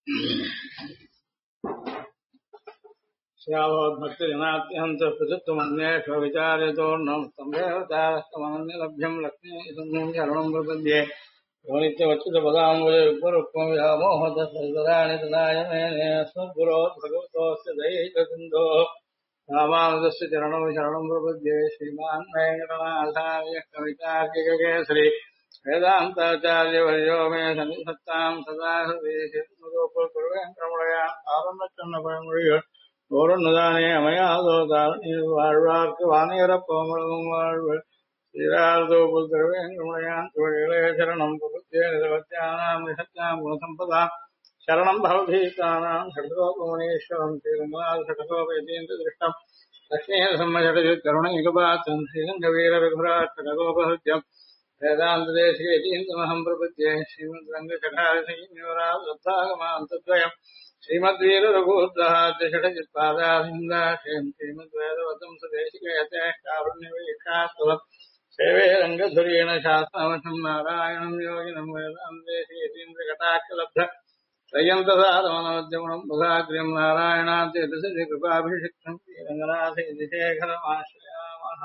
श्यावोद्भक्तिजनात्यहं च प्रसिद्धमन्येषु विचार्यतोर्णं संदेवतारस्तमनन्यलभ्यं लक्ष्मीसंज्ञं शरणं प्रपद्ये यो नित्यवच्युतपदाम्बुजयुग्मरुक्मं व्यामोहतसर्वदानि तदाय मेने अस्मद्गुरोर्भगवतोऽस्य दैहिकसिन्धोः रामानुजस्य चरणौ शरणं प्रपद्ये श्रीमान् वेङ्कटनाथार्य कवितार्किककेसरी वेदान्ताचार्यवर्यो मे सन्निधत्तां सदा हृदयेन्द्रमणयान् आरम्भचन्नपयमொழிகள் ஓரொன்னுதானே அமையாதோ தாரணியில் வாழ்வார்க்கு வானியரப்போமளவும் வாழ்வு ஸ்ரீரார்தோபுல் திருவேங்கமலையான் தொழிலே சரணம் புகுத்தே நிரவத்தியானாம் நிசத்தாம் குணசம்பதாம் சரணம் பவதீதானாம் ஷடகோபமுனீஸ்வரம் ஸ்ரீரங்கநாத ஷடகோபயதீந்திர திருஷ்டம் லக்ஷ்மீசம்மஷடஜித் கருணைகபாத்தம் ஸ்ரீரங்கவீர ரகுராட் ஷடகோபஹத்யம் வேதாந்ததேசிகேதீந்திரமஹம் பிரபத்யே ஸ்ரீமத் ரங்கஷடாரசிங்கராவத்தாகமாந்தத்வயம் श्रीमद्वीर रघुद्रहाद्यषटजित्पादाभिन्दाशयन् श्रीमद्वेदवतं सुदेशिकयते कारुण्यवीक्षास्तवत् सेवे रङ्गधुरीण शास्त्रमठं नारायणं योगिनं वेदान्तेशीयतीन्द्रकटाक्षलब्ध त्रयन्तसारमनोद्यमनं बुधाग्र्यं नारायणाद्यतिकृपाभिषिक्तं श्रीरङ्गनाथयतिशेखरमाश्रयामः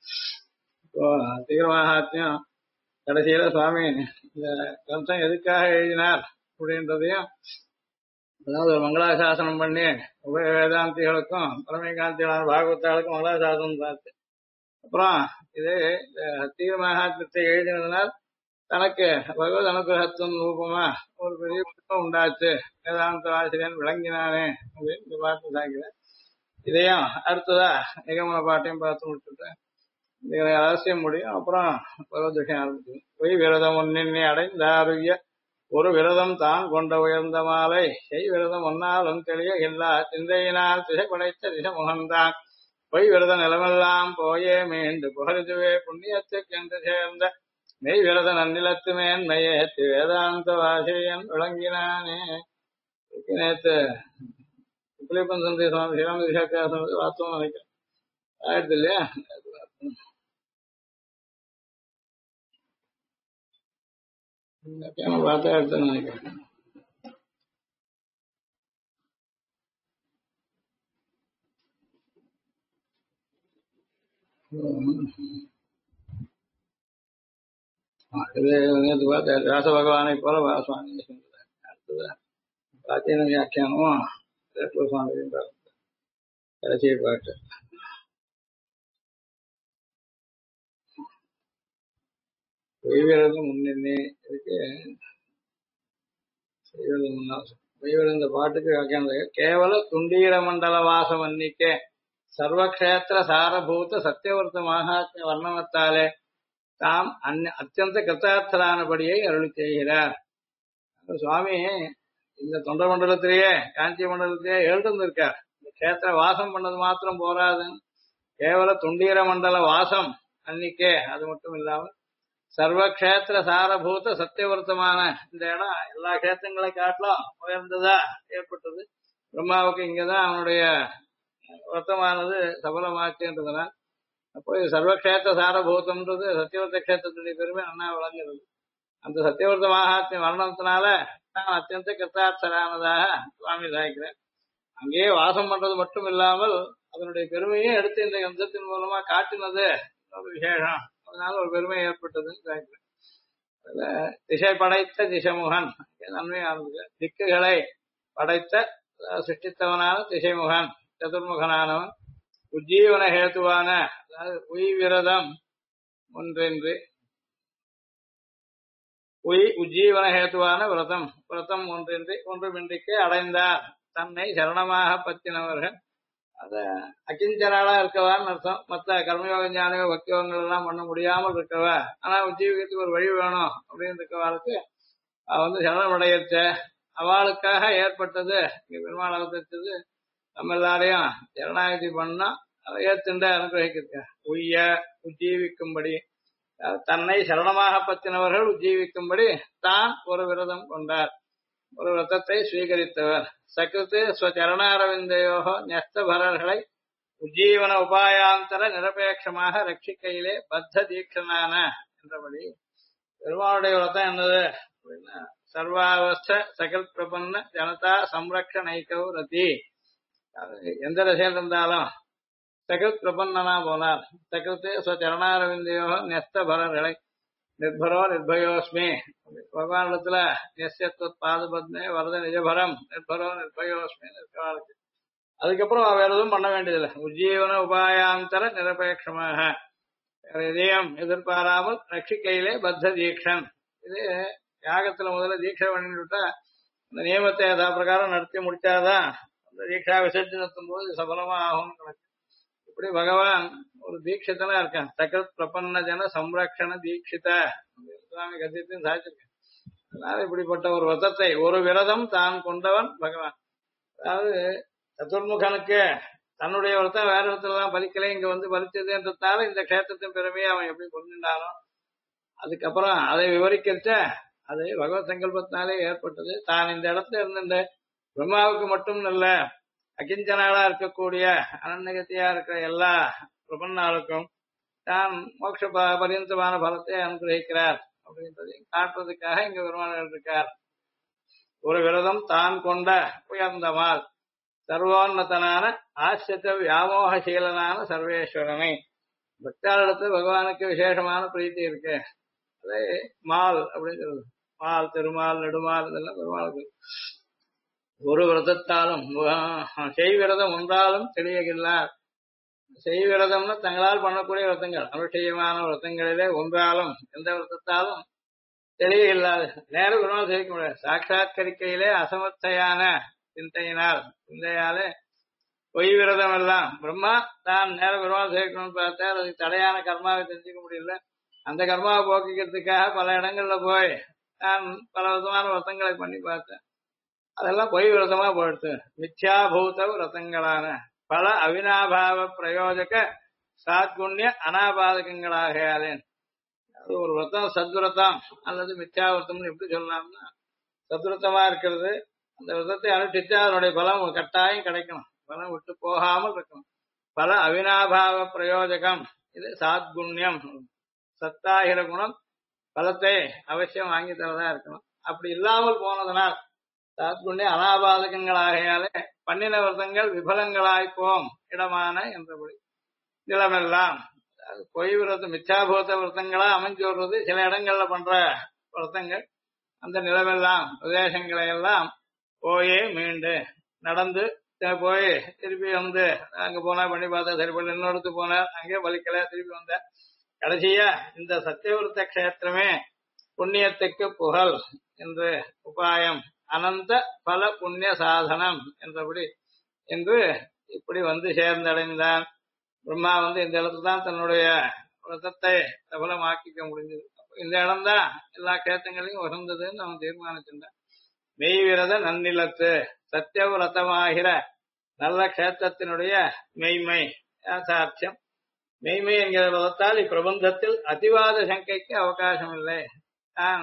தீவிரமாகாத்யம் கடைசியில சுவாமி இந்த கிரந்தம் எதுக்காக எழுதினார் அப்படின்றதையும், அதாவது ஒரு மங்களாசாசனம் பண்ணி உபய வேதாந்திகளுக்கும் பரமேகாந்திகளான பாகவத்தாளுக்கும் மங்களாசாசனம் பார்த்து அப்புறம் இது தீவிரமாகாத்தியத்தை எழுதினதுனால் தனக்கு பகவத் அனுகிரகத்தின் ரூபமா ஒரு பெரிய புத்தகம் உண்டாச்சு, வேதாந்த ஆசிரியன் விளங்கினானே அப்படின்னு பார்த்து சாக்கிறேன். இதையும் அடுத்ததா நிகமன பாட்டையும் பார்த்து முடிச்சுட்டேன். அவசியம் முடியும். அப்புறம் பகவத் விஷயம் ஆரம்பிச்சு பொய் விரதம் ஒன்னின்னே அடைந்தாருய ஒரு விரதம் தான் கொண்ட உயர்ந்த மாலை செய் விரதம் ஒன்னாலும் தெளிய எல்லா சிந்தையினால் திசை படைத்த திசமுகந்தான் பொய் விரத நிலமெல்லாம் போயே மீண்டு புகழுதுவே புண்ணியத்துக்கு என்று சேர்ந்த மெய் விரத நன்னிலத்து மேன்மையேத்து வேதாந்த வாசிரியன் விளங்கினானே. நேற்று புலிப்பன் சந்தை சுவாமி ஸ்ரீராம திசாக்காசம் வாஸ்தவம் நினைக்கிறேன் ஆயிடுது இல்லையா? பார்த்தா எடுத்து நினைக்கிறேன். நேற்று பார்த்தா ராச பகவானை போல சுவாமி அடுத்தது பிராச்சீன வியாக்கியானமும் சுவாமி கடைசியை பாட்டு பொய்விரதம் முன்னே இருக்கு. பொய்விரந்த பாட்டுக்கு வியாக்கியானம் கேவல துண்டீர மண்டல வாசம் அன்னிக்கே சர்வக்ஷேத்திர சாரபூத சத்தியவர்த்த மகாத்மிய வர்ணமத்தாலே தாம் அத்தியந்த கிருத்தார்த்தரானபடியை அருளி செய்கிறார். சுவாமி இந்த தொண்ட மண்டலத்திலேயே காஞ்சி மண்டலத்திலேயே எழுந்திருக்கார். இந்த கஷேத்திர வாசம் பண்ணது மாத்திரம் போராதுன்னு கேவல துண்டீர மண்டல வாசம் அன்னிக்கே அது மட்டும் இல்லாமல் சர்வக்ஷேத்திர சாரபூத சத்தியவர்த்தமான இந்த இடம் எல்லா கஷேத்திரங்களை காட்டிலும் உயர்ந்ததா ஏற்பட்டது. பிரம்மாவுக்கு இங்கதான் அவனுடைய வர்த்தமானது சபலமாச்சுன்றதுனால் அப்போ இது சர்வக்ஷேத்திர சாரபூதம்ன்றது சத்தியவர்த்த கஷேத்திரத்துடைய பெருமை அண்ணா விளங்குறது. அந்த சத்தியவர்த்த மகாத்மிய வர்ணத்தினால நான் அத்தியந்த கிருத்தார்த்தரானதாக சுவாமி சாய்க்கிறேன். அங்கேயே வாசம் பண்றது மட்டும் இல்லாமல் அதனுடைய பெருமையும் எடுத்து இந்த கிரந்தத்தின் மூலமா காட்டினது ஒரு விசேஷம். அதனால ஒரு பெருமை ஏற்பட்டதுன்னு கேட்கிறேன். அதுல திசை படைத்த திசைமுகன் நன்மை ஆரம்பிக்க திக்குகளை படைத்த சிருஷ்டித்தவனான திசைமுகன் சதுர்முகனானவன் உஜ்ஜீவன ஹேத்துவான அதாவது உய்விரதம் ஒன்றின்றி உஜ்ஜீவன ஹேத்துவான விரதம் ஒன்றின்றி ஒன்றுமின்றிக்கு அடைந்தார் தன்னை சரணமாக பத்தினவர்கள். அத அகிஞ்சனாலா இருக்கவான்னு அர்த்தம். மற்ற கர்மயோக ஞானயோ பக்தியோகங்கள் எல்லாம் பண்ண முடியாமல் இருக்கவா, ஆனா உஜ்ஜீவிகத்துக்கு ஒரு வழி வேணும் அப்படின்னு இருக்கவாளுக்கு சரணமடையச்ச அவளுக்காக ஏற்பட்டது இங்க பெருமாள் அவதரித்தது. நம்ம எல்லாரையும் சரணாகதி பண்ணா அதை ஏத்துண்ட அனுகிரகிக்க உய்ய உஜ்ஜீவிக்கும்படி தன்னை சரணமாக பத்தினவர்கள் உஜ்ஜீவிக்கும்படி தான் ஒரு விரதம் கொண்டார், ஒரு விரதத்தை ஸ்வீகரித்தவர். சகிருத்து ஸ்வச்சரணாரவிந்தையோகோ நெஸ்தபரர்களை உஜ்ஜீவன உபாயாந்தர நிரபேட்சமாக ரட்சிக்கையிலே பத்த தீட்சனான என்றபடி பெருமாளுடைய விரதம் என்னது அப்படின்னா சர்வாவஸ்த சகல் பிரபன்ன ஜனதா சம்ரக்ஷணைக்கோ ரதி. எந்த திசையில் இருந்தாலும் சகல் பிரபன்னனா போனார். சகத்து ஸ்வச்சரணாரவிந்தையோ நெஸ்த பரர்களை நிர்பரோ நிர்பயோஸ்மி. பகவானிடத்துல நெஸ்யத்வத் பாதபத்மே வரத நிஜபரம் நிர்பரோ நிர்பயோஸ்மி இருக்கிறாளுக்கு. அதுக்கப்புறம் வேற எதுவும் பண்ண வேண்டியதில்லை. உஜ்ஜீவன உபாயாந்தர நிரபேட்சமாக எதையும் எதிர்பாராமல் ரட்சிக்கையிலே பத்த தீக்ஷன். இது யாகத்துல முதல்ல தீட்சை பண்ணிவிட்டா இந்த நியமத்தை யதா பிரகாரம் நடத்தி முடிச்சாதான் அந்த தீட்சா விசர்ஜனத்தும் போது சபலமா ஆகும் கணக்கு. இப்படி பகவான் ஒரு தீட்சித்தனா இருக்கான். சகத் பிரபன்ன ஜன சம்ரக்ஷண தீட்சித சுவாமி கத்தியத்தையும் சாதிச்சிருக்கேன். அதனால இப்படிப்பட்ட ஒரு விரதத்தை ஒரு விரதம் தான் கொண்டவன் பகவான். அதாவது சதுர்முகனுக்கு தன்னுடைய விரதம் வேற விதத்துல தான் பலிக்கலை, இங்க வந்து பலிச்சதுன்றதால இந்த கஷேத்திரத்தின் பெருமையை அவன் எப்படி கொண்டாலும் அதுக்கப்புறம் அதை விவரிக்கிறச்ச அது பகவத் சங்கல்பத்தினாலே ஏற்பட்டது. தான் இந்த இடத்துல இருந்த பிரம்மாவுக்கு மட்டும் இல்ல, அகிஞ்சனாளா இருக்கக்கூடிய அனன்யகத்தியா இருக்கிற எல்லா பிரபன்னாளுக்கும் தான் மோட்ச பரியந்தமான பலத்தை அனுகிரகிக்கிறார் அப்படின்றதையும் காட்டுறதுக்காக இங்க பெருமாள் இருக்கார். ஒரு விரதம் தான் கொண்ட உயர்ந்தமால் சர்வோன்னதனான ஆசிரித்த வியாமோகசீலனான சர்வேஸ்வரனை. பக்தாளிடத்து பகவானுக்கு விசேஷமான பிரீத்தி இருக்கு. அதே மால் அப்படிங்கிறது, மால் திருமால் நெடுமால் இதெல்லாம் பெருமாளுக்கு. ஒரு விரதத்தாலும் செய்விரதம் ஒன்றாலும் தெளியகில்லார். செய்விரதம்னா தங்களால் பண்ணக்கூடிய விரதங்கள், அனுஷ்டயமான விரதங்களிலே ஒன்றாலும் எந்த விரதத்தாலும் தெளிய இல்லாது நேரம் பெருமாள் சேர்க்க முடியாது. சாட்சாத்கரிக்கையிலே அசமர்த்தையான சிந்தையாலே பொய் விரதம் எல்லாம் பிரம்மா தான் நேர பெருமாள் சேர்க்கணும்னு பார்த்தா அதுக்கு தடையான கர்மாவை தெரிஞ்சுக்க முடியல. அந்த கர்மாவை போக்கிக்கிறதுக்காக பல இடங்கள்ல போய் நான் பல விதமான விரதங்களை பண்ணி பார்த்தேன். அதெல்லாம் பொய் விரதமா போயிடுத்து. மித்யாபூத விரதங்களான பல அவினாபாவ பிரயோஜக சாத்குண்ய அனாபாதகங்களாகையாலேன். அது ஒரு விரதம் சத்விரதம் அல்லது மித்யாவிரதம்னு எப்படி சொல்லலாம்னா, சத்விரதமா இருக்கிறது அந்த விரதத்தை அனுஷ்டிச்சா அதனுடைய பலம் கட்டாயம் கிடைக்கணும், பலம் விட்டு போகாமல் இருக்கணும். பல அவினாபாவ பிரயோஜகம் இது சாத்குண்யம். சத்தாகிற குணம் பலத்தை அவசியம் வாங்கி தரதா இருக்கணும். அப்படி இல்லாமல் போனதனால் சாத்குண்ய அனாபாதகங்களாகையாலே பண்ணின விரதங்கள் விபலங்களாய்ப்போம் இடமான என்றபடி நிலமெல்லாம் பொய் விரதம் மிச்சாபூத விரதங்களா அமைஞ்சு வருவது சில இடங்கள்ல பண்ற விரதங்கள். அந்த நிலமெல்லாம் விதேசங்களை எல்லாம் போயே மீண்டு நடந்து போய் திருப்பி வந்து அங்க போனா பண்ணி பார்த்தா சரி பண்ணி இன்னொருத்து போனார், அங்கே பலிக்கல, திருப்பி வந்த கடைசியா இந்த சத்தியவிரத கஷேத்திரமே புண்ணியத்துக்கு புகழ் என்று உபாயம் அனந்த பல புண்ணிய சாதனம் என்றபடி என்று இப்படி வந்து சேர்ந்தடைந்தான். பிரம்மா வந்து இந்த இடத்துல தான் தன்னுடைய விரதத்தை சபலமாக்கிக்க முடிஞ்சது. இந்த இடம்தான் எல்லா கேத்தங்களையும் உகந்ததுன்னு அவன் தீர்மானிச்சிருந்தான். மெய் விரத நன்னிலத்து சத்தியவிரதமாகிற நல்ல கேத்திரத்தினுடைய மெய்மை யாசார்த்தியம். மெய்மை என்கிற விதத்தால் இப்பிரபந்தத்தில் அதிவாத சங்கைக்கு அவகாசம் இல்லை. நான்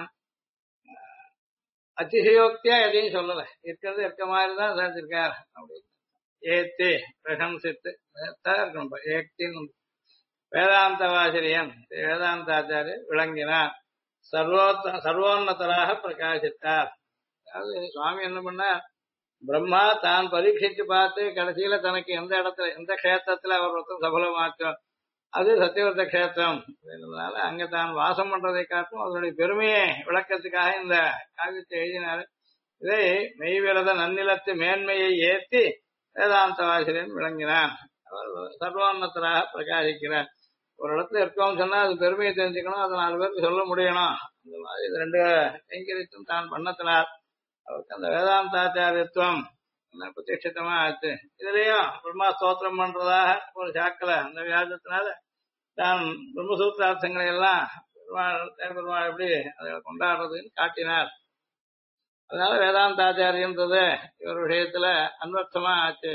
அதிசயோக்தியா எதையும் சொல்லல, இருக்கிறது இருக்க மாதிரிதான் சேர்த்திருக்கார் அப்படின்னு ஏத்தி பிரசம்சித்து இருக்கணும். ஏக்தின்னு வேதாந்த வாசிரியன் வேதாந்தாச்சாரியர் விளங்கினார். சர்வோன்னதராக பிரகாசித்தார். அதாவது சுவாமி என்ன பண்ணார், பிரம்மா தான் பரீட்சித்து பார்த்து கடைசியில தனக்கு எந்த இடத்துல எந்த கஷேத்திரத்துல அவர் ஒருத்தர் சபலமாச்சோம் அது சத்தியவர்த்த கஷேத்திரம் அப்படின்றதுனால அங்க தான் வாசம் பண்றதை காட்டும் அதனுடைய பெருமையை விளக்கத்துக்காக இந்த காவியத்தை எழுதினாரு. இதை மெய்விரத நன்னிலத்து மேன்மையை ஏற்றி வேதாந்த வாசிரியன் விளங்கினான். அவர் சர்வோன்னதராக பிரகாசிக்கிறார். ஒரு இடத்துல இருக்கோம்னு சொன்னா அது பெருமையை தெரிஞ்சுக்கணும், அதை 4 பேருக்கு சொல்ல முடியணும். அந்த மாதிரி இது 2 கைங்கரித்தும் தான் பண்ணத்தினார். அவருக்கு அந்த வேதாந்தாச்சாரியத்துவம் பிரத்யட்சமா ஆச்சு. இதுலயும் பிரம்மா ஸ்தோத்திரம் பண்றதாக ஒரு சாக்கல அந்த வியாஜத்தினால தான் பிரம்மசூத்திரார்த்தங்களை எல்லாம் பெருமாள் எப்படி அதை கொண்டாடுறதுன்னு காட்டினார். அதனால வேதாந்தாச்சாரியன்றது இவர் விஷயத்துல அன்வர்த்தமா ஆச்சு.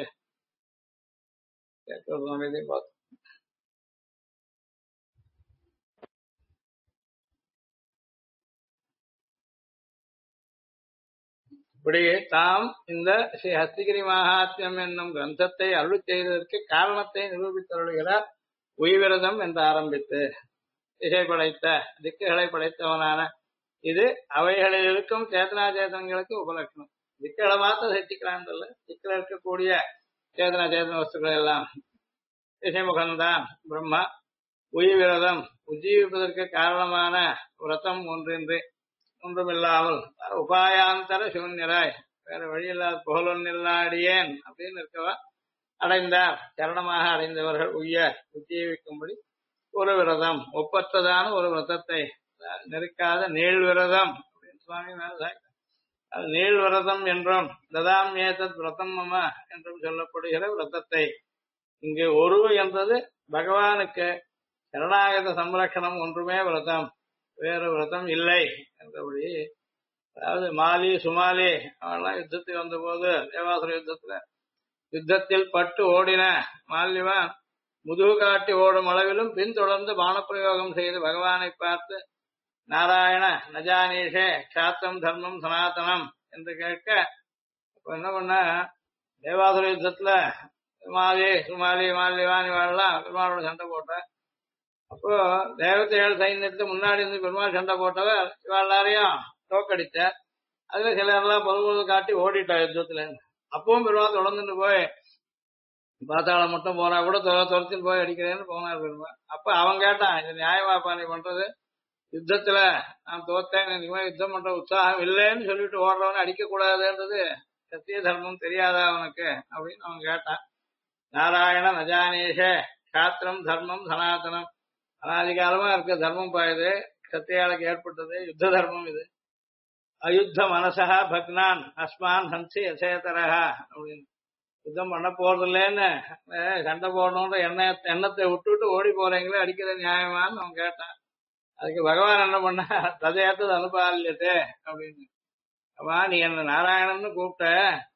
பார்த்தோம். இப்படி தாம் இந்த ஸ்ரீ ஹஸ்திகிரி மகாத்மியம் என்னும் கிரந்தத்தை அருள் செய்ததற்கு காரணத்தை நிரூபித்தருளுகிறார். உய்விரதம் என்று ஆரம்பித்து திசை படைத்த திக்குகளை படைத்தவனான இது அவைகளில் இருக்கும் சேதனா சேதனங்களுக்கு உபலட்சணம். திக்களை மாத்திரம் சித்திக்கிறான்றல்ல, திக்கில் இருக்கக்கூடிய சேதனா சேதன வஸ்துக்கள் எல்லாம் திசைமுகம்தான் பிரம்மா. உயிர்விரதம் உஜ்ஜீவிப்பதற்கு காரணமான விரதம் ஒன்றுமில்லாமல் உபாயாந்தர சூன்யராய் வேற வழியில்லாத புகழொன்னில்லாடியேன் அப்படின்னு இருக்கவா அடைந்தார். சரணமாக அடைந்தவர்கள் உஜ்ஜீவிக்கும்படி ஒரு விரதம், ஒப்பற்றதான ஒரு விரதத்தை, நெருக்காத நீள் விரதம் அப்படின்னு சுவாமி மேல அது நீள் விரதம் என்றும் ததாம் ஏதத் விரதம் மம என்றும் சொல்லப்படுகிற விரதத்தை, இங்கு ஒரு என்றது பகவானுக்கு சரணாகத சம்ரட்சணம் ஒன்றுமே விரதம், வேறு விரதம் இல்லை என்றபடி. அதாவது மாலி சுமாலி அவெல்லாம் யுத்தத்துக்கு வந்த போது தேவாசுர யுத்தத்தில் பட்டு ஓடின மால்யவான் முதுகு காட்டி ஓடும் அளவிலும் பின்தொடர்ந்து பானப்பிரயோகம் செய்து பகவானை பார்த்து நாராயண நஜானீஷே க்ஷாத்திரம் தர்மம் சனாதனம் என்று கேட்க, இப்ப என்ன பண்ண தேவாசுர யுத்தத்துல மாலி சுமாலி மால்யவான் இவாள்லாம் பெருமாளோட சண்டை போட்ட. அப்போ தேவதைகள் சைன்யத்துக்கு முன்னாடி இருந்து பெருமாள் சண்டை போட்டவர் இவாளாரையும் தோக்கடிச்ச. அதுல சிலர்லாம் பொது காட்டி ஓடிட்டா யுத்தத்துல. அப்பவும் பெருமாள் தொடர்ந்துட்டு போய் பாத்தாளம் மட்டும் போனா கூட துரத்தின்னு போய் அடிக்கிறேன்னு போனார் பெருமாள். அப்ப அவன் கேட்டான், இது நியாயமாப்பா நீ பண்றது? யுத்தத்துல நான் தோத்தேன், இனிமே யுத்தம் பண்ற உற்சாகம் இல்லைன்னு சொல்லிட்டு ஓடுறவன அடிக்க கூடாதுன்றது சத்திய தர்மம் தெரியாதா அவனுக்கு அப்படின்னு அவன் கேட்டான். நாராயண நஜானேஷே சாத்திரம் தர்மம் சனாதனம், அனாதிகாலமா இருக்க தர்மம் பாயுது, சத்தியாளுக்கு ஏற்பட்டது யுத்த தர்மம் இது. அயுத்த மனசா பக்னான் அஸ்மான் ஹன்சி யசேதரஹா அப்படின்னு, யுத்தம் பண்ண போறது இல்லைன்னு சண்டை போடணுன்ற எண்ணத்தை விட்டுவிட்டு ஓடி போறீங்களே, அடிக்கிறது நியாயமான்னு அவன் கேட்டான். அதுக்கு பகவான் என்ன பண்ண, ததையாத்தது அனுபாலியத்தே அப்படின்னு. அப்பா நீ என்ன நாராயணன்னு கூப்பிட்ட,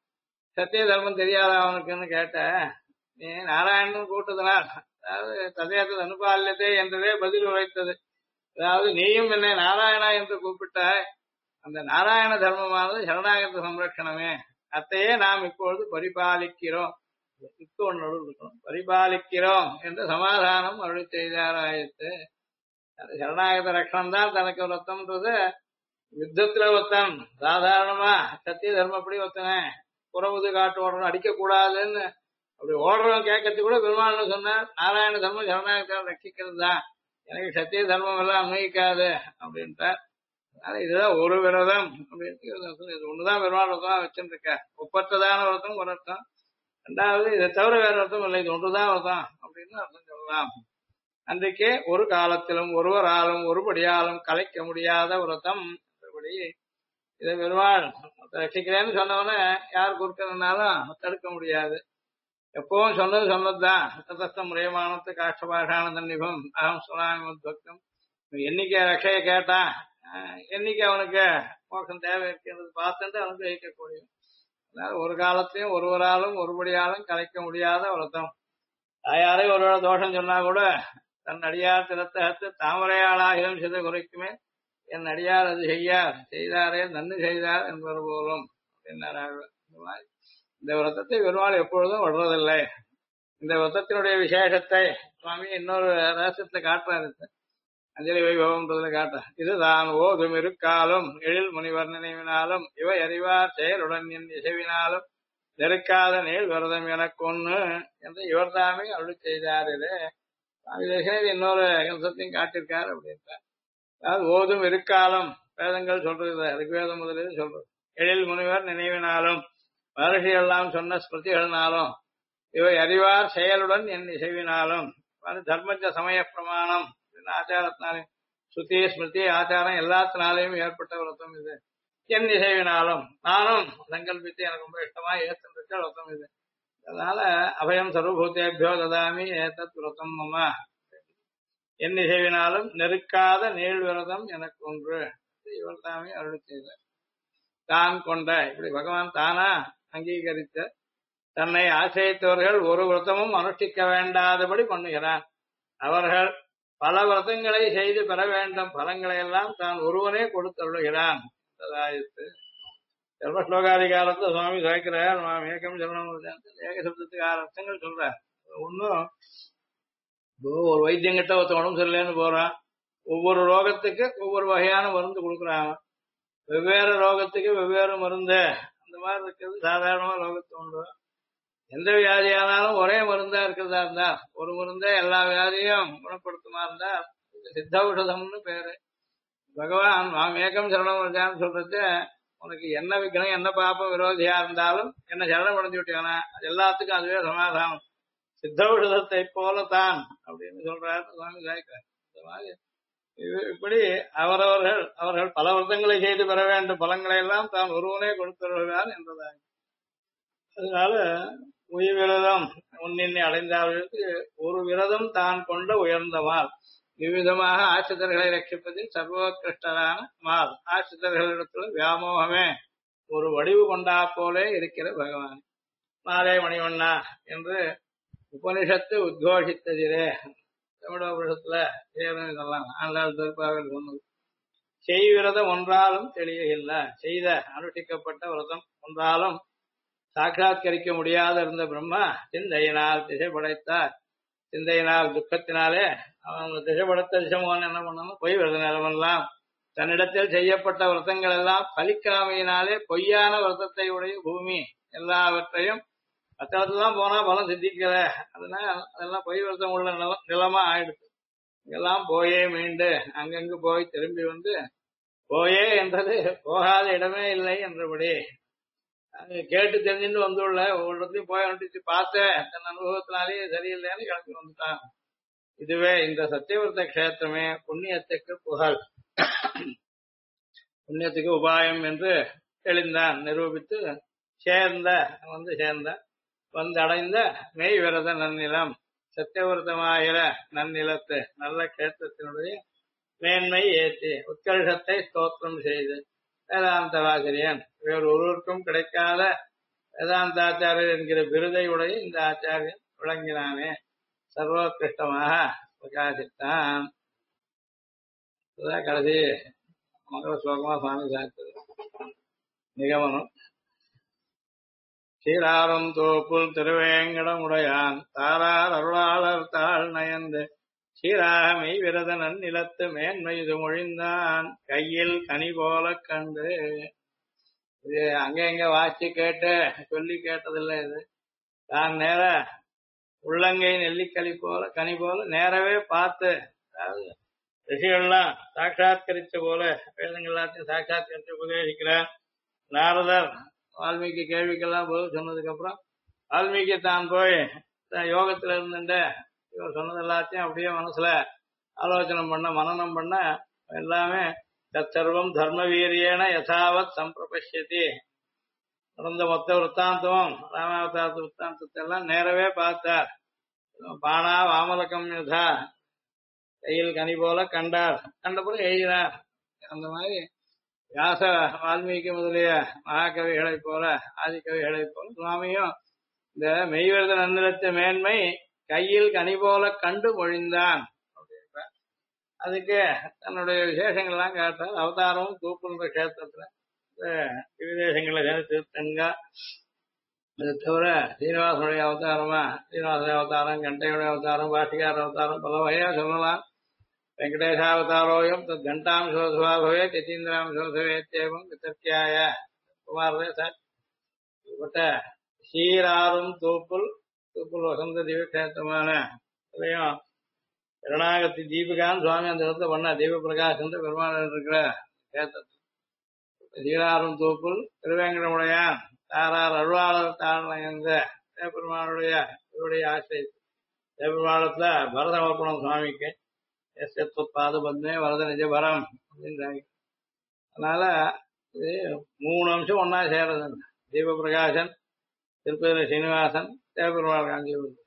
சத்திய தர்மம் தெரியாத அவனுக்குன்னு கேட்ட, நீ நாராயணன் கூப்பிட்டதுனால் அதாவது ததையாத்தது அனுபாலியத்தே என்றதே பதில் உரைத்தது. அதாவது நீயும் என்னை நாராயணா என்று கூப்பிட்ட, அந்த நாராயண தர்மமானது சரணாகத சம்ரட்சணமே, அத்தையே நாம் இப்பொழுது பரிபாலிக்கிறோம், பரிபாலிக்கிறோம் என்று சமாதானம் அருளி செய்தாராயத்து. சரணாகத ரட்சணம் தான் தனக்கு ஒருத்தம்ன்றது. யுத்தத்துல ஒருத்தன் சாதாரணமா சத்திய தர்மப்படி ஒருத்தனை புறமுது காட்டு ஓடணும், அடிக்க கூடாதுன்னு அப்படி ஓடுறவன் கேட்கறது கூட பெருமாள்னு சொன்னார், நாராயண தர்மம் சரணாகத்தை ரட்சிக்கிறது தான், எனக்கு சத்திய தர்மம் எல்லாம் அன்வயிக்காது அப்படின்ட்டார். அதனால இதுதான் ஒரு விரதம் அப்படின்னு, இது ஒண்ணுதான் பெருமாள் விரதம் வச்சுருக்க. ஒப்பற்றதான விரதம் ஒரு அர்த்தம், ரெண்டாவது இதை தவிர வேற அர்த்தம் இல்லை, இது ஒன்றுதான் விரதம் அப்படின்னு அர்த்தம் சொல்லலாம். அன்றைக்கே ஒரு காலத்திலும் ஒருவராலும் ஒருபடியாலும் கலைக்க முடியாத விரதம். இதை பெருமாள் ரசிக்கிறேன்னு சொன்னவன யார் குறுக்கிறதுனாலும் தடுக்க முடியாது. எப்பவும் சொன்னதுதான். தத்தஸ்தம் முறையமானத்து காட்சபாஷானந்தன் நிபம் அகம் சுனாமி பக்தம். என்னைக்கு ரட்சைய கேட்டான், என்னைக்கு அவனுக்கு மோட்சம் தேவை இருக்கிறது பார்த்துட்டு அவனுக்கு ஜெயிக்கக்கூடிய. அதனால ஒரு காலத்தையும் ஒருவராலும் ஒருபடியாலும் கலைக்க முடியாத விரதம். தாயாரே ஒரு தோஷம் சொன்னா கூட தன் அடியார் திறத்தகத்து தாமரையாளாகிலும் சித குறைக்குமே, என் அடியார் அது செய்தாரே நன்மை செய்தார் என்பது போலும் அப்படின்னார். இந்த விரதத்தை பெருமாள் எப்பொழுதும் விடுறதில்லை. இந்த விரதத்தினுடைய விசேஷத்தை சுவாமி இன்னொரு ரகசியத்தை காட்டுறாரு, அஞ்சலி வைபவம்ன்றதுல காட்ட. இதுதான் ஓதும் இருக்காலும் எழில் முனிவர் நினைவினாலும் இவை அறிவார் செயலுடன் என் இசைவினாலும் நெருக்காத நீள் விரதம் எனக்கு ஒண்ணு என்று இவர் தாமே அருள் செய்தார். இது இன்னொரு அம்சத்தையும் காட்டியிருக்காரு அப்படின்ட்டார். அதாவது ஓதும் இருக்காலம் வேதங்கள் சொல்றது, ரிக்வேதம் முதலில் சொல்றது. எழில் முனிவர் நினைவினாலும் மகர்ஷி எல்லாம் சொன்ன ஸ்மிருதிகளினாலும் இவை அறிவார் செயலுடன் என் இசைவினாலும் தர்மஜ சமய பிரமாணம் ஆச்சாரத்தினாலையும் சுத்தி ஸ்மிருதி ஆச்சாரம் எல்லாத்தினாலையும் ஏற்பட்ட விரதம் இது. என் இசைவினாலும் நானும் சங்கல்பித்து எனக்கு ரொம்ப இஷ்டமா ஏற்ற விரதம் இது. அதனால அபயம் சர்வபூதேபியோ ததாமி ஏதத் விரதம் மம, என் இசைவினாலும் நெருக்காத நீள் விரதம் எனக்கு ஒன்று இவர் தாமே அருள் செய்தார். தான் கொண்ட இப்படி பகவான் தானா அங்கீகரித்த தன்னை ஆசிரியத்தவர்கள் ஒரு விரதமும் அனுஷ்டிக்க வேண்டாதபடி பண்ணுகிறான். அவர்கள் பல விரதங்களை செய்து பெற வேண்டும் பலங்களை எல்லாம் தான் ஒருவனே கொடுத்தருளுகிறான். சர்வஸ்லோகாதிகாரத்தை சுவாமி சாய்க்கிறார். ஏகம் சொல்லணும், ஏக சப்தத்துக்கு 6 அர்த்தங்கள் சொல்றார். ஒன்னும் ஒரு வைத்தியங்கிட்ட ஒருத்த உடம்பு சரியில்லைன்னு போறான், ஒவ்வொரு ரோகத்துக்கு ஒவ்வொரு வகையான மருந்து கொடுக்குறாங்க. வெவ்வேறு ரோகத்துக்கு வெவ்வேறு மருந்து அந்த மாதிரி இருக்கிறது சாதாரணமா ரோகத்து உண்டு. எந்த வியாதியானாலும் ஒரே மருந்தா இருக்கிறதா இருந்தா ஒரு மருந்தே எல்லா வியாதியும் குணப்படுத்துமா இருந்தா சித்தௌஷதம்னு பேரு. பகவான் நாம் ஏக்கம் சரணம் அடைஞ்சான்னு சொல்றது, உனக்கு என்ன விக்கணும் என்ன பாப்பம் விரோதியா இருந்தாலும் என்ன சரணம் அடைஞ்சு விட்டியானா அது எல்லாத்துக்கும் அதுவே சமாதானம். சித்தௌஷதத்தை போலத்தான் அப்படின்னு சொல்றாரு சுவாமி சாய்க்கிறார். இந்த மாதிரி இப்படி அவர்கள் பல விரதங்களை செய்து பெற வேண்டும் பலங்களை எல்லாம் தான் ஒருவனே கொடுத்துள்ளார் என்பதாக. அதனால உயிர் விரதம் உன்னின்னை அடைந்தார்களுக்கு ஒரு விரதம் தான் கொண்ட உயர்ந்தவாள் இவ்விதமாக ஆசிரியர்களை ரட்சிப்பதில் சர்வோத்கிருஷ்டரான மால் ஆசிரியர்களிடத்துல வியாமோகமே ஒரு வடிவு கொண்டா போலே இருக்கிற பகவான். மாலே மணிவண்ணா என்று உபனிஷத்து உத்கோஷித்ததிலே தமிழோபனிஷத்துல இதெல்லாம் ஆண்டாள் திருப்பாவில் சொன்னது. செய் விரதம் ஒன்றாலும் தெளியவில்ல, செய்த அனுஷ்டிக்கப்பட்ட விரதம் ஒன்றாலும் சாட்சாத்கரிக்க முடியாத இருந்த பிரம்மா சிந்தையினால் திசை படைத்தார். சிந்தையினால் துக்கத்தினாலே அவங்க திசை படைத்த திசமோன்னு என்ன பண்ணணும், பொய் விரத நிலமெல்லாம் தன்னிடத்தில் செய்யப்பட்ட விரதங்கள் எல்லாம் பலிக்காமையினாலே பொய்யான விரதத்தை உடைய பூமி எல்லாவற்றையும் அத்தளத்துலாம் போனா பலம் சித்திக்கல, அதனால அதெல்லாம் பொய் விரதம் உள்ள நிலமா ஆயிடுச்சு. இதெல்லாம் போயே மீண்டு அங்கங்கு போய் திரும்பி வந்து போயே என்றது போகாத இடமே இல்லை என்றபடி அங்க கேட்டு தெரிஞ்சுட்டு வந்துள்ள ஒவ்வொரு இடத்தையும் போய் வந்துச்சு பார்த்தேன் தன் அனுபவத்தினாலேயே சரியில்லைன்னு கிளம்பி வந்துட்டான். இதுவே இந்த சத்தியவிரத கஷேத்திரமே புண்ணியத்துக்கு புகழ், புண்ணியத்துக்கு உபாயம் என்று தெளிந்தான் நிரூபித்து சேர்ந்த வந்தடைந்த மெய் விரத நன்னிலம் சத்தியவிரதமாகிற நன்னிலத்து நல்ல கஷேத்திரத்தினுடைய மேன்மை ஏற்றி உத்கர்ஷத்தை ஸ்தோத்திரம் செய்து வேதாந்தவாசிரியன் வேறு ஒருவருக்கும் கிடைக்காத வேதாந்தாச்சாரியர் என்கிற விருதை உடைய இந்த ஆச்சாரியன் விளங்கினானே சர்வோத்கிருஷ்டமாக பிரகாசித்தான். கடைசி மங்கள ஸ்லோகமா சுவாமி சாய்த்தது நிகமனம். சீராரும் தோப்புல் திருவேங்கடமுடையான் தாரார் அருளாளர் தாழ் நயந்து சீராமை விரத நன்னிலத்து மேன்மை இது மொழிந்தான் கையில் கனி போல கண்டு. இது அங்க எங்க வாசி கேட்டு சொல்லி கேட்டதில்லை. இது தான் நேர உள்ளங்கை நெல்லிக்கனி போல கனி போல நேரவே பார்த்து, அதாவது ரிஷிகள்லாம் சாட்சாத்கரிச்ச போல வேதங்கள் எல்லாத்தையும் சாட்சாத்கரித்து உபதேசிக்கிறார். நாரதர் வால்மீகி கேள்விக்கெல்லாம் பதில் சொன்னதுக்கு அப்புறம் வால்மீகி தான் போய் யோகத்துல இருந்துட்டு இவர் சொன்னது எல்லாத்தையும் அப்படியே மனசுல ஆலோசனை பண்ண மனனம் பண்ண எல்லாமே தற்சர்வம் தர்ம வீரியேன யதாவத் சம்பிரபஷ்யதி நடந்த மொத்த விற்த்தாந்தமும் ராமாவதாரத்து விற்த்தாந்தத்தை எல்லாம் நேரவே பார்த்தார். பானா வாமலகம் யதா கையில் கனி போல கண்டார், கண்டபோது எழுதினார். அந்த மாதிரி வியாச வால்மீகி முதலிய மகாகவிகளை போல ஆதிக்கவிகளை போல சுவாமியும் இந்த மெய்விரத நன்னிலத்து மேன்மை கையில் கனி போல கண்டு மொழிந்தான் அப்படின்றார். அதுக்கு தன்னுடைய விசேஷங்கள்லாம் கேட்டார். அவதாரமும் தூப்புன்ற கஷேத்திரத்துல விதேசங்களை திருத்தங்கா, அது தவிர சீனிவாசனுடைய அவதாரமா சீனிவாசனுடைய அவதாரம், கண்டையுடைய அவதாரம், பாஷிகார அவதாரம் பல வகையா சொல்லலாம். வெங்கடேசாவதாரோயம் தத் கண்டாம் சோதவாபவே யதீந்திராம் சோதவேத்தேவம் விதர்க்கியாய குமாரதே சார். இப்பட்ட சீராரும் தூப்புல் வசந்த தீபக்ஷேத்திரமான இதுலயும் கருணாகத்தி தீபிகான்னு சுவாமி அந்த இடத்துல பண்ண தீப பிரகாசம் பெருமாள் இருக்கிற கேத்திரத்தில் சீராரும் தூப்புல் திருவேங்கடமுடையான் தாரார் அருளாளர் தாழ்ந்த பெருமாளுடைய இவருடைய ஆசை பெருமாளத்துல பரதமர்ப்பணம் சுவாமிக்கு பாது பத்மே வரத நிஜபரம் அப்படின்றாங்க. அதனால இது 3 அம்சம் ஒன்னா சேரது. தீப பிரகாசன், திருப்பதி சீனிவாசன், தேவபெருமாள் காஞ்சிபுரம்.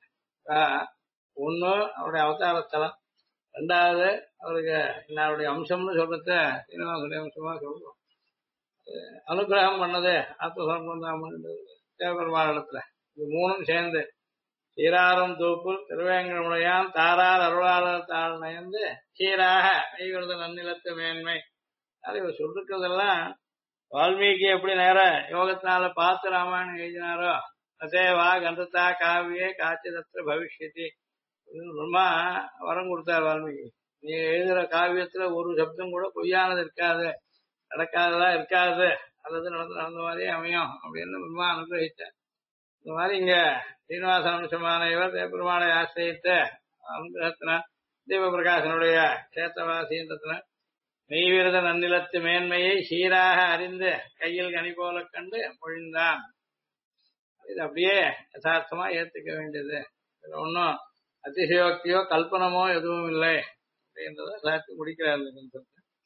ஒண்ணு அவருடைய அவதாரத்தலம், 2வது அவருக்கு என்னுடைய அம்சம்னு சொல்றது சீனிவாசனுடைய அம்சமா சொல்றோம். அனுகிரகம் பண்ணது ஆத்மசமர்ப்பணம் பண்ணது தேவபெருமாள் இடத்துல. இது 3ம் சேர்ந்து சீராரும் தூப்புல் திருவேங்கடமுடையான் தாரார் அருளாளர் தாழ் நயந்து சீராக மெய்விரத நன்னிலத்து மேன்மை. அது இவர் சொல்லிருக்கிறதெல்லாம் வால்மீகி எப்படி நேர யோகத்தினால பார்த்து ராமாயணம் எழுதினாரோ அதே வா கந்தத்தா காவியே காட்சி தத்திர பவிஷ்யதி பிரம்மா வரம் கொடுத்தார் வால்மீகி. நீ எழுதுற காவியத்துல ஒரு சப்தம் கூட பொய்யானது இருக்காது, நடக்காததா இருக்காது, அல்லது நடந்த மாதிரியே அமையும் அப்படின்னு பிரம்மா அனுகிரகித்தார். இந்த மாதிரி இங்க சீனிவாச அம்சமான இவர் பெருமாளை ஆசிரியத்த அனுகிரகத்தினார் தீப பிரகாசனுடைய கஷேத்திரவாசின்றதுன மெய்விரத நன்னிலத்து மேன்மையை சீராக அறிந்து கையில் கனி போல கண்டு மொழிந்தான். இது அப்படியே யதார்த்தமா ஏத்துக்க வேண்டியது. இதுல ஒன்னும் அதிசயோக்தியோ கல்பனமோ எதுவும் இல்லை அப்படின்றத எல்லாத்தையும் முடிக்கிறார்.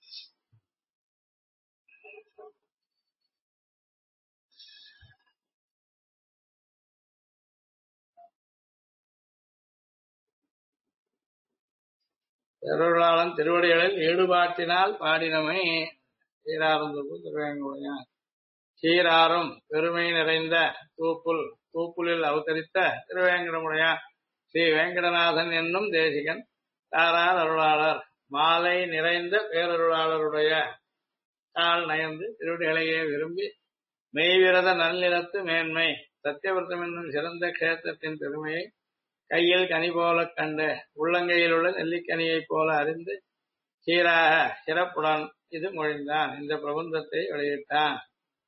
திருவிழாளன் திருவடிகளில் ஈடுபாட்டினால் பாடினமை சீரார்ந்தது திருவேங்கோடையான். சீராரும் பெருமை நிறைந்த தூப்புலில் அவதரித்த திருவேங்கடமுடையான் ஸ்ரீ வேங்கடநாதன் என்னும் தேசிகன் தாரார் அருளாளர் மாலை நிறைந்த பேரருளாளருடைய தாள் நயந்து திருவடிகளையே விரும்பி மெய்விரத நல்நிலத்து மேன்மை சத்தியவிரதம் என்னும் சிறந்த கஷேத்திரத்தின் பெருமையை கையில் கனி போல கண்டு உள்ளங்கையில் உள்ள நெல்லிக்கனியைப் போல அறிந்து சீராக சிறப்புடன் இது மொழிந்தான். இந்த பிரபந்தத்தை வெளியிட்டான்.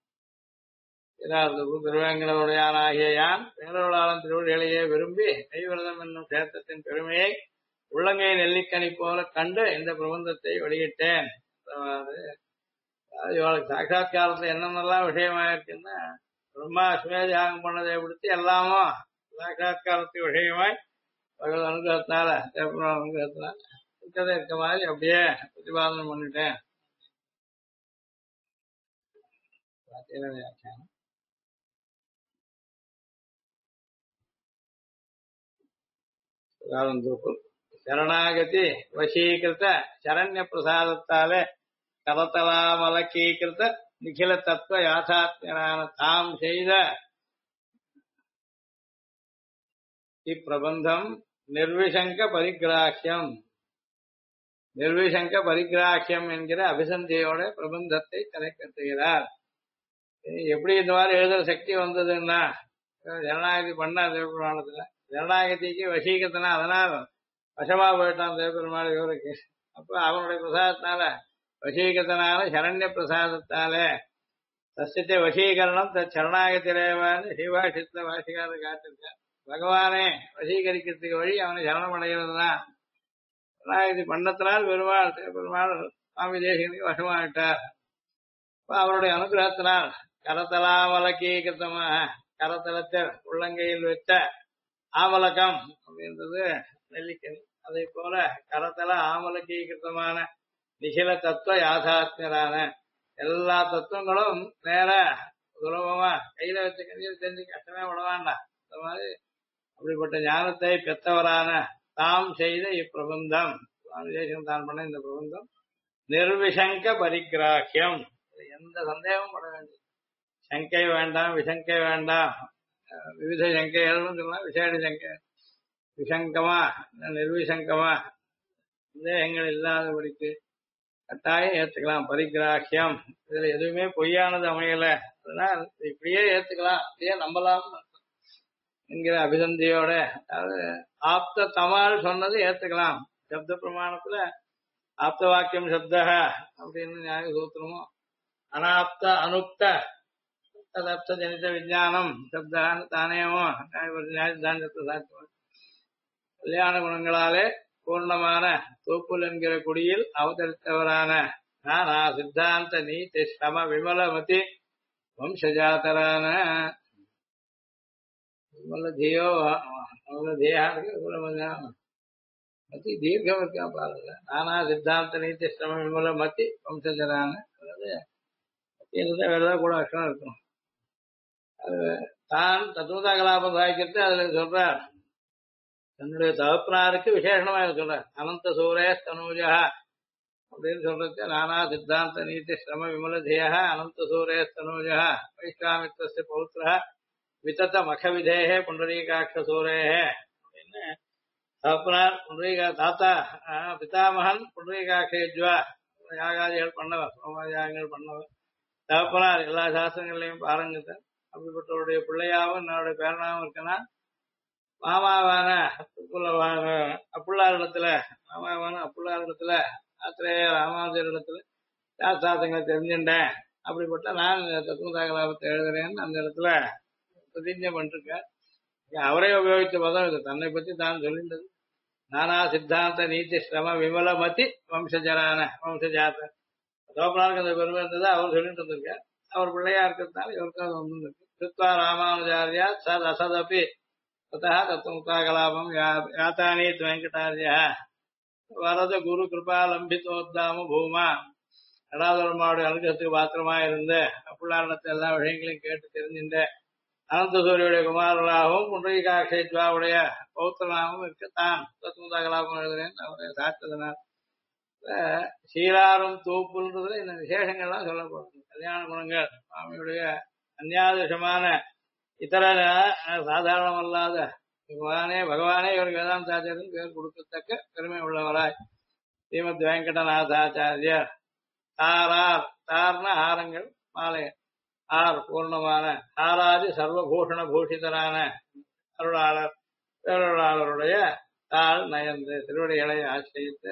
திருவேங்கடமுடையானாகிய யான் பேரருளாளன் திருவடிகளையே விரும்பி மெய்விரதம் என்னும் கஷேத்திரத்தின் பெருமையை உள்ளங்கை நெல்லிக்கனி போல கண்டு இந்த பிரபந்தத்தை வெளியிட்டேன். இவளுக்கு சாட்சாத்காரத்துல என்னென்னலாம் விஷயமாயிருக்குன்னா பிரம்மா சுமேதியாகம் பண்ணதை பிடிச்சி எல்லாமும் சாட்சாத்காரத்துக்கு விஷயமாய் பகவத் அனுகிரகத்தினால அனுகிரகத்தினால இருக்கிறத இருக்க மாதிரி அப்படியே பிரதிபாதனம் பண்ணிட்டேன். சரணாகதி வசீகிருத்த சரண்ய பிரசாதத்தாலே கரதலாமலக்கீகிருத்த நிகில தத்துவ யாதாத்மனான தாம் செய்த இப்பிரபந்தம் நிர்விசங்க பரிகிராஹ்யம் என்கிற அபிசந்தியோட பிரபந்தத்தை தலை கட்டுகிறார். எப்படி இந்த மாதிரி எழுதுற சக்தி வந்ததுன்னா ஜனநாயகதி பண்ணா தேவபெருமானத்துல ஜனநாயகத்திக்கு வசீகத்தனா அதனால வசமா போயிட்டான் தேவபெருமாள் இவருக்கு. அப்ப அவனுடைய பிரசாதத்தினால வசீகத்தனால சரண்ய பிரசாதத்தாலே சசியத்தை வசீகரணம் சரணாகத்திலேவான்னு சிவாஷித்த வாசிகார காட்டிருக்கார். பகவானே வசீகரிக்கிறதுக்கு வழி அவனை சரணம் அடைகிறது தான். சரணாகதி பண்ணத்தினால் பெருமாள் சுவாமி தேசிகனுக்கு வசமாயிட்டார். அவருடைய அனுகிரகத்தினால் கரதலாமலக்கீகிருத்தமாக கரத்தலத்தை உள்ளங்கையில் வைத்த ஆமலகம் அப்படின்றது நெல்லிக்கனி. அதே போல கரத்தல ஆமலக்கீகிருத்தமான நிகில தத்துவ யாதாத்மரான எல்லா தத்துவங்களும் நேர சுலபமா கையில வச்ச கதையில் தெரிஞ்சு கஷ்டமே விடவாண்டா. இந்த மாதிரி அப்படிப்பட்ட ஞானத்தை பெற்றவரான தாம் செய்த இப்பிரபந்தம் சுவாமி தேசிகன் தான் பண்ண இந்த பிரபந்தம் நிர்விசங்க பரிகிராஹ்யம். எந்த சந்தேகமும் பட வேண்டியது. சங்கை வேண்டாம், விசங்கை வேண்டாம். விவித சங்கைகள் சொல்லலாம், விசேட சங்கை விசங்கமா நிர்விசங்கமா சந்தேகங்கள் இல்லாதபடிக்கு கட்டாயம் ஏத்துக்கலாம். பரிகிராஹ்யம் இதுல எதுவுமே பொய்யானது அமையல, அதனால் இப்படியே ஏத்துக்கலாம், இப்படியே நம்பலாம் என்கிற அபிசந்தியோட அதாவது ஆப்த தமால் சொன்னது ஏத்துக்கலாம். சப்த பிரமாணத்துல ஆப்த வாக்கியம் சப்த அப்படின்னு நியாய சூத்திரமோ அனாப்த அனுப்த ததப்த ஜனித விஜானம் சப்தான்னு தானேமோ நியாயத்தாண்டத்தை சாத்துவோம். கல்யாண குணங்களாலே பூர்ணமான தூப்புல் என்கிற குடியில் அவதரித்தவரான நானா சித்தாந்த நீதி ஸ்ரம விமலமதி வம்சஜாதரான விமல தியோ மதி தீர்க்கம் இருக்கா பாருங்க. நானா சித்தாந்த நீதி ஸ்ரம விமல மதி வம்சஜரான வேற ஏதாவது கூட அர்த்தம் இருக்கும். அது தான் தத்துவதா கலாபம் சாய்க்கிறது அதுல சொல்றார். தன்னுடைய தகப்பனாருக்கு விசேஷமா சொல்றார். அனந்த சூரே தனூஜா அப்படின்னு சொல்றது நானா சித்தாந்த நீதி ஸ்ரம விமலதேய அனந்த சூரே தனூஜா வைஸ்வாமித்திர பௌத்திர விதத்த மகவிதேக புண்டரீகாட்ச சூரேக அப்படின்னு தகப்பனார் புண்டரீகா தாத்தா பிதாமகன் புண்டரீகாட்சேஜ்வா யாகாதிகள் பண்ணவர், சோமயாகங்கள் பண்ணவர். தகப்பனார் எல்லா சாஸ்திரங்களையும் பாருங்க. அப்படிப்பட்டவருடைய பிள்ளையாவும் என்னுடைய பேரனாவும் இருக்கனா மாமாவான புல்லவான அப்புள்ளாரிடத்துல மாமாவான அப்புள்ளாரிடத்துல ஆத்திரேய ராமானுஜரிடத்துல சாஸ்திரங்களை தெரிஞ்சுட்டேன். அப்படிப்பட்ட நான் தத்துவ கலாபத்தை எழுதுறேன்னு அந்த இடத்துல பிரதிஜை பண்ணிருக்கேன். அவரே உபயோகித்த பதம் இது. தன்னை பத்தி தான் சொல்லின்றது. நானா சித்தாந்த நீதி ஸ்ரம விமலமதி வம்சஜரான வம்சஜாத்த தோப்பனாருக்கு அந்த பெருமை இருந்தது அவர் சொல்லிட்டு இருந்திருக்கார். அவர் பிள்ளையா இருக்கிறதுனால இவருக்கு அது வந்துருக்கு. கிருத்வா ராமானுஜாரியா சத் அசதபி ததா தத்துவமுக்தா கலாபம் யாத்தானீத் வெங்கடாரியா வரத குரு கிருபா லம்பித்தோத்தாம பூமா நடாதொருமாவுடைய அனுகிரகத்துக்கு பாத்திரமா இருந்து அப்புள்ளாரணத்தை எல்லா விஷயங்களையும் கேட்டு தெரிஞ்சுட்டு அனந்த சூரியுடைய குமாரர்களாகவும் புண்டரீகாட்சித்வாவுடைய பௌத்திரனாகவும் இருக்கத்தான் தத்துவமுக்தா கலாபம் எழுதுறேன் அவரை சாத்ததனால் சீராரும் தூப்புன்றதுல இந்த விசேஷங்கள்லாம் சொல்லப்படுது. கல்யாண குணங்கள் சுவாமியுடைய அந்யாதிஷமான இதர சாதாரணமல்லாத பகவானே இவருக்கு வேதாந்தாச்சாரியன் பேர் கொடுக்கத்தக்க பெருமை உள்ளவராய் ஸ்ரீமத் வெங்கடநாதாச்சாரியர் தார்னா ஆரங்கள் மாலை ஆர் பூர்ணமான ஆராதி சர்வபூஷண பூஷிதரான அருளாளர் பேரருளாளருடைய தாள் நயந்து திருவடிகளை ஆசிரியத்து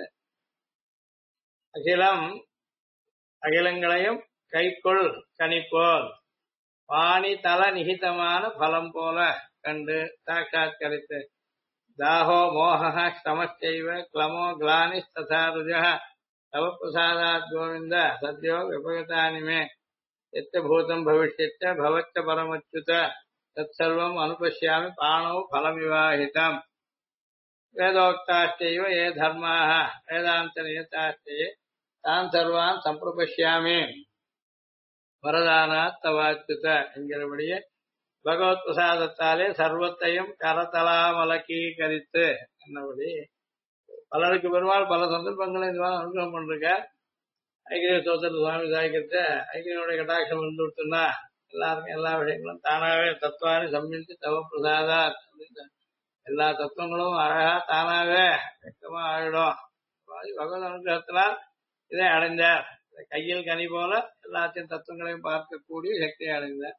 அகிலங்களையும் கைக்குள் கணிப்போல் வாணி தல நிகிதமான பலம் போல கண்டு சாட்சாத்கரித்து தாஹோ மோக ஸ்ரமச்சைவ கிளமோ கிளானி ததா ருஜ தவ பிரசாதாத் கோவிந்த சத்யோ விபகதானிமே எத்த பூதம் பவிஷ்யச்ச பவச்ச பரமச்சுத தற்சர்வம் அனுபஷ்யாமி பாணோ பலமிவாஹிதம் வேதோக்தாச்சைவ ஏ தர்மாக வேதாந்த நியதாச்சே தான் சர்வான் சம்பிரபஷ்யாமி வரதானாத் தவாச்சுத என்கிறபடியே பகவத் பிரசாதத்தாலே சர்வத்தையும் கரதலாமலக்கீகரித்து என்னபடி பலருக்கு பெருமாள் பல சந்தர்ப்பங்களை இந்த மாதிரி அனுகிரகம் பண்றீங்க. ஐக்கிய சோதர சுவாமி சாய்க்கிறத ஐக்கியனுடைய கட்டாட்சம் வந்து விட்டுனா எல்லாருக்கும் எல்லா விஷயங்களும் தானாவே தத்துவானி சம்மித்து தவ பிரசாதா எல்லா தத்துவங்களும் அழகா தானாவே வெக்கமா ஆயிடும். பகவத் அனுகிரகத்தினால் இதை அடைஞ்சார். கையில் கனி போல எல்லாத்தையும் தத்துவங்களையும் பார்க்கக்கூடிய சக்தியை அடைந்தார்.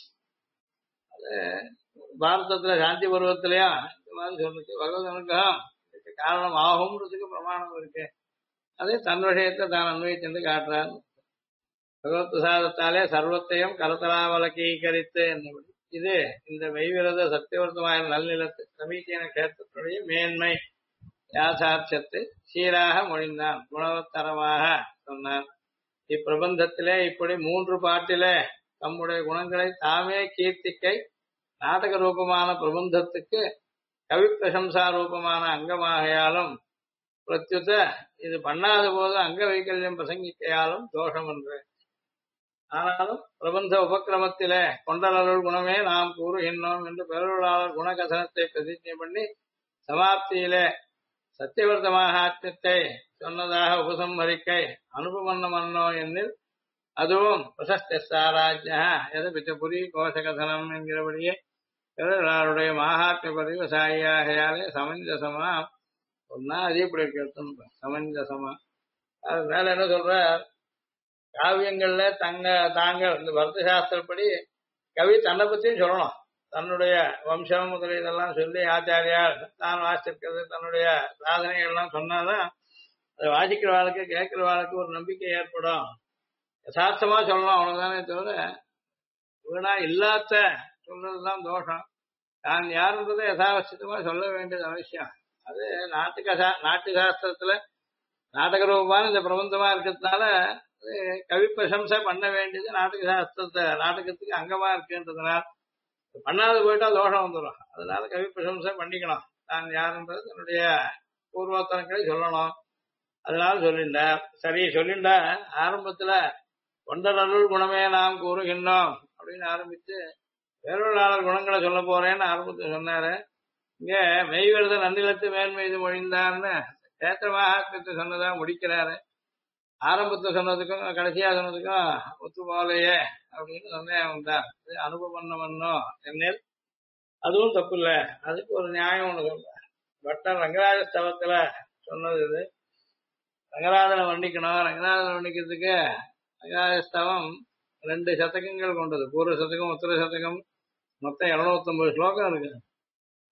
அது பாரதத்துல சாந்தி பருவத்திலயும் இந்த மாதிரி சொல்லிருக்கு. பகவத் அனுகிரகம் இதுக்கு காரணம் ஆகும்ன்றதுக்கு பிரமாணம் இருக்கு. அதே தன் விஷயத்தை தான் அன்வயித்து காட்டுறார். பகவத் பிரசாதத்தாலே சர்வத்தையும் கரதலாவலக்கீகரித்து என்னபடி இது இந்த மெய்விரத சத்தியவர்த்தமான நல்நிலத்து சமீச்சீன கேத்திரத்துடைய மேன்மை யாசாட்சத்தை சீராக மொழிந்தான், குணவத்தரமாக சொன்னார். இப்பிரபந்தத்திலே இப்படி 3 பாட்டிலே தம்முடைய குணங்களை தாமே கீர்த்திக்கை நாடக ரூபமான பிரபந்தத்துக்கு கவி பிரசம்சா ரூபமான அங்கமாகையாலும் பிரத்யுத இது பண்ணாத போது அங்க வைக்கல்யம் பிரசங்கிக்கையாலும் தோஷம் என்று. ஆனாலும் பிரபந்த உபக்கிரமத்திலே கொண்டலருள் குணமே நாம் கூறுகின்றோம் என்று பெருளாளர் குணகதனத்தை பிரதிஜை பண்ணி சமாப்தியிலே சத்தியவர்த்த மகாத்மியத்தை சொன்னதாக உபசம்ஹரிக்கை அனுபவண்ண மன்னோ என்னில் அதுவும் பிரசஸ்தாராஜ்யா எது பிச்சபுரி கோஷகதனம் என்கிறபடியே பெருளாளுடைய மகாத்மிய பதிவசாயியாகையாலே சமஞ்சசமா சொன்னா அதே இப்படி இருக்கு சமஞ்சசமா. அது மேல என்ன சொல்ற, காவியங்கள்ல தாங்கள் இந்த பரத சாஸ்திரப்படி கவி தன்னை பத்தியும் சொல்லணும். தன்னுடைய வம்சம் முதலிய இதெல்லாம் சொல்லி ஆச்சாரியார் தான் வாசிக்கிறது தன்னுடைய சாதனைகள்லாம் சொன்னாதான் அதை வாசிக்கிற வாழ்க்கை கேட்கிற வாழ்க்கை ஒரு நம்பிக்கை ஏற்படும். யதார்த்தமா சொல்லணும் அவ்வளவுதானே தவிர வீணா இல்லாத சொல்றதுதான் தோஷம். தான் யாருன்றதை யதாவசியமா சொல்ல வேண்டியது அவசியம். அது நாட்டு சாஸ்திரத்துல நாடக ரூபமான இந்த பிரபந்தமா இருக்கிறதுனால கவி பிரசம்சை பண்ண வேண்டியது நாடக சாஸ்திரத்தை நாடகத்துக்கு அங்கமா இருக்குன்றதுனால பண்ணாத போயிட்டா தோஷம் வந்துடும். அதனால கவி பிரசம்சை பண்ணிக்கணும். தான் யாருன்றது தன்னுடைய பூர்வோத்தரங்களை சொல்லணும். அதனால சொல்லிண்டார். சரி சொல்லிண்டா ஆரம்பத்துல கொண்டலருள் குணமே நாம் கூறுகின்றோம் அப்படின்னு ஆரம்பிச்சு வேறொரு குணங்களை சொல்ல போறேன்னு ஆரம்பத்துல சொன்னாரு. இங்க மெய்விரத நன்னிலத்து மேன்மை இது மொழிந்தார்னு சேத்திர மகாத்மியத்தை சொன்னதா முடிக்கிறாரு. ஆரம்பத்தை சொன்னதுக்கும் கடைசியா சொன்னதுக்கும் ஒத்து போலையே அப்படின்னு சந்தேகம் வந்தார். அனுபவண்ணமன்னோ என்னில் அதுவும் தப்பு இல்லை. அதுக்கு ஒரு நியாயம் ஒண்ணு சொல்ற. பட்டர் ரங்கராஜ ஸ்தலத்துல சொன்னது இது. ரங்கநாதனை வர்ணிக்கணும். ரங்கநாதனை வர்ணிக்கிறதுக்கு ரங்கராஜ ஸ்தலம் 2 சதகங்கள் கொண்டது. பூர்வ சதகம் உத்தர சதகம் மொத்தம் 250 ஸ்லோகம் இருக்கு.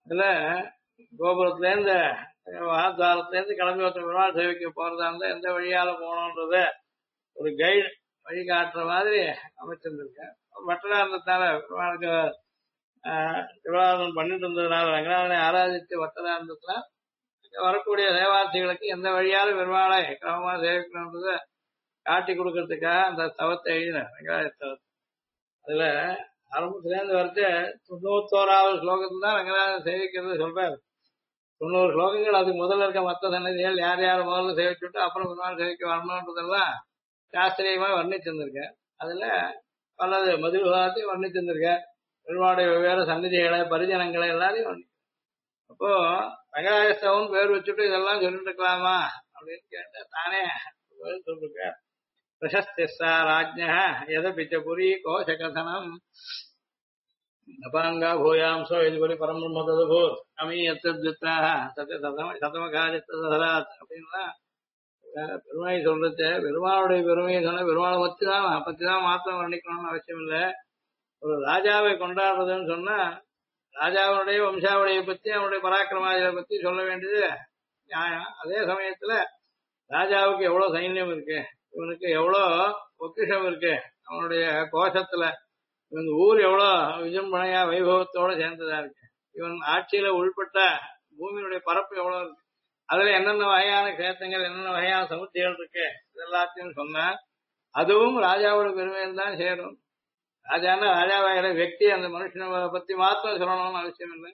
இதுல கோபுரத்துல இருந்து மகாத்வாரத்துல இருந்து கிளம்பி ஒருத்தர் பெருமாள் சேவைக்கு போறதா இருந்தா எந்த வழியால போகணுன்றது ஒரு கைடு வழிகாட்டுற மாதிரி அமைச்சிருந்திருக்கேன். பட்டரா இருந்ததுனால பெருமாளுக்கு திருவாரூரம் பண்ணிட்டு இருந்ததுனால ரங்கநாதனை ஆராதித்து வட்டரா இருந்ததுனால வரக்கூடிய தேவார்த்திகளுக்கு எந்த வழியால பெருமாளை கிரமமா சேவிக்கணுன்றத காட்டி கொடுக்கறதுக்காக அந்த தவத்தை எழுதினேன், வெங்காய தவத்தை. அதுல ஆரம்பத்துல இருந்து வரைச்ச 91வது ஸ்லோகத்துல தான் ரங்கநாதன் சேவிக்கிறது சொல்றாரு. 90 ஸ்லோகங்கள் அதுக்கு முதல்ல இருக்க மற்ற சன்னதிகள் யார் யார் முதல்ல சேவிச்சுட்டு அப்புறம் பெருமாள் சேவிக்க வரணுன்றதெல்லாம் சாஸ்திரியமா வர்ணிச்சிருந்திருக்கேன். அதுல பலது மதுவிவாதத்தையும் வர்ணிச்சிருந்திருக்கேன். பெருமாளுடைய வெவ்வேறு சன்னதிகளை பரிஜனங்களை எல்லாரையும் வர்ணி. அப்போ ரங்கராஜஸ்தவன் பேர் வச்சுட்டு இதெல்லாம் சொல்லிட்டு இருக்கலாமா அப்படின்னு கேட்ட தானே சொல்லிருக்க. பிரசஸ்திஸ்ஸா ராஜ்ஞः யதபி ச புரி கோஷகதனம் அபாங்கா பூயாம்சோ இதுபடி பரம்பிரம்ம ததுபூர் அமீயத்வித்தாக சதமகாரித்ததராத் அப்படின்னா பெருமையை சொல்றது. பெருமாளுடைய பெருமையை சொன்ன பெருமாளை பத்திதான் மாத்திரம் வர்ணிக்கணும்னு அவசியம் இல்லை. ஒரு ராஜாவை கொண்டாடுறதுன்னு சொன்னா ராஜாவுடைய வம்சாவளியை பத்தி அவனுடைய பராக்கிரமாதிகளை பத்தி சொல்ல வேண்டியது நியாயம். அதே சமயத்துல ராஜாவுக்கு எவ்வளவு சைன்யம் இருக்கு, இவனுக்கு எவ்வளவு பொக்கிஷம் இருக்கு, அவனுடைய கோஷத்துல இவன் ஊர் எவ்வளவு விஜம்பனையா வைபவத்தோட சேர்ந்ததா இருக்கு, இவன் ஆட்சியில உள்பட்ட பூமியினுடைய பரப்பு எவ்வளவு இருக்கு, அதுல என்னென்ன வகையான கேத்தங்கள் என்னென்ன வகையான சமுத்திகள் இருக்கு, இதெல்லாத்தையும் சொன்ன அதுவும் ராஜாவோட பெருமையில் தான் சேரும். ராஜான்னா ராஜாவாகிற व्यक्ति அந்த மனுஷனை பத்தி மாத்திரம் சொல்லணும்னு அவசியம் இல்லை.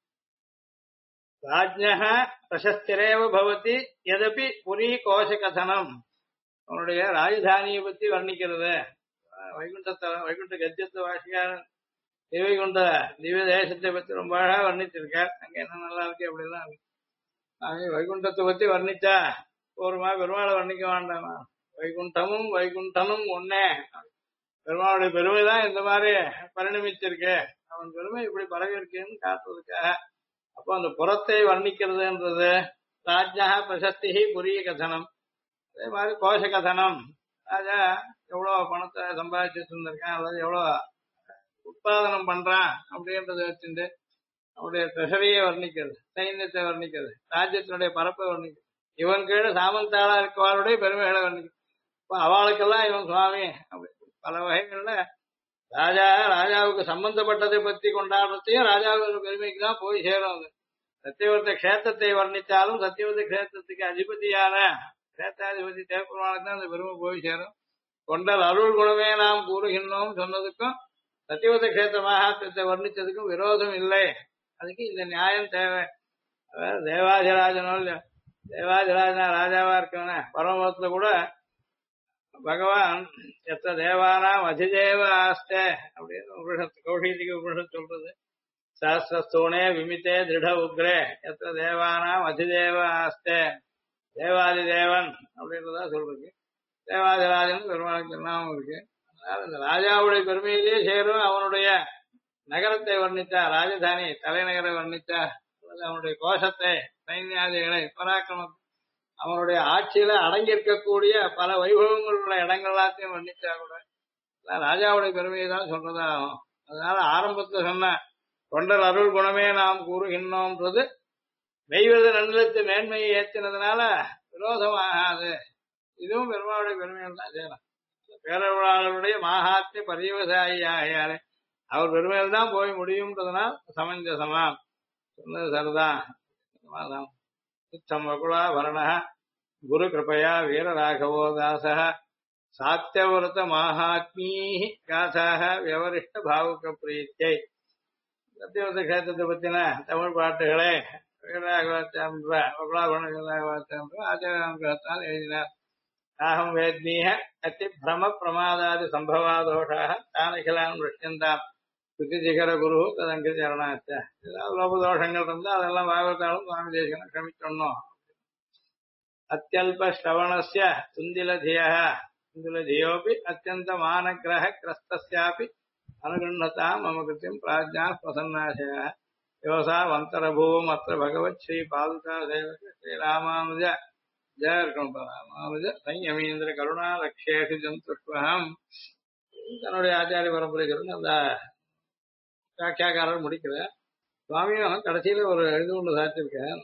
ராஜ்ஞः பிரசஸ்திரேவ பவதி எதபி புரி கோஷ கதனம், அவனுடைய ராஜதானியை பத்தி வர்ணிக்கிறது. வைகுண்ட கத்தியத்தை வாசிக்காரன் திவைகுண்ட திவ்ய தேசத்தை பத்தி ரொம்ப அழகா வர்ணிச்சிருக்கார். அங்க என்ன நல்லா இருக்கு அப்படிலாம் இருக்கு. வைகுண்டத்தை பத்தி வர்ணிச்சா ஒருமா பெருமாளை வர்ணிக்க வேண்டாமா? வைகுண்டமும் வைகுண்டனும் ஒன்னே. பெருமாளுடைய பெருமை தான் இந்த மாதிரி பரிணமிச்சிருக்கு, அவன் பெருமை இப்படி பரவி இருக்குன்னு காட்டுறதுக்காக. அப்போ அந்த புறத்தை வர்ணிக்கிறதுன்றது ராஜ்யா பிரசஸ்தி புரிய கதனம். அதே மாதிரி கோஷ கதனம், ராஜா எவ்வளவு பணத்தை சம்பாதிச்சுட்டு இருந்திருக்கான் அல்லது எவ்வளவு உற்பாதனம் பண்றான் அப்படின்றத வச்சுட்டு அவனுடைய ட்ரெஷரியை வர்ணிக்கிறது, சைன்யத்தை வர்ணிக்கிறது, ராஜ்யத்தினுடைய பரப்பை வர்ணிக்கிறது, இவன் கீழே சாமந்தாளா இருக்கவாளுடைய பெருமைகளை வர்ணிக்கிறது. இப்போ அவளுக்கெல்லாம் இவன் சுவாமி அப்படி பல வகைகள்ல ராஜாவுக்கு சம்பந்தப்பட்டதை பத்தி கொண்டாடுறதையும் ராஜாவுக்கு பெருமைக்கு தான் போய் சேரும். அது சத்தியவர்த்த கஷேத்திரத்தை வர்ணித்தாலும் சத்தியவர்த்த கஷேத்திரத்துக்கு அதிபதியான கஷேத்தாதிபதி தேவபெருமானுக்கு தான் அந்த பெருமை போய் சேரும். கொண்டல் அருள் குணமே நாம் கூறுகின்றோம் சொன்னதுக்கும் சத்தியவர்த்த கஷேத்திர மகாத்மத்தை வர்ணிச்சதுக்கும் விரோதம் இல்லை. அதுக்கு இந்த நியாயம் தேவை. தேவாதிராஜனோ இல்லையோ, தேவாதிராஜனா ராஜாவா இருக்கவன பரமபுரத்துல கூட பகவான் எத்த தேவானாம் அதிதேவ ஆஸ்தே அப்படின்னு உபனிஷத்து கௌஷீதிக உபனிஷத்து சொல்றது. சஹஸ்ரஸ்தூணே விமித்தே திருட உக்ரே எத்த தேவானாம் அதிதேவ ஆஸ்தே, தேவாதி தேவன் அப்படின்றதா சொல்றது. தேவாதிராஜன் பெருமாளுக்கு நாமம் இருக்கு. அதனால இந்த ராஜாவுடைய பெருமையிலேயே சேரும். அவனுடைய நகரத்தை வர்ணித்தா, ராஜதானி தலைநகரை வர்ணித்தா, அவனுடைய கோஷத்தை சைன்யாதிகளை பராக்கிரமத்தை அவனுடைய ஆட்சியில அடங்கி இருக்கக்கூடிய பல வைபவங்களுடைய இடங்கள் எல்லாத்தையும் வர்ணிச்சா கூட ராஜாவுடைய பெருமையை தான் சொல்றதா ஆகும். அதனால ஆரம்பத்துல சொன்ன கொண்டல் அருள் குணமே நாம் கூறுகின்றோம்ன்றது நெய்வது நன்னிலத்து மேன்மையை ஏற்றினதுனால விரோதமாகாது. இதுவும் பெருமாளுடைய பெருமைகள் தான் செய்யலாம். பேரவர்களுடைய மகாத்மிய பரிவசாயி ஆகையாலே அவர் பெருமையில் தான் போய் முடியும்ன்றதுனால் சமஞ்சசமா சொன்னது சரிதான். வகுலாபரண குரு கிருபையா வீரராகவோ தாச சாத்தியவிரத மகாத்மீ காசாக வியவரிஷ்ட பாவுக பிரீத்தியை. சத்தியவிரத கஷேத்திரத்தை பத்தின தமிழ் பாட்டுகளை வகுலாபரண ஆச்சாரியால் எழுதினார். நாகம் வேத்மீக அத்தி பிரம பிரமாதாதி சம்பவாதோஷாக தானகிலான் விஷயந்தாம் சுத்திசிகர குரு ததங்க சரணாச்ச. ஏதாவது லோபதோஷங்கள் இருந்தால் அதெல்லாம் பாகவதாலும் சுவாமி தேசிகனை க்ஷமிச்சொன்னோம். அத்தியல்ப ஸ்ரவணஸ்ய துந்திலதியோபி அத்தியந்த மானகிரக கிரஸ்தஸ்யாபி அனுகண்ணதாம் மம கிருத்தியம் பிராஜ்ஞா பிரசன்னாசய யோசா வந்தரபூம் அத்த பகவத் ஸ்ரீ பாதுகா தேவக ஸ்ரீ ராமானுஜ ஜெய இருக்கணும். ராமானுஜ சையமீந்திர கருணா லக்ஷேஷு ஜந்துஷ்வகம். தன்னுடைய ஆச்சாரிய பரம்பரை சொல்லி அந்த வியாக்கியாக்காரர் முடிக்கிற சுவாமியும் கடைசியில ஒரு இது ஒன்று சாத்திருக்கார்,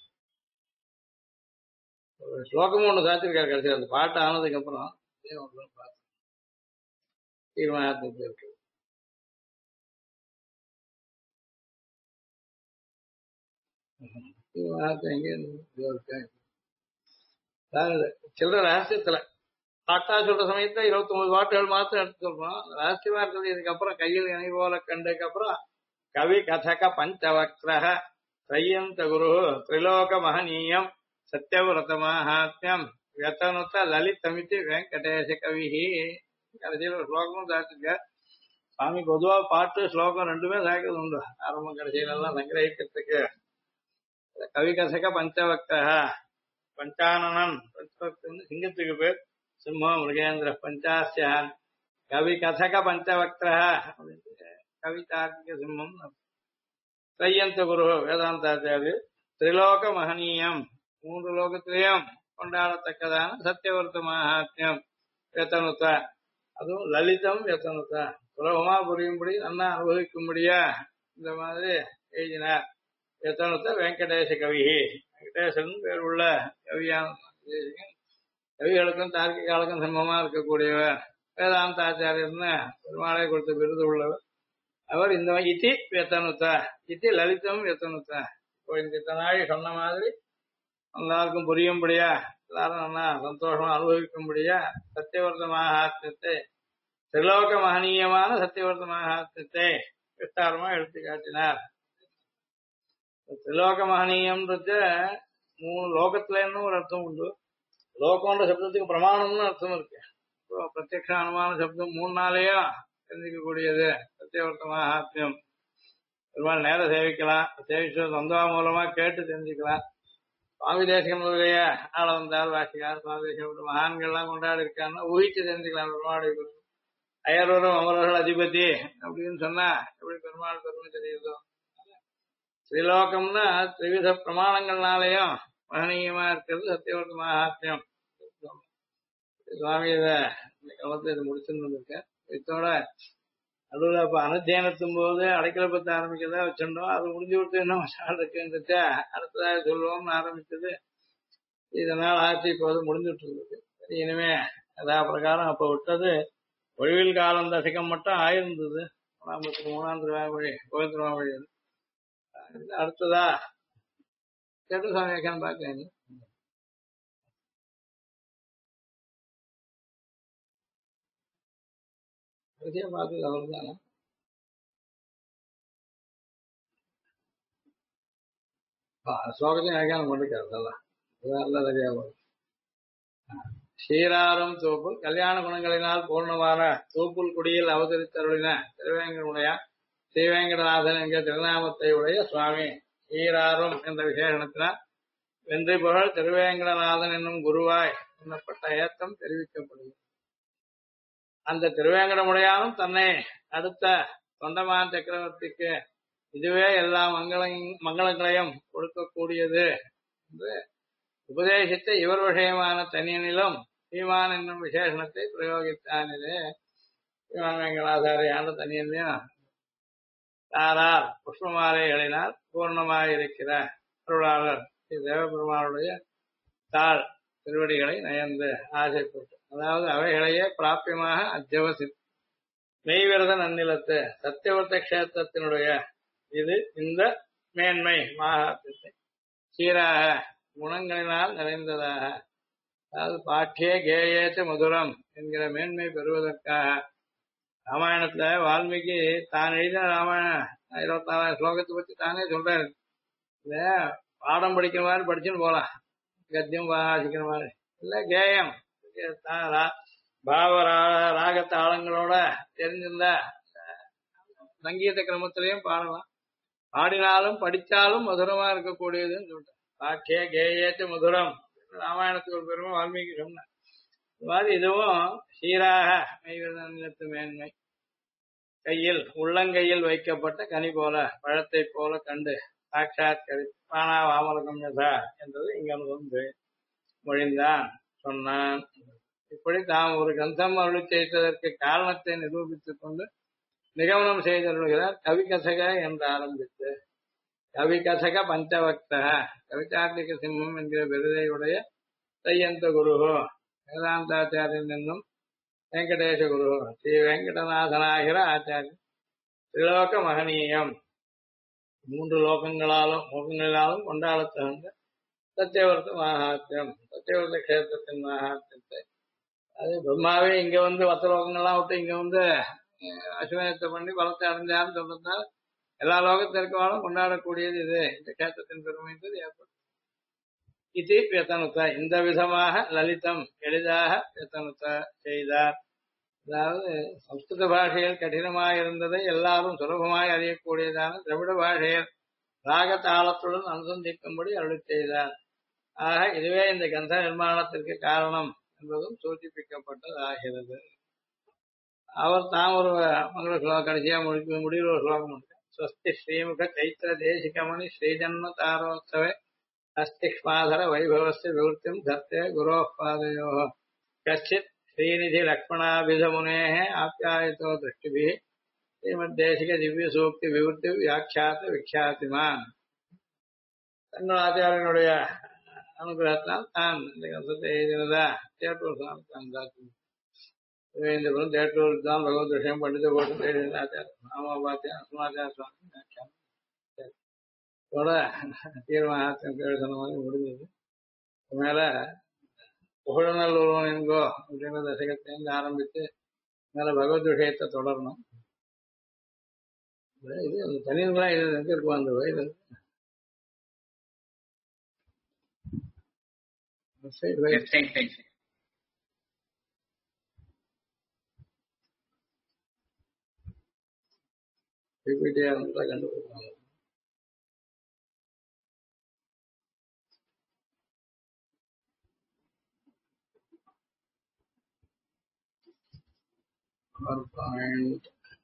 ஒரு ஸ்லோகமும் ஒன்று சாத்திருக்காரு கடைசியில். அந்த பாட்டு ஆனதுக்கு அப்புறம் தீர்மானத்துக்கு இருக்கு. தீர்மானத்தை எங்க சில்லற ரகசியத்துல பாட்டா சொல்ற சமயத்துல 29 பாட்டுகள் மாத்திரம் எடுத்து சொல்றோம். ரகசியமா இருக்கிறது இதுக்கப்புறம் கையில் இணை போல கண்டதுக்கு அப்புறம் கவி கதக பஞ்சவக்ரஹ த்ரையந்த குரு திரிலோக மகனீயம் சத்யவிரத மகாத்மியம் வியதனுத்த லலிதமிதி வெங்கடேச கவிஹி. கடைசியில் ஒரு ஸ்லோகமும் சாத்திருக்க. சுவாமி பொதுவா பாட்டு ஸ்லோகம் ரெண்டுமே சாய்க்கிறது உண்டு. ஆரம்பம் கடைசியில எல்லாம் சங்கிரகிக்கிறதுக்கு கவி கசக பஞ்சவக்ரஹ பஞ்சானனன் சிங்கத்துக்கு பேர், சிம்மம் மிருகேந்திர பஞ்சாசியான் கவி கதக பஞ்சவக்ரஹ கவிதார்க்கிக சிம்மம் தையந்த குரு வேதாந்தாச்சாரி திரிலோக மகனீயம் 3 லோகத்திலையும் கொண்டாடத்தக்கதான சத்தியவர்த்த மகாத்மியம் வேத்தனுத்த, அதுவும் லலிதம் வேத்தனுத்த சுலபமா புரியும்படி நல்லா அனுபவிக்கும்படியா இந்த மாதிரி எழுதினார். வேத்தனுத்த வெங்கடேச கவி, வெங்கடேசன் பேர் உள்ள கவியான கவிகளுக்கும் தார்க்கிகாலுக்கும் சிம்மமா இருக்கக்கூடியவர் வேதாந்தாச்சாரியர்னு பெருமாளை கொடுத்த விருது உள்ளவர் அவர். இந்த இத்தி வேத்தனுத்தா இத்தி லலிதம் வேத்தனுத்தா. இப்போ இந்த இத்தனாழி சொன்ன மாதிரி எல்லாருக்கும் புரியும்படியா, எல்லாரும் நல்லா சந்தோஷமா அனுபவிக்கும்படியா சத்தியவர்த்த மகாத்மியத்தை, திரிலோக மகனீயமான சத்தியவர்த்த மகாத்மியத்தை விஸ்தாரமா எடுத்து காட்டினார். திரிலோக மகனீயம்ன்றது 3 லோகத்துல ஒரு அர்த்தம் உண்டு. லோகம்ன்ற சப்தத்துக்கு பிரமாணம்னு அர்த்தம் இருக்கு. பிரத்யக்ஷ அனுமான சப்தம் 3 நாளையும் தெரிஞ்சிக்கக்கூடியது சத்தியவர்த்த மகாத்மியம். பெருமாள் நேர சேவிக்கலாம், சேவிச்சு சொந்தா மூலமா கேட்டு தெரிஞ்சுக்கலாம். சுவாமி தேசிகன் முதலிய ஆள வந்தார் வாசிக்கார் சுவாமி தேசிக மகான்கள்லாம் கொண்டாடி இருக்காருன்னா ஊகிச்சு தெரிஞ்சுக்கலாம். பெருமாளுடைய அயர்வரும் அமரர்கள் அதிபதி அப்படின்னு சொன்னா எப்படி பெருமாள் பெருமை தெரியுதோ, ஸ்ரீலோகம்னா திரிவித பிரமாணங்கள்னாலையும் மகனீயமா இருக்கிறது சத்தியவர்த்த மகாத்மியம். சுவாமி இதை இது முடிச்சுருந்துருக்கேன். இதோட நடுவில் இப்ப அனுத்தியானத்தும் போது அடைக்கல பத்து ஆரம்பிக்கிறதா வச்சிருந்தோம். அது முடிஞ்சு விட்டு இன்னும் இருக்குன்றத அடுத்ததாக சொல்லுவோம்னு ஆரம்பிச்சது. இதனால் ஆட்சி இப்போது முடிஞ்சுட்டு இருந்தது. இனிமே அதா பிரகாரம் அப்ப விட்டது ஒழிவில் காலம் தசகம் மட்டும் ஆயிருந்தது. 53ஆம் திருவாமொழி கோயில் திருவாமொழி. அடுத்ததா கேட்டு சாமியாக்கான்னு பாக்க பார்த்தது அவர் தானே. ஸ்லோகத்தையும் வியாக்கியானம் பண்ணிருக்காரு. நல்லா சரியா ஸ்ரீராரும் தோப்புல் கல்யாண குணங்களினால் பூர்ணமான தோப்புல் குடியில் அவதரித்தருளின திருவேங்கனுடைய ஸ்ரீவேங்கடநாதன் என்கிற திருநாமத்தை உடைய சுவாமி ஸ்ரீராரும் என்ற விசேஷணத்தினால் வென்றி புகழ் திருவேங்கடநாதன் என்னும் குருவாய் என்னப்பட்ட ஏத்தம் தெரிவிக்கப்படுகிறது. அந்த திருவேங்கடமுடையானும் தன்னை அடுத்த தொண்டமான் சக்கரவர்த்திக்கு இதுவே எல்லா மங்களங்களையும் கொடுக்கக்கூடியது என்று உபதேசித்த இவர் விஷயமான தனியனிலும் ஸ்ரீமான் என்னும் விசேஷணத்தை பிரயோகித்தானிலே ஸ்ரீமான் வெங்கடாச்சாரியான தனியன்லையும் தாரார் புஷ்பமாலைகளினால் பூர்ணமாயிருக்கிற அருளாளர் ஸ்ரீ தேவபெருமானுடைய தாழ் திருவடிகளை நயந்து ஆசைப்பட்டு, அதாவது அவைகளையே பிராபியமாக அத்தியவசி மெய்விரத நன்னிலத்து சத்தியவர்த்த கஷேத்திரத்தினுடைய இது இந்த மேன்மை மகாத்மியத்தை சீராக குணங்களினால் நிறைந்ததாக, அதாவது பாட்டியே கேயேச்ச மதுரம் என்கிற மேன்மை பெறுவதற்காக ராமாயணத்துல வால்மீகி தான் எழுதின ராமாயணம் 24ஆம் ஸ்லோகத்தை பத்தி தானே சொல்றாரு. இல்ல பாடம் படிக்கிற மாதிரி படிச்சுன்னு போலாம், கத்தியம் வாசிக்கிற மாதிரி இல்ல, கேயம் பாவ ராகத்த ஆழங்களோட தெரிஞ்சிருந்தா சங்கீத கிரமத்திலையும் பாடலாம். பாடினாலும் படித்தாலும் மதுரமா இருக்கக்கூடியதுன்னு சொல்றேன். பாக்கிய கேயேச்ச மதுரம் ராமாயணத்துக்கு ஒரு பெருமை வால்மீகி சொன்ன மாதிரி இதுவும் சீராக மெய்விரதத்து மேன்மை கையில் உள்ளங்கையில் வைக்கப்பட்ட கனி போல பழத்தை போல கண்டு சாட்சாத் கரி பானா வாமலகம் யதா என்றது இங்க வந்து மொழிந்தான் சொன்னான். இப்படி தாம் ஒரு கந்தம் அருளி செய்ததற்கு காரணத்தை நிரூபித்துக் கொண்டு நிகமனம் செய்தருள்கிறார் கவி கசக என்று ஆரம்பித்து கவிகசக பஞ்சவக்த கவிதார்த்திக சிம்மம் என்கிற விருதையுடைய தையந்த குரு வேதாந்தாச்சாரியன் என்னும் வெங்கடேச குரு ஸ்ரீ வெங்கடநாதனாகிற ஆச்சாரியன் திரிலோக மகனீயம் மூன்று லோகங்களிலாலும் கொண்டாடத் தகுந்த சத்தியவர்த்த மகாத்மியம் சத்தியவர்த்த கஷேத்திரத்தின் மகாத்மியத்தை அது பிரம்மாவே இங்க வந்து மற்ற லோகங்கள்லாம் விட்டு இங்க வந்து அசுவனத்தை பண்ணி பலத்தை அடைஞ்சான்னு சொல்றதுனால எல்லா லோகத்திற்காலும் கொண்டாடக்கூடியது இது இந்த கஷேத்திரத்தின் பெருமைன்றது ஏற்படும் இது வியத்தனுத்த இந்த விதமாக லலிதம் எளிதாக வியத்தனுத்த செய்தார். அதாவது சம்ஸ்கிருத பாஷையில் கடினமாக இருந்ததை எல்லாரும் சுலபமாய் அறியக்கூடியதான திராவிட பாஷையில் ராக தாளத்துடன் அனுசந்திக்கும்படி அருள் செய்தார். ஆக இதுவே இந்த கந்த நிர்மாணத்திற்கு காரணம் என்பதும் சூச்சிப்பிக்கப்பட்டதாகிறது. அவர் தான் ஒரு மங்கள ஸ்லோகம் கடைசியா முடிவில் ஒரு ஸ்லோகம் உண்டு. ஸ்வஸ்தி ஸ்ரீமுக சைத்திர தேசிகமணி ஸ்ரீஜன்ம தாரோத்சவே அஸ்திஷ்மாதர வைபவஸ்ய விவருத்திம் தத்தே குரோः பாதயோः கச்சித் ஸ்ரீநிதி லக்ஷ்மணாபிதமுனேः ஆப்யாயதோ திருஷ்டிபிः ஸ்ரீமத்தேசிக திவ்ய சூக்தி விவருத்தி வியாக்கியாத விக்ஷாத்திமான். தங்கள் ஆச்சாரியனுடைய அனுகிரகத்தால் தான் இந்த கந்தத்தை எழுதினதா தேட்டூர் சுவாமி தான் தேவேந்திரபுரம் தேட்டூருக்கு தான் பகவத் விஷயம் பண்டித கோட்டம் எழுதின ஆச்சாரம் ராமாபாத்தியா சுமாச்சார சுவாமி வியாக்கியானம் இதோட தீர்மானத்தின் பேர் சொன்ன மாதிரி முடிஞ்சது. மேல புகழநல்லூர் என்கோ அப்படின்ற தசகத்திலிருந்து ஆரம்பித்து மேல பகவத் விஷயத்தை தொடரணும். இது தனியன்களாம் இது எங்க இருக்கும் அந்த வயது பிபிடியா கண்டுபிடிப்பாங்க. PowerPoint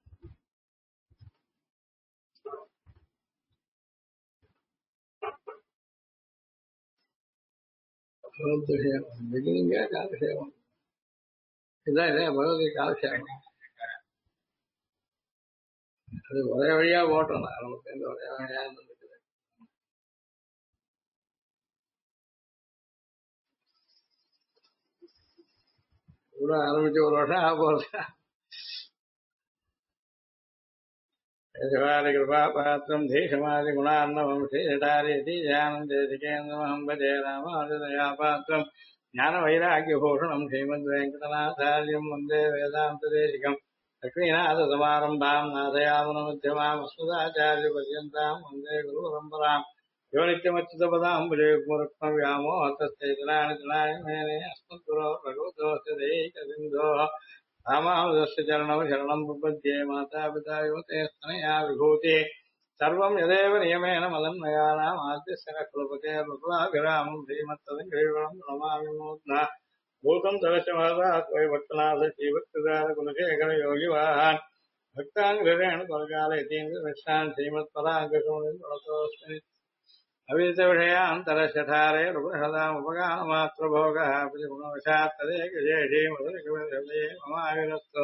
beginning காலக்ஷேபம் இதான் இதே பகவதி காலக்ஷேபம். அது ஒரே வழியா ஓட்டணும் நமக்கு எந்த ஒரே வழியா இருந்துருக்குது. கூட ஆரம்பிச்சு ஒரு வருஷம் ஆக போறது. कृपापात्रम् धीशमादिगुणार्णवम् श्रीजटारीतीजानन्देशिकेन्द्रमहम् भजे रामानुजदयापात्रम् ज्ञानवैराग्यभूषणम् श्रीमद्वेङ्कटनाथार्यम् वन्दे वेदान्तदेशिकम् लक्ष्मीनाथसमारम्भाम् नाथयामनमध्यमाम् अस्मदाचार्यपर्यन्ताम् वन्दे गुरुपरम्पराम् यो नित्यमच्युतपदाम् भुजयुग्मरुक्मव्यामोहतश्चैतनानि तनायमेने अस्मद्गुरो भगवतोऽस्य दैकसिन्धोः रामानुजस्य चरणौ शरणं प्रपद्ये मातापिता युवते स्तनया विभूति सर्वं यदेव नियमेन मदन्मयानाम् आद्यस्य न कुलपते रुकुलाभिरामं श्रीमत्तदङ्घ्रीवरं नमामि मूर्ध्ना भूतं तदस्य महदात् वै भक्तनाथ श्रीभक्तिदारकुलशेखरयोगिवाहान् भक्ताङ्घ्रेण त्वरकालयतीन्द्रविश्रान् श्रीमत्पराङ्कशोणिं प्रणतोऽस्मि अविदितविषयान्तरशठारे रुपनिषदामुपगानमात्रभोगः प्रतिगुणवशात् तदेकशेषी मधुरकविहृदये ममाविरस्तु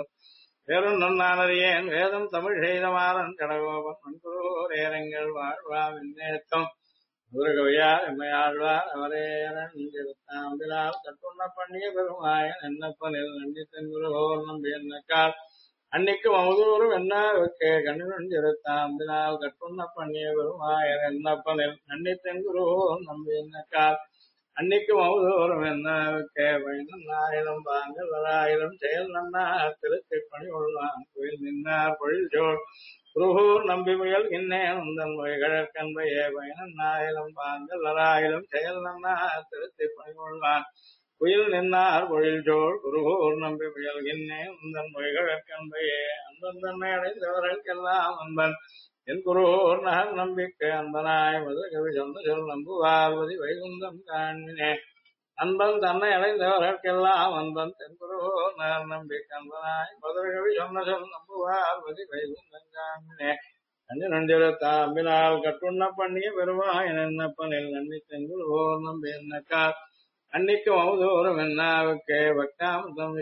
வேறும் வேதம் தமிழ் செய்தமாறன் கடகோபன் மண்புரோரேரங்கள் வாழ்வாம் விண்ணேத்தம் முருகவையார் எம்மையாழ்வார் அவரேரன் திருத்தாம்பிலால் கட்டுண்ண பண்ணிய பெருமாயன் என்னப்பனில் நண்டித்தன் குருகோர் நம்பி என்னக்கால் அன்னைக்கும் அமுதூரும் என்னாவுக்கே கண்ணுடன் திருத்தாம்பினால் கட்டுண்ண பண்ணிய பெருமாயன் என்னப்பனில் நண்டித்தன் குருகோர் நம்பி என்னக்கால் அன்னைக்கும் அமுதோறும் என்னாவுக்கே பயனாயிரம் பாங்கள் வராயிரம் செயல் நன்னா திருத்தி பணி கொள்ளான் கோயில் நின்னார் பொழில் சோழ் குருகூர் நம்பி முயல் இன்னேன் உந்தன் மொழிகழற்கன்பையே பயனாயிரம் பாங்கள் வராயிரம் செயல் நன்னா திருத்தி பணி கொள்ளான் குயில் நின்னார் பொழில் சோழ் குருகூர் நம்பி முயல் இன்னேன் உந்தன் மொழிகழற்கன்பையே அன்பன் தன்னை அடைந்தவர்களுக்கெல்லாம் அன்பன் என் குருவோர் நகர் நம்பிக்கை அன்பனாய் மதுரகவி சொந்த சொல் நம்புவார்வதி வைகுந்தம் காண்மினே அன்பன் தன்னை அடைந்தவர்களுக்கெல்லாம் அன்பன் தென் குருவோர் நகர் நம்பிக்கை அன்பனாய் மதுரகவி சொன்ன சொல் நம்புவார்வதி வைகுந்தம் காண்மினே அஞ்சு நஞ்சிரத்தாம்பினால் கட்டுண்ண பண்ணிய பெருமாயன் என்னப்பனில் நன்னி தென் குருவோர் நம்பி என்னக்கால் அன்னிக்கும் அவதோறும் என்னாவுக்கே பக்தாமிர்தம்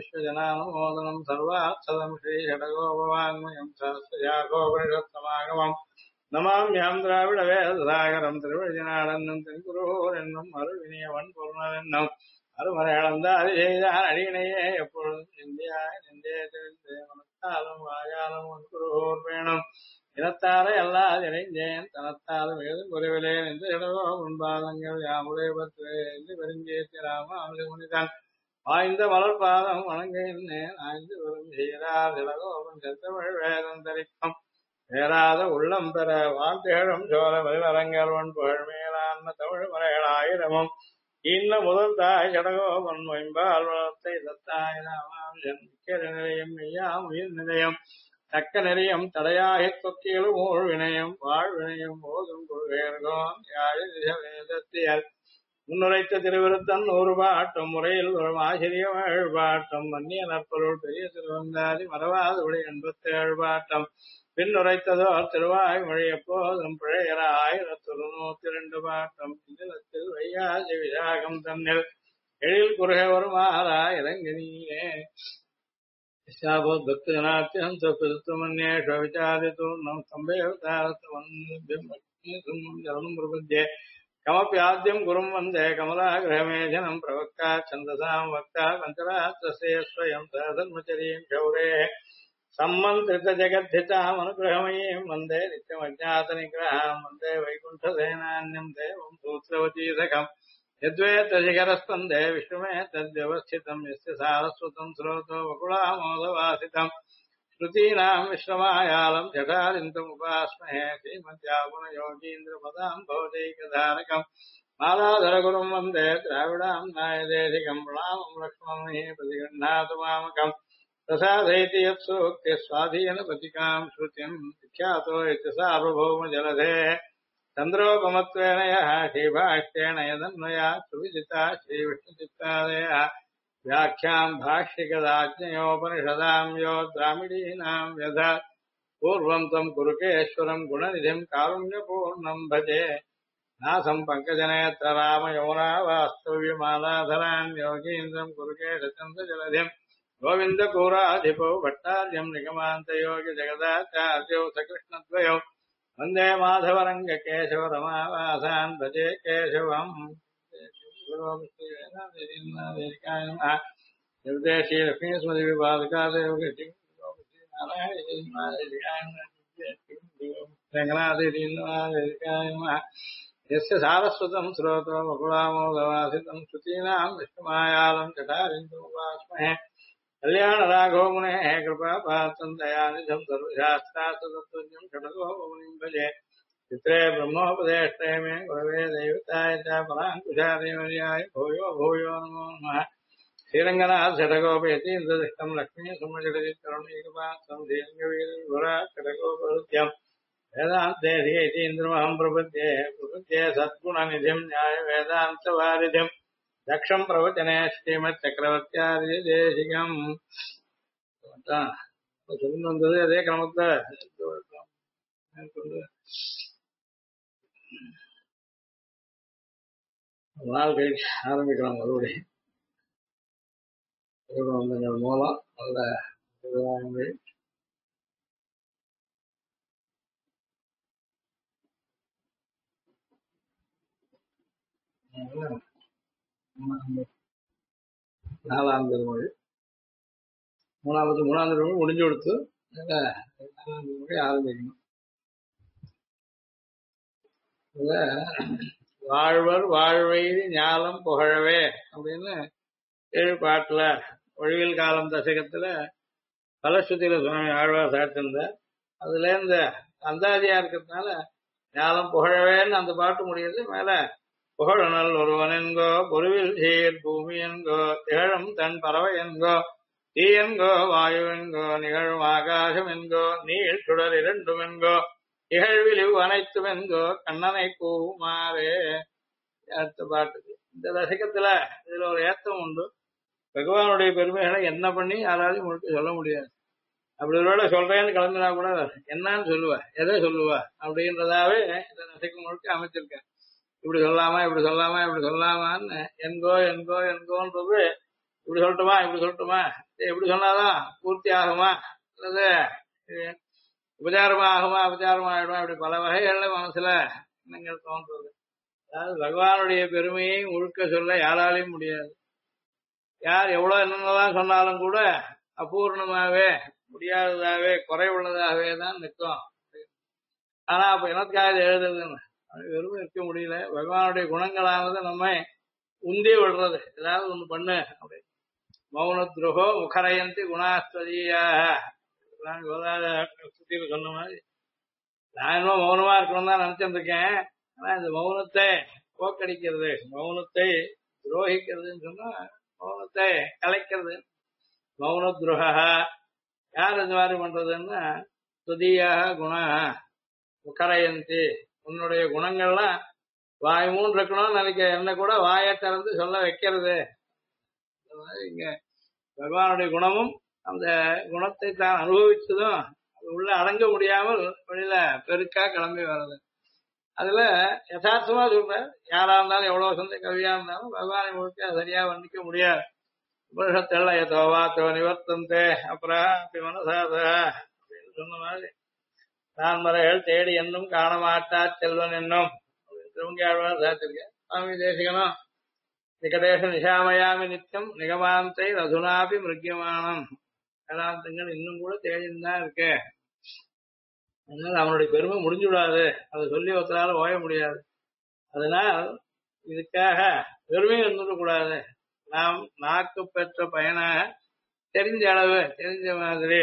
விஸ்வஜனானுமோதனம் சர்வாத்சதம் ஸ்ரீ ஷடகோபவாங்மயம் சாஸ்திரயாகோபனிஷத்தமாகமம் நமாமியாம் திராவிட வேதசாகரம் திருவழிநாடன்னும் தென்குருகூர் என்னும் அருள்வினியவன் பொருணர் என்னும் அருமறை அளந்த அது செய்தான் அடியினையே எப்பொழுதும் இந்தியா நெஞ்சே தெரிந்து மனத்தாலும் வாயாலும் உன் குருகூர் வேணும் இனத்தாரை அல்லாது இணைந்தேன் தனத்தாலும் ஏதும் குறைவிலே நின்று இடவோ முன்பாதங்கள் யாமுடைய பற்று என்று பெருஞ்சேத்தி ராம அமிழ் முனிதான் வாய்ந்த மலர்பாதம் வணங்குகின்றேன் ஆய்ந்து வரும் சீரார் திலகோபன் செத்தமிழ் வேதம் தரிக்கும் பேராத உள்ளம் பெற வார்த்தைகளும் சோழ வரிவரங்கல்வன் புகழ் மேலான்ம தமிழ் மலைகளாயிரமும் இன்ன முதல் தாய் ஜடகோபன் மொயம்பால் வளர்த்தை தத்தாய் ராமாம் மிக்க நிலையம் மெய்யாம் உயிர் நிலையம் தக்க நெறியம் தடையாகிக் கொக்கியலும் ஊழ் வினயம் வாழ்வினையும் போதும் கொள்வேர்கோன் யாழ் வேதத்தியல் முன்னுரைத்த திருவிருத்தன் 100 பாட்டும் முறையில் வரும் ஆசிரிய பாட்டம் மன்னிய நற்பொருள் பெரிய திருவந்தாதி மறவாது விடை 87 பாட்டம் பின்னுரைத்ததோ திருவாய் மொழி எப்போதும் பிழையற 1092 பாட்டம் இந்நிலத்தில் வையாசி விசாகம் தன்னில் எழில் குறுக வருமாறா இறங்கினியே பக்தனாத்தியம் சுமன்யேஷ விசாரித்தூர்ணம் சம்பேவதாரத்தவன் பிரபுத்தியே கமப்பியாத்யம் குரும் வந்தே கமலாகிரகமேஜனம் பிரவக்தா சந்தசாம் வக்தா பஞ்சராத்திரஸ்வயம் சதர்மச்சரியம் சௌரே சம்மந்திரித ஜெகத்திதாம் அனுகிரகமயீம் வந்தே நித்யமஜாத நிகிரகாம் வந்தே வைகுண்டசேனான்யம் தேவம் சூத்ரவதீசகம் यद्वेतशिखरस्पन्दे विष्णुमे तद्व्यवस्थितम् यस्य सारस्वतम् स्रोतो वकुलामोदवासितम् श्रुतीनाम् विश्रमायालम् जटारिन्तमुपास्महे श्रीमद्यापुनयोगीन्द्रपदाम् भवदैकधारकम् मालाधरगुरुम् वन्दे द्राविडाम् नायदेशिकम् प्रणामम् लक्ष्मणे प्रतिगृह्णातु मामकम् प्रसादयति यत्सूक्तिस्वाधीनपतिकाम् श्रुतिम् विख्यातो यत् सार्वभौमजलधे चन्द्रोपमत्वेन यः श्रीभाष्येण यदन्वया सुविदिता श्रीविष्णुचित्तादयः व्याख्याम् भाष्यगदाज्ञयोपनिषदाम् यो द्रामिडीनाम् व्यधात् पूर्वम् तम् कुरुकेश्वरम् गुणनिधिम् कारुण्यपूर्णम् भजे नासम् पङ्कजनेत्र रामयमुना वास्तव्यमालाधरान् योगीन्द्रम् कुरुकेशचन्द्रजलधिम् गोविन्दकूराधिपौ भट्टार्यम् निगमान्तयोगि जगदाचार्यौ सकृष्णद्वयौ वन्दे माधवरङ्ग केशव रमावासान् भजे केशवम् निर्देशी लक्ष्मी स्मृति विभादकादेव यस्य सारस्वतम् स्रोतो वकुलामोदवासितम् श्रुतीनाम् विष्णुमायालम् जटारिन्दुमुपास्महे कल्याण राघव मुनेः कृपापात्रम् दयानिधम् सर्वशास्त्रार्थतत्त्वज्ञम् षडगोपमुनिम् भजे चित्रे ब्रह्मोपदेष्टे मे गुरवे दैवताय च पराङ्कुशादेवर्याय भूयो भूयो नमो नमः श्रीरङ्गनाथ षडगोपयतीन्द्रदृष्टम् लक्ष्मी सुमजटिकरुणीकपात्रम् श्रीरङ्गवीरविभुरा षडगोपहृत्यम् वेदान्तेऽधीन्द्रमहम् प्रपद्ये सद्गुणनिधिम् न्यायवेदान्तवारिधिम् दक्षम् प्रवचने श्रीमच्चक्रवर्त्यादिदेशिकम् சொல்லி வந்தது அதே கிரமத்தை நாள் கழிச்சு ஆரம்பிக்கலாம் மறுபடியும் மூலம் நல்ல விவகாரங்கள் நாலாம் திருமொழி மூணாம் திருமொழி முடிஞ்சு கொடுத்து நாலாம் திருமொழி ஆரம்பிக்கணும். வாழ்வர் வாழ்வை ஞாலம் புகழவே அப்படின்னு 7 பாட்டுல ஒழிவில் காலம் தசகத்துல பலஸ்ருதியில சுவாமி ஆழ்வார் சாட்டிருந்தார். அதுல இந்த அந்தாதியா இருக்கிறதுனால ஞாலம் புகழவேன்னு அந்த பாட்டு முடியுது. மேல புகழனல் ஒருவன் என்கோ பொருவில் சீர் பூமி என்கோ திகழும் தன் பறவை என்கோ தீ என்கோ வாயு என்கோ நிகழும் ஆகாசம் என்கோ நீள் சுடர் இரண்டும் என்கோ இகழ்விழிவு அனைத்தும் என்கோ கண்ணனை கூமாறே. அடுத்த பாட்டுக்கு இந்த தசகத்துல இதுல ஒரு ஏத்தம் உண்டு. பகவானுடைய பெருமைகளை என்ன பண்ணி யாராலையும் முழுக்க சொல்ல முடியாது. அப்படி ஒருவேளை சொல்றேன்னு கிளம்பினா கூட என்னன்னு சொல்லுவா, எதை சொல்லுவா அப்படின்றதாவே இந்த தசகம் முழுக்க அமைச்சிருக்கேன். இப்படி சொல்லாமா இப்படி சொல்லாமா இப்படி சொல்லாமான்னு என்கோ என்கோ என்கோன்றது இப்படி சொல்லட்டுமா இப்படி சொல்லட்டுமா எப்படி சொன்னாதான் பூர்த்தி ஆகுமா அல்லது உபச்சாரமாகுமா அபச்சாரமாயிடுமா இப்படி பல வகைகள்ல மனசுல எண்ணங்கள் தோன்றது. அதாவது பகவானுடைய பெருமையை முழுக்க சொல்ல யாராலையும் முடியாது. யார் எவ்வளவு என்னென்னதான் சொன்னாலும் கூட அபூர்ணமாவே முடியாததாவே குறைவுள்ளதாகவே தான் நிற்கும். ஆனா அப்ப எனக்காக இது எழுதுறதுன்னு வெறும் இருக்க முடியல. பகவானுடைய குணங்களானது நம்மை உந்தி விடுறது, ஏதாவது ஒண்ணு பண்ணு அப்படி. மௌன துரோகோ முகரயந்தி குணாஸ்வதியாக சொன்ன மாதிரி நான் இன்னும் மௌனமா இருக்கணும் தான் நினைச்சிட்டு இருக்கேன். ஆனா இந்த மௌனத்தை போக்கடிக்கிறது, மௌனத்தை துரோகிக்கிறதுன்னு சொன்னா மௌனத்தை கலைக்கிறது. மௌன துரோகா யார் இந்த மாதிரி பண்றதுன்னா துதியாக குண முகரயந்தி, உன்னுடைய குணங்கள்லாம் வாய் மூன்று இருக்கணும்னு நினைக்க என்ன கூட வாயை திறந்து சொல்ல வைக்கிறது. இங்க பகவானுடைய குணமும் அந்த குணத்தை தான் அனுபவிச்சதும் அது உள்ள அடங்க முடியாமல் வெளியில பெருக்கா கிளம்பி வர்றது. அதுல யதார்த்தமா சொல்ற யாரா இருந்தாலும் எவ்வளவு சொந்த கவியா இருந்தாலும் பகவானை முழுக்க சரியா வர்ணிக்க முடியாது. உபனிஷத்துல எதோவாத்தோ நிவர்த்தந்தே அப்புறம் மனசாத அப்படின்னு சொன்ன மாதிரி நான் மறைகள் தேடி என்னும் காண மாட்டா செல்வன் என்னும் திருவங்கியாழ்வார் சாத்திருக்கேன். சுவாமி தேசிகனும் நிகடேஷ நிஷாமயாமி நித்தியம் நிகமாந்தை ரதுனாபி மிருக்கியமானம், வேதாந்தங்கள் இன்னும் கூட தேடின்னு தான் இருக்கு. அதனால அவனுடைய பெருமை முடிஞ்சு விடாது, அதை சொல்லி ஒருத்தரால ஓய முடியாது. அதனால் இதுக்காக பெருமையும் இருந்துடக்கூடாது. நாம் நாக்கு பெற்ற பயனாக தெரிஞ்ச அளவு தெரிஞ்ச மாதிரி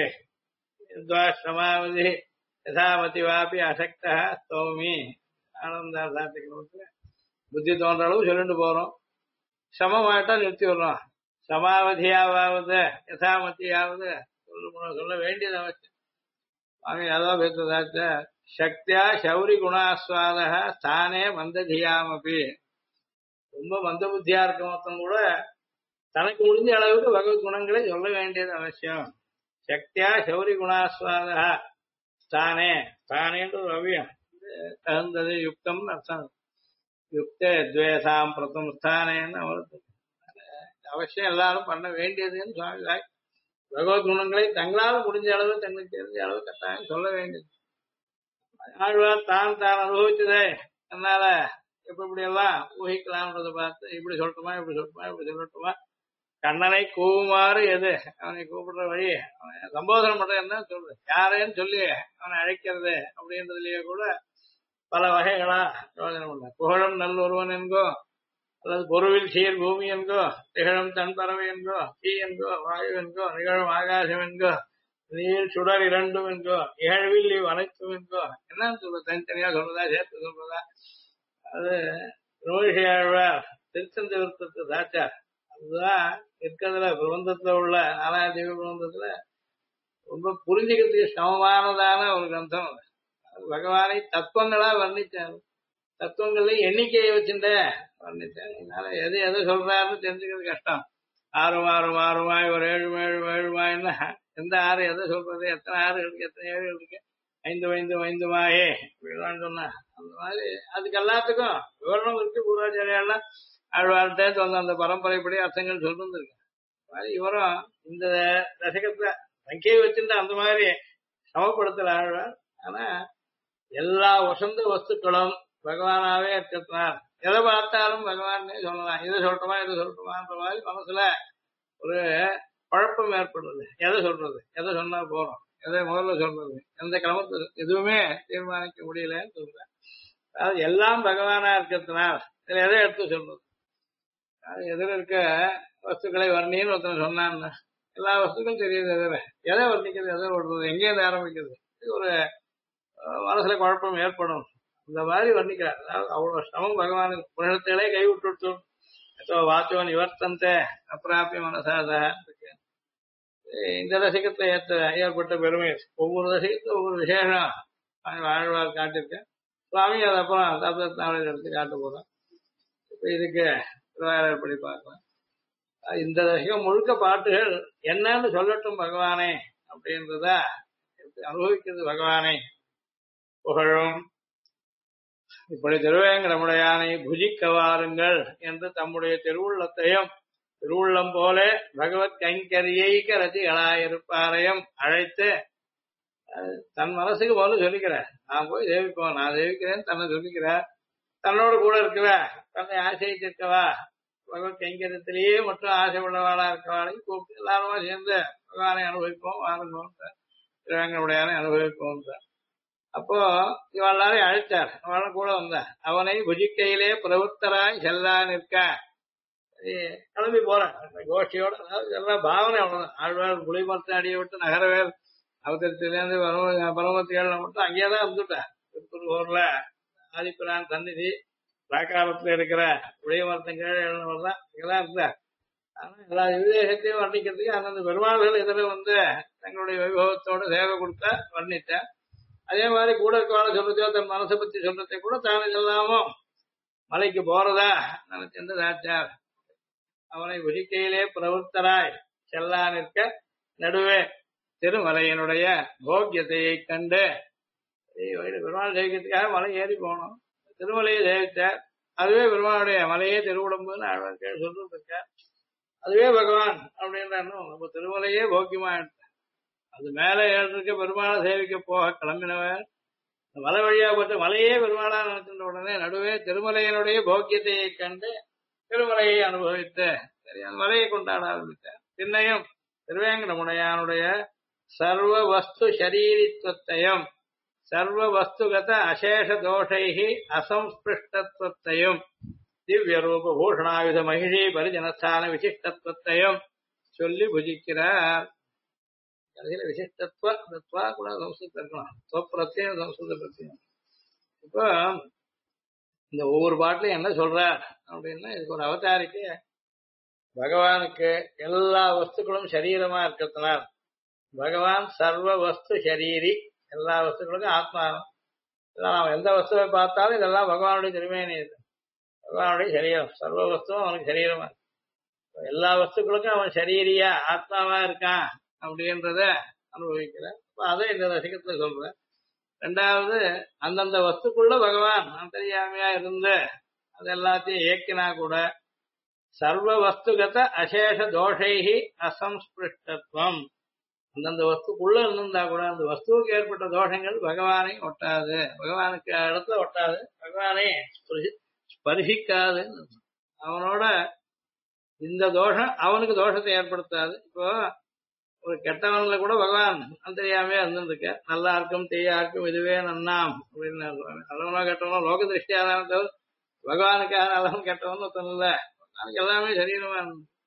சமாவதி யதாமதி வாபி அசக்தா ஸ்தோமி ஆனந்தா சாத்திக்கு புத்தி தோன்ற அளவு சொல்லிட்டு போறோம். சமமாயிட்டா நிறுத்தி விடுறோம். சமாவதியாவது யதாமதியாவது சொல்ல வேண்டியது அவசியம். அதான் பேசுறதாச்ச சக்தியா சௌரி குணாஸ்வாத தானே மந்ததியாமப்பி. ரொம்ப மந்த புத்தியா இருக்க மொத்தம் கூட தனக்கு முடிஞ்ச அளவுக்கு பகவத் குணங்களை சொல்ல வேண்டியது அவசியம். சக்தியா சௌரி குணாஸ்வாத தானே, தானேன்ற ஒரு அவியம் தகுந்தது யுக்தம் அர்த்தம். யுக்தே துவேசாம் பிரதம் ஸ்தானேன்னு அவருக்கு அவசியம் எல்லாரும் பண்ண வேண்டியதுன்னு சுவாமி பகவத் குணங்களை தங்களால் முடிஞ்ச அளவு தங்களுக்கு தெரிஞ்ச அளவு கட்டாயம் சொல்ல வேண்டியது. ஆழ்வார் தான் தான் அனுபவிச்சதே அதனால எப்படி எல்லாம் ஊகிக்கலாம்ன்றதை பார்த்து இப்படி சொல்லட்டுமா இப்படி சொல்லட்டுமா இப்படி சொல்லட்டுமா, கண்ணனை கூவுமாறு எது அவனை கூப்பிடுற வழி, அவனை சம்போதனம் பண்ற என்ன சொல்றது, யாரையும் சொல்லி அவனை அழைக்கிறது அப்படின்றதுலயே கூட பல வகைகளா யோஜனை பண்ண. புகழும் நல்லொருவன் என்கோ அல்லது பொருவில் சீர் பூமி என்கோ, திகழும் தன் பறவை என்கோ, தீ என்கோ, வாயு என்கோ, நிகழும் ஆகாசம் என்கோ, நீர் சுடர் இரண்டும் என்கோ, இகழ்வில் இவ் அனைத்தும் என்கோ, என்னன்னு சொல்ற தனித்தனியா சொல்றதா சேர்த்து சொல்றதா. அது நோய்கையாழ்வார் திருச்சந்த விருத்தத்து சாச்சார். அதுதான் இருக்கிறதுல பிரபந்தத்துல உள்ள நாலாயிரம் தெய்வ பிரபந்தத்துல ரொம்ப புரிஞ்சுக்கிறதுக்கு சமமானதான ஒரு கிரந்தம். பகவானை தத்துவங்களா வர்ணிச்சார். தத்துவங்கள்ல எண்ணிக்கையை வச்சுட்ட வர்ணிச்சார். அதனால எது எதை சொல்றாருன்னு தெரிஞ்சுக்கிறது கஷ்டம். ஆறும் ஆறும் ஆறுமாய் ஒரு ஏழு ஏழு ஏழுமாய்னா எந்த ஆறு எதை சொல்றது, எத்தனை ஆறு இருக்கு எத்தனை ஏழு இருக்கு, ஐந்து ஐந்து ஐந்துமாயே இப்படிலாம் சொன்னா அந்த மாதிரி அதுக்கு எல்லாத்துக்கும் விவரணம் இருக்கு. பூர்வாச்சாரியெல்லாம் ஆழ்வார்கிட்ட வந்த அந்த பரம்பரைப்படி அர்த்தங்கள் சொல்லிருந்திருக்கு. இவரும் இந்த தசகத்துல சங்கையை வச்சுட்டு அந்த மாதிரி சமப்படுத்தல ஆழ்வார். ஆனா எல்லா வசந்த வஸ்துக்களும் பகவானாவே இருக்கிறார். எதை பார்த்தாலும் பகவானே சொல்லலாம். இதை சொல்லட்டுமா இதை சொல்லட்டுமான்ற மாதிரி மனசுல ஒரு குழப்பம் ஏற்படுறது. எதை சொல்றது, எதை சொன்னா போறோம், எதை முதல்ல சொல்றது, எந்த கிரமத்தை எதுவுமே தீர்மானிக்க முடியலன்னு சொல்றேன். அதாவது எல்லாம் பகவானா இருக்கிறதுனால் இதுல எதை எடுத்து சொல்றது. எதிர இருக்க வஸ்துக்களை வர்ணின்னு ஒருத்தன் சொன்னான்னு எல்லா வஸ்துக்களும் தெரியுது. எதை வர்ணிக்கிறது, எதை விடுறது, எங்கேருந்து ஆரம்பிக்கிறது, ஒரு மனசுல குழப்பம் ஏற்படும். இந்த மாதிரி வர்ணிக்கிறார். அதாவது அவ்வளவு சிரமம் பகவானுக்கு புனிதத்திலே கைவிட்டு வாச்சோ நிவர்த்தந்தே அப்பிராபிய மனசாத. இந்த ரசிகத்தை ஏற்பட்ட பெருமை ஒவ்வொரு ரசிகத்தும் ஒவ்வொரு விசேஷம் ஆழ்வார் காட்டியிருக்கேன். சுவாமி அது அப்புறம் தபத்தாவளை எடுத்து காட்ட போறோம். இப்ப இதுக்கு படி பார்க்கலாம். இந்த ரசிகம் முழுக்க பாட்டுகள் என்னன்னு சொல்லட்டும் பகவானே அப்படின்றதா அனுபவிக்கிறது. பகவானை புகழும் இப்படி திருவேங்கடமுடையானை புஜிக்க வாருங்கள் என்று தம்முடைய திருவுள்ளத்தையும் திருவுள்ளம் போல பகவத் கைங்கரியை ரசிகளாயிருப்பாரையும் அழைத்து தன் மனசுக்கு முதல்ல சொல்லிக்கிறார், நான் போய் சேவிப்போம், நான் சேவிக்கிறேன்னு தன்னை சொல்லிக்கிறார். தன்னோட கூட இருக்கிற தன்னை ஆசைத்திருக்கவா பகவத் கைங்கரியத்திலேயே மட்டும் ஆசை உள்ளவாளா இருக்கவாளையும் கூப்பிட்டு எல்லாருமா சேர்ந்து பகவானை அனுபவிப்போம், வாருங்கோம் திருவேங்கனுடையானை அனுபவிப்போம். அப்போ இவள் எல்லாரையும் அழைச்சார், அவளும் கூட வந்தார். அவனை புஜிக்கையிலே பிரவர்த்தராய் செல்லா நிற்க கிளம்பி போறேன் கோஷ்டியோட. அதாவது எல்லாம் பாவனை அவ்வளவுதான். ஆழ்வார் புலிமரத்தை அடியை விட்டு நகரவேல் அவதரித்திலேருந்து பரமத்திகள் மட்டும் அங்கேயேதான் இருந்துட்டார். திருப்பூர்ல ஆதிப்பிரான் சந்நிதி பிராகாரத்துல இருக்கிற புளிய மரத்தின் கீழே எழுந்தவர் தான் இங்கதான் இருந்தார். ஆனா எல்லா விதேசத்தையும் வர்ணிக்கிறதுக்கு அந்தந்த பெருமாள்கள் இதுல தங்களுடைய வைபவத்தோட சேவை கொடுத்தா வர்ணித்தார். அதே மாதிரி கூட இருக்கவாள சொல்றதோ தன் மனசை பத்தி சொல்றதை கூட தானே சொல்லாமோ மலைக்கு போறதா நினைச்சிருந்து தாச்சார். அவனை புஜிக்கையிலே பிரவர்த்தராய் செல்லா நிற்க நடுவே திருமலையினுடைய போக்கியத்தையை கண்டு பெருமாள் ஜெயிக்கிறதுக்காக மலை ஏறி போனோம். திருமலையை ஜெயிச்சார். அதுவே பெருமாளுடைய மலையே திருவுடம்புன்னு ஆழ்வார் சொல்லிட்டு இருக்க. அதுவே பகவான் அப்படின்ற நம்ம திருமலையே போக்கியமா எடுத்தார். அது மேல ஏற்றிருக்க பெருமாளை சேவிக்க போக கிளம்பினவர் மலை வழியா போட்டு மலையே பெருமாளா நினைக்கின்ற உடனே நடுவே திருமலையினுடைய போக்கியத்தையை கண்டு திருமலையை அனுபவித்து சரி அந்த மலையை கொண்டாட ஆரம்பித்தார். பின்னையும் திருவேங்கடமுடையானுடைய சர்வ வஸ்து ஷரீரித்துவத்தையும் சர்வ வஸ்துகத அசேஷ தோஷைஹி அசம்ஸ்பிருஷ்டத்துவத்தையும் திவ்ய ரூப பூஷணாயுத மகிழி பரிஜனஸ்தான விசிஷ்டத்துவத்தையும் சொல்லி புஜிக்கிறார். கடைசியில விசிஷ்டத்துவ அந்த துவா கூட சம்ஸ்கிருதம் இருக்கணும், பிரத்யம் சம்ஸ்கிருத பிரத்யம். இப்போ இந்த ஒவ்வொரு பாட்டிலையும் என்ன சொல்றார் அப்படின்னா, இதுக்கு ஒரு அவதாரிக்கு பகவானுக்கு எல்லா வஸ்துக்களும் சரீரமா இருக்கிறதுனால பகவான் சர்வ வஸ்து ஷரீரி, எல்லா வஸ்துக்களுக்கும் ஆத்மா. நாம் எந்த வஸ்துவை பார்த்தாலும் இதெல்லாம் பகவானுடைய திருமேனி, பகவானுடைய சரீரம். சர்வ வஸ்துவும் அவனுக்கு சரீரமா இருக்கு. எல்லா வஸ்துக்களுக்கும் அவன் சரீரியா ஆத்மாவா இருக்கான் அப்படின்றத அனுபவிக்கிறேன். அதை இந்த ரசிகத்துல சொல்றேன். ரெண்டாவது, அந்தந்த வஸ்துக்குள்ள பகவான் அந்தரியாமையா இருந்து அது எல்லாத்தையும் இயக்கினா கூட சர்வ வஸ்துகத அசேஷ தோஷைஹி அசம்ஸ்பிருஷ்டத்துவம், அந்தந்த வஸ்துக்குள்ள இருந்திருந்தா கூட அந்த வஸ்துவுக்கு ஏற்பட்ட தோஷங்கள் பகவானை ஒட்டாது, பகவானுக்கு இடத்துல ஒட்டாது, பகவானை ஸ்பர்சிக்காது. அவனோட இந்த தோஷம் அவனுக்கு தோஷத்தை ஏற்படுத்தாது. இப்போ ஒரு கெட்டவன்ல கூட பகவான் அந்தரியாமையா இருந்துருக்க. நல்லா இருக்கும் தீயா இருக்கும் இதுவே நன்னாம் அப்படின்னு நல்லவனோ கெட்டவனோ லோக திருஷ்டியாதான தவிர பகவானுக்காக நல்லவன் கெட்டவன் ஒருத்தன் இல்ல. பகவானுக்கு எல்லாமே சரீரமா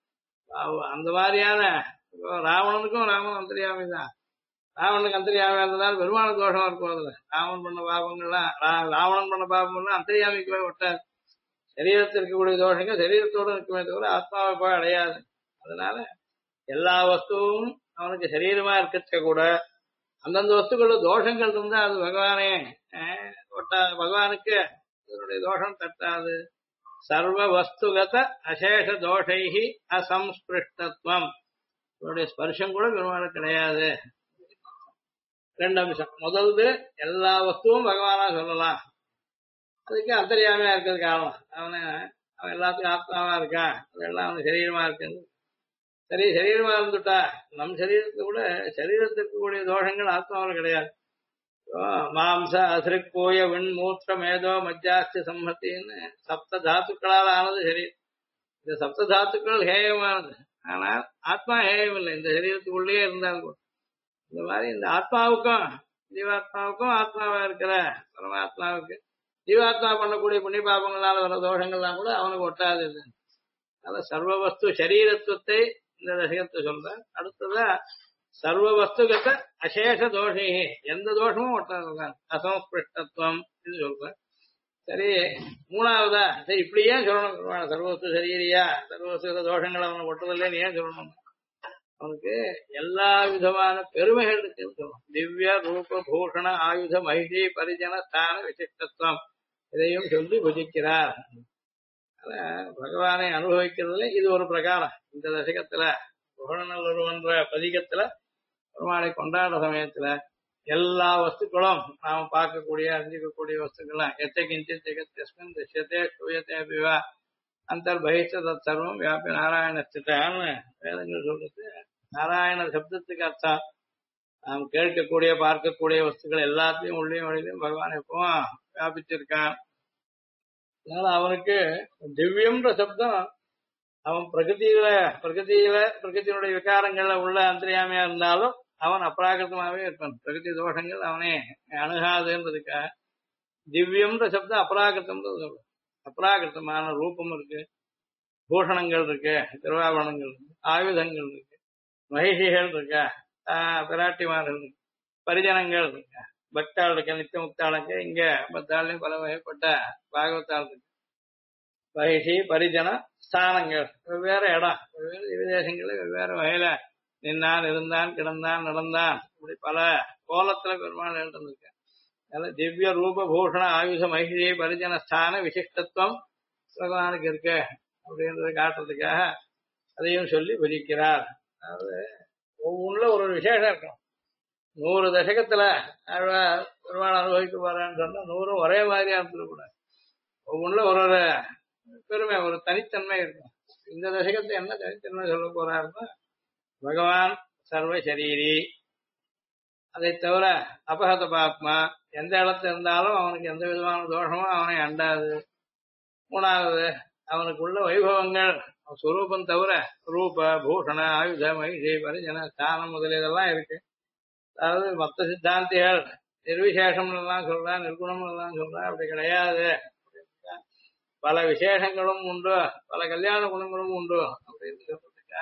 அந்த மாதிரியான ராவணனுக்கும் ராமன் அந்தரியாமை தான். ராவணனுக்கு அந்தரியாமையா இருந்ததால் பெருமானுக்கு தோஷம் இருக்கும். அதுல ராவணன் பண்ண பாபங்கள்லாம் ராவணன் பண்ண பாபங்கள்லாம் அந்தரியாமைக்கு போய் ஒட்டாது. சரீரத்தில் இருக்கக்கூடிய தோஷங்கள் சரீரத்தோடு இருக்குமே தவிர ஆத்மாவை போய் அடையாது. அதனால எல்லா வஸ்துவும் அவனுக்கு சரீரமா இருக்கிறத கூட அந்தந்த வஸ்துக்கள தோஷங்கள் இருந்தா அது பகவானே ஒட்டா, பகவானுக்கு இதனுடைய தோஷம் தட்டாது. சர்வ வஸ்துகத அசேஷ தோஷைஹி அசம்ஸ்பிருஷ்டத்துவம், இதனுடைய ஸ்பர்ஷம் கூட பெருமானுக்கு கிடையாது. ரெண்டு அம்சம். முதல்து எல்லா வஸ்துவும் பகவானா சொல்லலாம். அதுக்கு அந்தரியாமையா இருக்கிறது காரணம் அவன் எல்லாத்தையும் ஆத்மாவா இருக்கான், அதெல்லாம் அவனுக்கு சரீரமா இருக்கு. சரி, சரீரமா இருந்துட்டா நம் சரீரத்தை கூட சரீரத்திற்கு கூடிய தோஷங்கள் ஆத்மாவில் கிடையாது. மாம்ச அசிரிப்போய விண்மூத்திர மேதோ மஜ்ஜாஸ்தி சம்மத்தின்னு சப்த தாத்துக்களால் ஆனது சரீரம். இந்த சப்த தாத்துக்கள் ஹேயமானது, ஆனால் ஆத்மா ஹேயம் இல்லை. இந்த சரீரத்துக்குள்ளேயே இருந்தாலும் கூட இந்த மாதிரி இந்த ஆத்மாவுக்கும் ஜீவாத்மாவுக்கும் ஆத்மாவா இருக்கிற பரமாத்மாவுக்கு ஜீவாத்மா பண்ணக்கூடிய புண்ணிய பாபங்களால வர தோஷங்கள்லாம் கூட அவனுக்கு ஒட்டாது. அதனால சர்வ வஸ்து சரீரத்துவத்தை இந்த ரசிகத்தை சொல்ற. அடுத்ததா சர்வ வஸ்துகத்த அசேஷ தோஷே, எந்த தோஷமும் ஒட்டாதுதான் அசம்ஸ்பிருஷ்டத்துவம் இது சொல்ற. சரி, மூணாவதா சரி இப்படியே சொல்லணும், சர்வவஸ்து சரீரியா சர்வவஸ்து தோஷங்கள் அவனுக்கு ஒட்டுறதில்லைன்னு ஏன் சொல்லணும்? அவனுக்கு எல்லா விதமான பெருமைகள் இருக்குன்னு சொல்லணும். திவ்ய ரூப பூஷண ஆயுத மகிழி பரிஜன ஸ்தான விசிஷ்டத்துவம் இதையும் சொல்லி புஜிக்கிறார். பகவானை அனுபவிக்கிறதுல இது ஒரு பிரகாரம். இந்த தசகத்துல புகழநல்லொருவன்ற பதிகத்துல பெருமாளை கொண்டாடுற சமயத்துல எல்லா வஸ்துக்களும் நாம பார்க்கக்கூடிய அறிஞ்சிக்கக்கூடிய வஸ்துக்கள்லாம் எத்தகிஞ்சித் ஜெகத்யஸ்மின் திஷ்யத்தே சூயத்தே பிவா அந்தர்பகிஷ்ட தத் சர்வம் வியாபி நாராயண ஸ்திதான்னு வேதங்கள் சொல்றது. நாராயண சப்தத்துக்கு அர்த்தம் நாம் கேட்கக்கூடிய பார்க்கக்கூடிய வஸ்துக்கள் எல்லாத்தையும் உள்ளேயும் வெளியிலையும் பகவான் எப்பவும் வியாபிச்சிருக்கான். அதனால அவனுக்கு திவ்யம்ன்ற சப்தம் அவன் பிரகிருதியினுடைய விகாரங்கள்ல உள்ள அந்தரியாமையா இருந்தாலும் அவன் அபராகிருத்தமாவே இருப்பான். பிரகிருதி தோஷங்கள் அவனே அணுகாதுன்றதுக்காக திவ்யம்ன்ற சப்தம் அபராகிருத்தம்ன்றது சொல்றோம். அபராகிருத்தமான ரூபம் இருக்கு, பூஷணங்கள் இருக்கு, திருவாபரணங்கள் இருக்கு, ஆயுதங்கள் இருக்கு, மகிஷிகள் இருக்கா, பிராட்டிமார்கள் இருக்கு, பரிஜனங்கள் இருக்கு, பக்தாள் இருக்க, நித்திய முக்தாளுக்கு இங்க பக்தாளையும் பல வகைப்பட்ட பாகவத்தாள் இருக்கு. மகிஷி பரிஜன ஸ்தானங்கள் வெவ்வேறு இடம், வெவ்வேறு விதேசங்கள்ல வெவ்வேறு வகையில நின்னான், இருந்தான், கிடந்தான், நடந்தான், இப்படி பல கோலத்துல பெருமாள் எழுந்திருக்க. அதனால திவ்ய ரூப பூஷண ஆயுத மகிழி பரிஜன ஸ்தான விசிஷ்டத்துவம் பகவானுக்கு இருக்கு அப்படின்றத காட்டுறதுக்காக அதையும் சொல்லி பஜிக்கிறார். அதாவது ஒவ்வொன்றுல ஒரு விசேஷம் இருக்கும். 100 தசகத்துல பெருமாள் அனுபவிக்க போறான்னு சொன்னா 100 ஒரே மாதிரியா இருந்துடக்கூடாது. ஒவ்வொன்றுல ஒரு ஒரு பெருமை, ஒரு தனித்தன்மை இருக்கும். இந்த தசகத்தை என்ன தனித்தன்மை சொல்ல போறாருன்னா, பகவான் சர்வ சரீரி, அதை தவிர அபகத பாத்மா, எந்த இடத்துல இருந்தாலும் அவனுக்கு எந்த விதமான தோஷமும் அவனை அண்டாது. 3வது, அவனுக்குள்ள வைபவங்கள் சுரூபம் தவிர ரூப பூஷண ஆயுத மகிஷி பரிஜன ஸ்தானம் முதலியதெல்லாம் இருக்கு. அதாவது மற்ற சித்தாந்திகள் நிர்விசேஷம் எல்லாம் சொல்றா, நிர்குணம் எல்லாம் சொல்றா, அப்படி கிடையாது. பல விசேஷங்களும் உண்டு, பல கல்யாண குணங்களும் உண்டு அப்படின்னு சொல்றதுக்கா.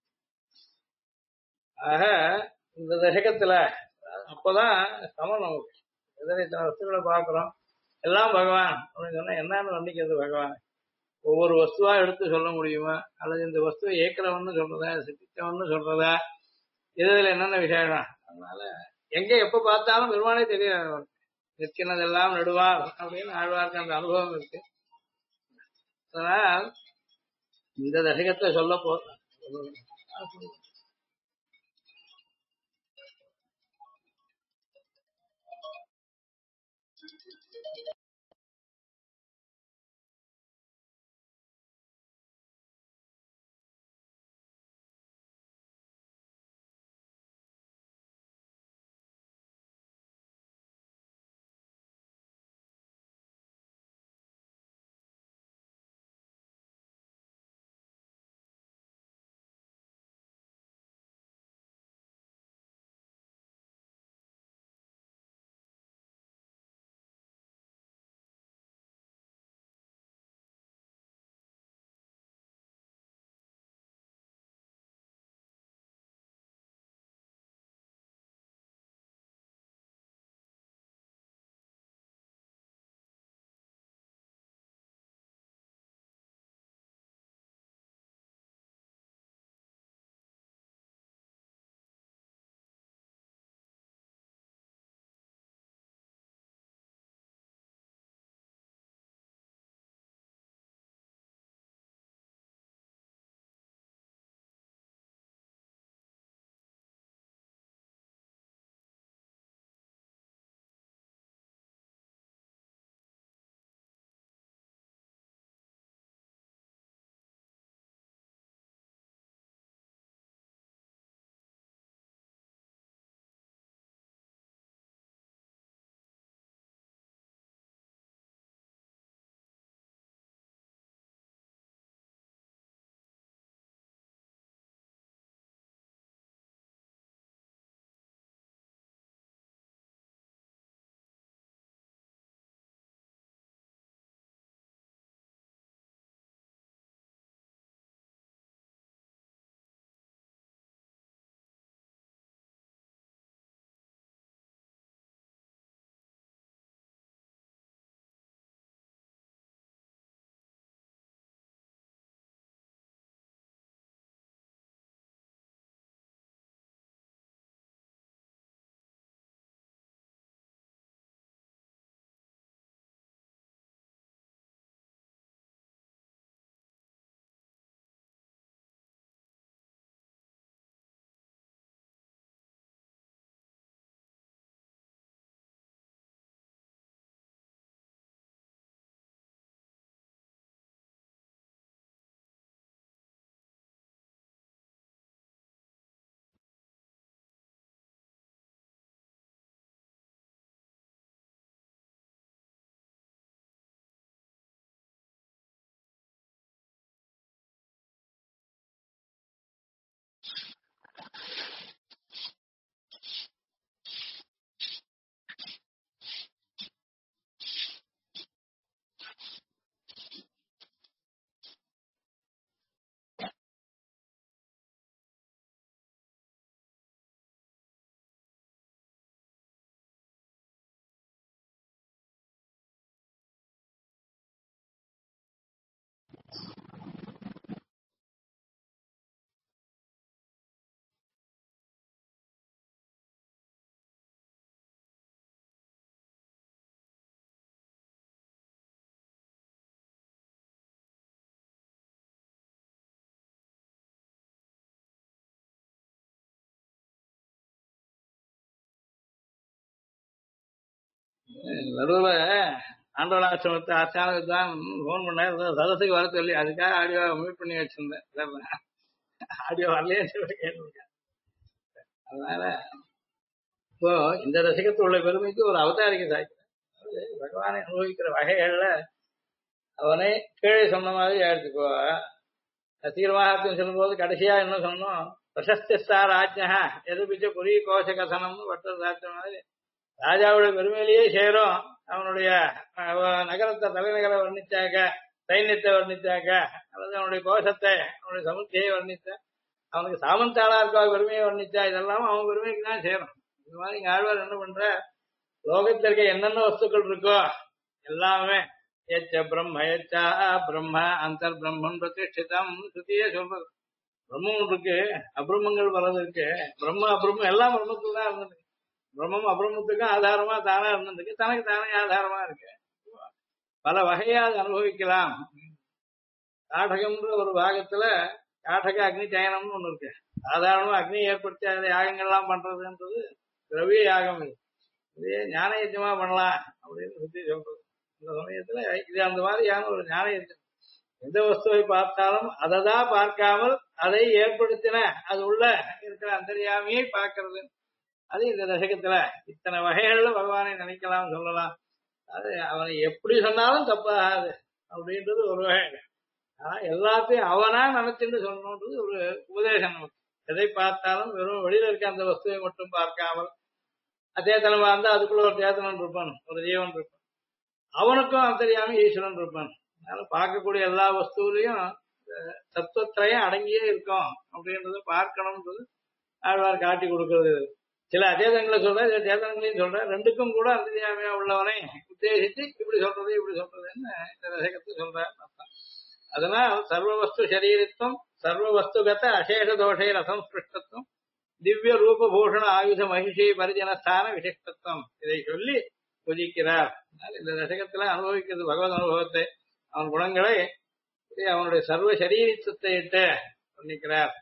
ஆக இந்த தசகத்துல அப்பதான் சமம் நமக்கு. எதிர இத்தனை வஸ்துக்களை பார்க்கிறோம், எல்லாம் பகவான் அப்படின்னு சொன்னா என்னன்னு வர்ணிக்கிறது பகவான்? ஒவ்வொரு வஸ்துவா எடுத்து சொல்ல முடியுமா? அல்லது இந்த வஸ்துவை ஏக்கிறவன்னு சொல்றதா, சித்திச்சவன்னு சொல்றதா, இதுல என்னென்ன விசேஷம்? அதனால எங்க எப்ப பார்த்தாலும் பெருமானே தெரியாது. நிற்கினதெல்லாம் நடுவார் அப்படின்னு ஆழ்வார்க்கு அந்த அனுபவம் இருக்கு. அதனால் இந்த தசகத்தை சொல்ல போ நடுவுல ஆண்டவனாசிரமத்தை ஆச்சாரத்துக்கு தான் போன் பண்ண சதத்துக்கு வர சொல்லி அதுக்காக ஆடியோ மியூட் பண்ணி வச்சிருந்தேன். ஆடியோ வரலையே சொல்லி கேட்டிருக்கேன். அதனால இப்போ இந்த ரசிகத்து உள்ள பெருமைக்கு ஒரு அவதாரிக்க சாய்க்கிறேன். அதாவது பகவானை அனுபவிக்கிற வகைகள்ல அவனை கீழே சொன்ன மாதிரி எடுத்துக்கோ. தீர்மானத்தையும் சொல்லும்போது கடைசியா என்ன சொன்னோம், பிரசஸ்திஸ்தா ராஜ்யா எதிர்பிச்ச புரிய கோஷ கசனம்னு பட்டர் சாத்திர மாதிரி ராஜாவுடைய பெருமையிலேயே சேரும். அவனுடைய நகரத்தை தலைநகரை வர்ணிச்சாக்க, சைன்யத்தை வர்ணிச்சாக்க, அல்லது அவனுடைய கோஷத்தை அவனுடைய சமுத்தியை வர்ணித்த, அவனுக்கு சாமந்தாளா இருக்கா பெருமையை வர்ணிச்சா, இதெல்லாம் அவன் பெருமைக்கு தான் சேரும். இந்த மாதிரி இங்க ஆழ்வார் என்ன பண்ற, லோகத்தில் இருக்க என்னென்ன வஸ்துக்கள் இருக்கோ எல்லாமே எச்ச பிரம்ம எச்சா பிரம்ம அந்தர் பிரம்மன் பிரதிஷ்டிதம் சுத்தியே சொல்றது. பிரம்மம் இருக்கு, அபிரம்மங்கள் வர்றது இருக்கு. பிரம்ம அபிரம்மம் எல்லாம் பிரம்மத்துல தான் இருந்தது. பிரம்மம் அபிரம்மத்துக்கும் ஆதாரமா தானா இருந்ததுக்கு தனக்கு தானே ஆதாரமா இருக்கு. பல வகையா அதை அனுபவிக்கலாம். காடகம்ன்ற ஒரு பாகத்துல காடக அக்னி சயனம்னு ஒண்ணு இருக்கு. சாதாரணமா அக்னி ஏற்படுத்தி அதை யாகங்கள்லாம் பண்றதுன்றது திரவிய யாகம். இதே ஞான யஜ்யமா பண்ணலாம் அப்படின்னு சுத்தி சொல்றது. இந்த சமயத்துல இது அந்த மாதிரியான ஒரு ஞான யஜ்யம். எந்த வஸ்துவை பார்த்தாலும் அதை தான் பார்க்காமல் அதை ஏற்படுத்தின அது உள்ள இருக்கிற அந்தர்யாமியை பார்க்கறது. அது இந்த தசகத்துல இத்தனை வகைகள்ல பகவானை நினைக்கலாம் சொல்லலாம். அது அவனை எப்படி சொன்னாலும் தப்பாகாது அப்படின்றது ஒரு வகை. ஆனா எல்லாத்தையும் அவனா நினைச்சுட்டு சொல்லணுன்றது ஒரு உபதேசம் நமக்கு. எதை பார்த்தாலும் வெறும் வெளியில இருக்க அந்த வஸ்துவை மட்டும் பார்க்காமல், அச்சேதனமா இருந்தா அதுக்குள்ள ஒரு சேத்தனன் இருப்பான், ஒரு ஜீவன் இருப்பான், அவனுக்கும் அந்தரியாம ஈஸ்வரன் இருப்பான். அதனால பார்க்கக்கூடிய எல்லா வஸ்துவிலையும் தத்துவத்திலையும் அடங்கியே இருக்கும் அப்படின்றத பார்க்கணும்ன்றது ஆழ்வார் காட்டி கொடுக்கறது. சில அச்சேதங்களை சொல்ற, சில சேதனங்களையும் சொல்ற, ரெண்டுக்கும் கூட அந்தரியாமையா உள்ளவனை உத்தேசித்து இப்படி சொல்றது இப்படி சொல்றதுன்னு இந்த ரசகத்தை சொல்ற. அதனால் சர்வ வஸ்து சரீரத்துவம், சர்வ வஸ்துகத அசேஷ தோஷை ரசம்ஸ்பிருஷ்டத்துவம், திவ்ய ரூபபூஷண ஆயுத மகிஷி பரிஜனஸ்தான விசிஷ்டத்துவம், இதை சொல்லி புதிக்கிறார். இந்த தசகத்துல அனுபவிக்கிறது பகவத் அனுபவத்தை, அவன் குணங்களை அவனுடைய சர்வ சரீரத்துவத்தை இட்டு வர்ணிக்கிறார்.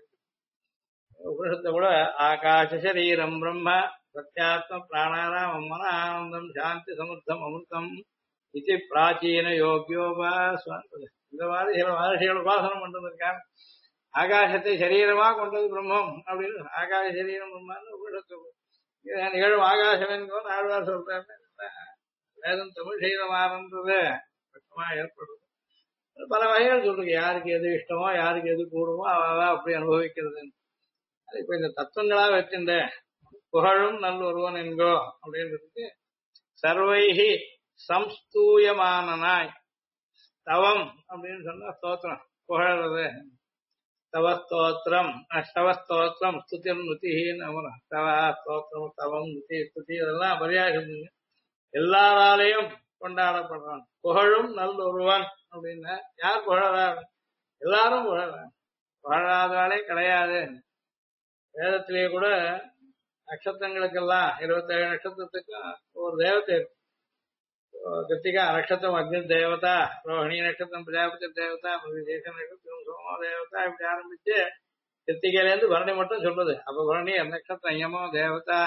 உபனிஷத்தை கூட ஆகாச சரீரம் பிரம்ம சத்யாத்ம பிராணாராமம் மன ஆனந்தம் சாந்தி சமுர்த்தம் அமிர்தம் இது பிராச்சீன யோகியோபாசம். இந்த மாதிரி சில மகர்ஷிகள் உபாசனம் பண்ணிருக்காங்க. ஆகாசத்தை சரீரமா கொண்டது பிரம்மம் அப்படின்னு, ஆகாச சரீரம் பிரம்மான்னு உபனிஷத்து நிகழும் ஆகாசம் என்கோ ஆழ்வார் சொல்றாரு. வேதம் தமிழ் சரீரமானது பக்கமா ஏற்படுது. பல வகைகள் சொல்றீங்க, யாருக்கு எது இஷ்டமோ யாருக்கு எது கூடுமோ அவ அப்படி அனுபவிக்கிறது. இப்ப இந்த தத்துவங்களா வச்சிருந்த புகழும் நல் ஒருவன் என்கோ அப்படின்றதுக்கு சர்வைகி சம்ஸ்தூயமானனாய், தவம் அப்படின்னு சொன்னா ஸ்தோத்திரம் புகழறது. தவஸ்தோத்திரம் ஸ்தவஸ்தோத்திரம் ஸ்துதிர் நுதின்னு அமரம். தவா ஸ்தோத்திரம் தவம் நுதி ஸ்துதி இதெல்லாம் பரியாசம் எல்லாராலையும் கொண்டாடப்படுறான். புகழும் நல் ஒருவன் அப்படின்னா யார் புகழறார்? எல்லாரும் புகழறான். புகழாதாலே கிடையாது. வேதத்திலேயே கூட நட்சத்திரங்களுக்கெல்லாம் 27 நட்சத்திரத்துக்கும் ஒரு தேவதை இருக்கு. கிருத்திகா நட்சத்திரம் அக்னி தேவதா, ரோஹிணி நட்சத்திரம் பிரஜாபதி தேவதா, மிருகசீர்ஷ நட்சத்திரம் சோம தேவதா, இப்படி ஆரம்பிச்சு கிருத்திகையில இருந்து பரணி மட்டும் சொல்றது. அப்ப பரணி நட்சத்திரம் யமோ தேவதா,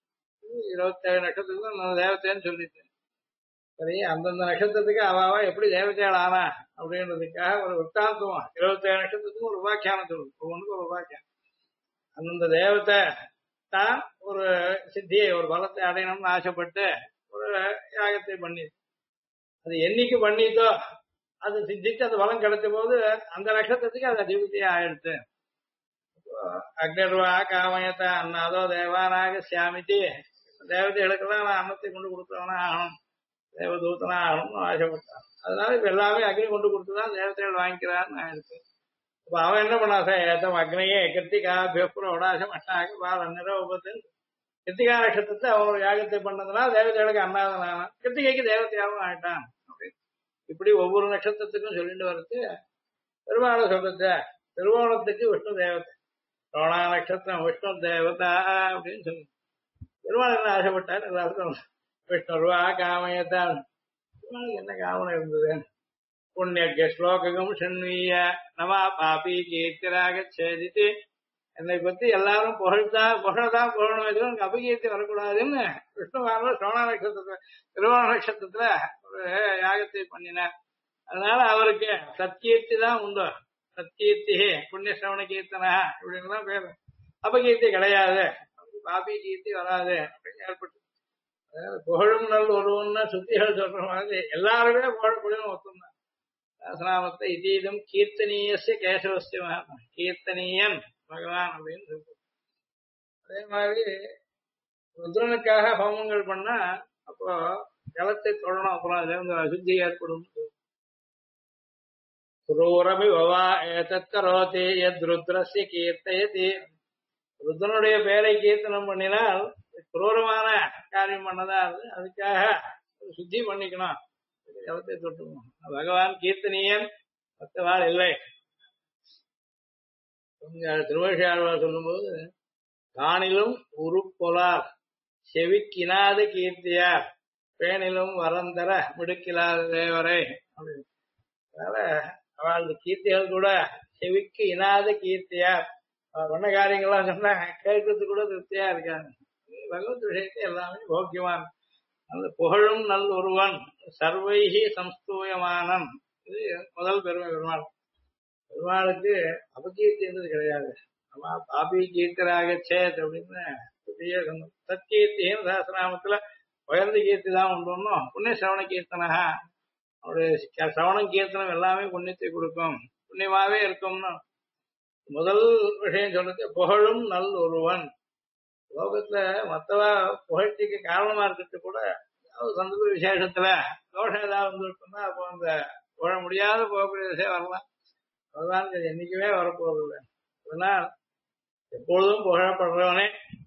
27 நட்சத்திரத்துக்கு தேவதைன்னு சொல்லிட்டு சரி, அந்தந்த நட்சத்திரத்துக்கு அவாவா எப்படி தேவதையால் ஆனா அப்படின்றதுக்காக ஒரு விற்த்தாந்தமா 27 நட்சத்திரத்துக்கும் ஒரு உபாக்கியானம் சொல்லுது. ஒவ்வொன்றுக்கும் ஒரு உபாக்கியம். அந்தந்த தேவத்தை தான் ஒரு சித்தியை ஒரு பலத்தை அடையணும்னு ஆசைப்பட்டு ஒரு யாகத்தை பண்ணி, அது என்னைக்கு பண்ணிட்டோ அது சித்திச்சு அந்த பலம் கிடைச்ச போது அந்த நட்சத்திரத்துக்கு அது அதிபதியா ஆயிடுச்சு. அக்னிர்வா காமயத்தை அண்ணாதோ தேவானாக சியாமிச்சு, தேவதைகளுக்கெல்லாம் நான் அன்னத்தை கொண்டு கொடுத்தவனா ஆகணும், தேவதூத்தனா ஆகணும்னு ஆசைப்பட்டான். அதனால இப்ப எல்லாமே அக்னி கொண்டு கொடுத்துதான் தேவதைகள் வாங்கிக்கிறான்னு ஆயிடுச்சு. இப்ப அவன் என்ன பண்ணாச ஏத்தம் அக்னியே கிருத்திகாபியோடாசம் அட்டாக பால நிரவபத்து, கிருத்திகா நட்சத்திரத்தை அவனோட யாகத்தை பண்ணதுனால தேவதைகளுக்கு அண்ணாதனான கிருத்திகைக்கு தேவதையாகவும் ஆயிட்டான். இப்படி ஒவ்வொரு நட்சத்திரத்துக்கும் சொல்லிட்டு வர்றது பெருமாளை சொல்றது. திருவோணத்துக்கு விஷ்ணு தேவதை, ரோணா நட்சத்திரம் விஷ்ணு தேவதா அப்படின்னு சொல்லி பெருமாள் என்ன ஆசைப்பட்டார் எல்லாருக்கும் விஷ்ணுருவா காமயத்தான். என்ன காமனை இருந்தது? புண்ணிய ஸ்லோகம் ஷண்வீய நமா பாபி கீர்த்திராக சேதித்து என்னை பத்தி எல்லாரும் புகழதான் புகழணும், எதுவும் எனக்கு அபகீர்த்தி வரக்கூடாதுன்னு விஷ்ணுவான சோழ நட்சத்திரத்துல திருவோண நட்சத்திரத்துல ஒரு யாகத்தை பண்ணினார். அதனால அவருக்கு சத்கீர்த்தி தான் உண்டு. சத்கீர்த்தி புண்ணிய சிரவண கீர்த்தனா இப்படின்னு தான் பேரு. அபகீர்த்தி கிடையாது, பாபி கீர்த்தி வராது அப்படின்னு ஏற்பட்டு. அதாவது புகழும் நல் ஒருவன்னா சுத்திகள் சொல்ற மாதிரி எல்லாருமே புகழக்கூடிய ஒருத்தம் தான். சஹஸ்ரநாமத்தை இதீதம் கீர்த்தனீயஸ்ய கேசவஸ்ய மகாத்மா, கீர்த்தனீயன் பகவான் அப்படின்னு சொல்றது. அதே மாதிரி ருத்ரனுக்காக ஹோமங்கள் பண்ணா அப்போ ஜலத்தை தொடணும், அப்புறம் அதுல இருந்து அசுத்தி ஏற்படும். குரூரபி வவா ஏதத்கரோதி யத் ருத்ரஸ்ய கீர்த்தயதி. ருத்ரனுடைய பெயரை கீர்த்தனம் பண்ணினால் குரூரமான காரியம் பண்ணதா அது, அதுக்காக சுத்தி பண்ணிக்கணும், ஜலத்தை தொட்டுக்கணும். பகவான் கீர்த்தனீயன், மற்றவாள் இல்லை. திருவள்ளுவர் சொல்லும்போது காணிலும் உருப்பொலார் செவிக்கினாது கீர்த்தியார் பேணிலும் வரந்தர மிடுக்கிலாத தேவரை அப்படின்னு. அதனால அவள் கீர்த்திகள் கூட செவிக்கு இனாத கீர்த்தியார், பண்ண காரியங்கள்லாம் சொன்னா கேட்கறது கூட திருப்தியா இருக்காங்க. பகவத் விஷயத்தை எல்லாமே போக்கியமான அந்த புகழும் நல் ஒருவன் சர்வைகி சம்ஸ்தூயமானன். இது முதல் பெருமை பெருமாள். பெருமாளுக்கு அபகீர்த்தி என்றது கிடையாது. ஆமா, பாபி கீர்த்தராக சேத் அப்படின்னு சத்கீர்த்தியும் சஹஸ்ரநாமத்துல உயர்ந்த கீர்த்தி தான் உண்டு. புண்ணிய சிரவண கீர்த்தனா, அவருடைய சிரவணம் கீர்த்தனம் எல்லாமே புண்ணியத்தை கொடுக்கும், புண்ணியமாவே இருக்கும்னு முதல் விஷயம் சொல்றது. புகழும் நல் ஒருவன். லோகத்துல மத்தவா புகழ்ச்சிக்கு காரணமா இருக்கிறது கூட ஏதாவது சந்தர்ப்ப விசேஷத்துல தோஷம் ஏதாவது வந்துருக்குன்னா அப்போ அந்த புகழ முடியாத போகக்கூடிய விஷயம் வரலாம். அதுதான் என்னைக்குமே வரப்போறதில்லை. அதனால் எப்பொழுதும் புகழப்படுறவனே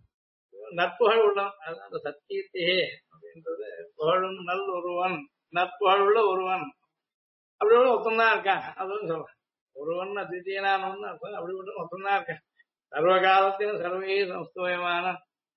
நற்புகழ் உள்ளவன். அதுதான் அந்த சத்கீர்த்தி அப்படின்றது. புகழும் நல் ஒருவன், நற்புகழ் உள்ள ஒருவன் அப்படி கூட ஒருத்தந்தான் இருக்கான். அதுவும் சொல்றேன், ஒருவன் அத்விதீயனானவன் அர்த்தம். அப்படி மட்டும் ஒருத்தந்தான் இருக்கான். சர்வகாலத்திலும் சர்வே சம்ஸ்தூயமான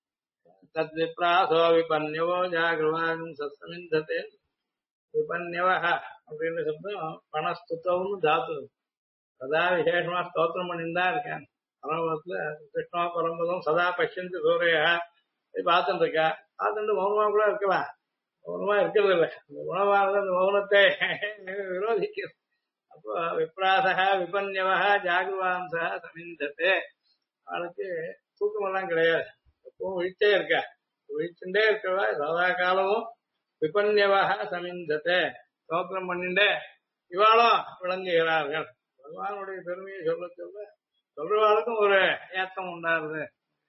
தத் விப்ராசோ விபன்யவோ ஜாகிரவாகும் சத்சமிந்ததே. விபன்யவ அப்படின்னு சொல்றோம். பணஸ்துத்தம்னு தாத்து அதான் விசேஷமா ஸ்தோத்திரம் பண்ணிதான் இருக்கேன். பரமபதத்துல கிருஷ்ணா பரம்பதம் சதா பஷ்யந்து சூரிய பார்த்துட்டு இருக்கா. பார்த்துட்டு மௌனமா கூட இருக்கலாம், மௌனமா இருக்கிறது இல்லை. அந்த உணவானது அந்த மௌனத்தை விரோதிக்கிறது. அப்போ விப்ராசக விபன்யவ ஜாகிரவாம்சா சமிந்ததே. அவளுக்கு தூக்கமெல்லாம் கிடையாது, எப்பவும் விழிச்சே இருக்கா. விழிச்சுட்டே இருக்கவா சதா காலமும் விபன்யவாக சமிந்தத்தை ஸ்தோத்திரம் பண்ணிண்டே இவாளும் விளங்குகிறார்கள். பகவானுடைய பெருமையை சொல்ல சொல்ல சொல்றவாளுக்கும் ஒரு ஏக்கம் உண்டாருது.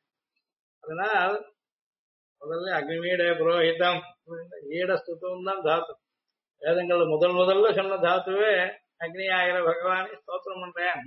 அதனால் முதல்ல அக்னிமீட புரோஹிதம் ஈடஸ்துத்தம் தான் தாத்து. வேதங்கள்ல முதல்ல சொன்ன தாத்துவே அக்னி ஆகிற பகவானை ஸ்தோத்திரம் பண்றேன்.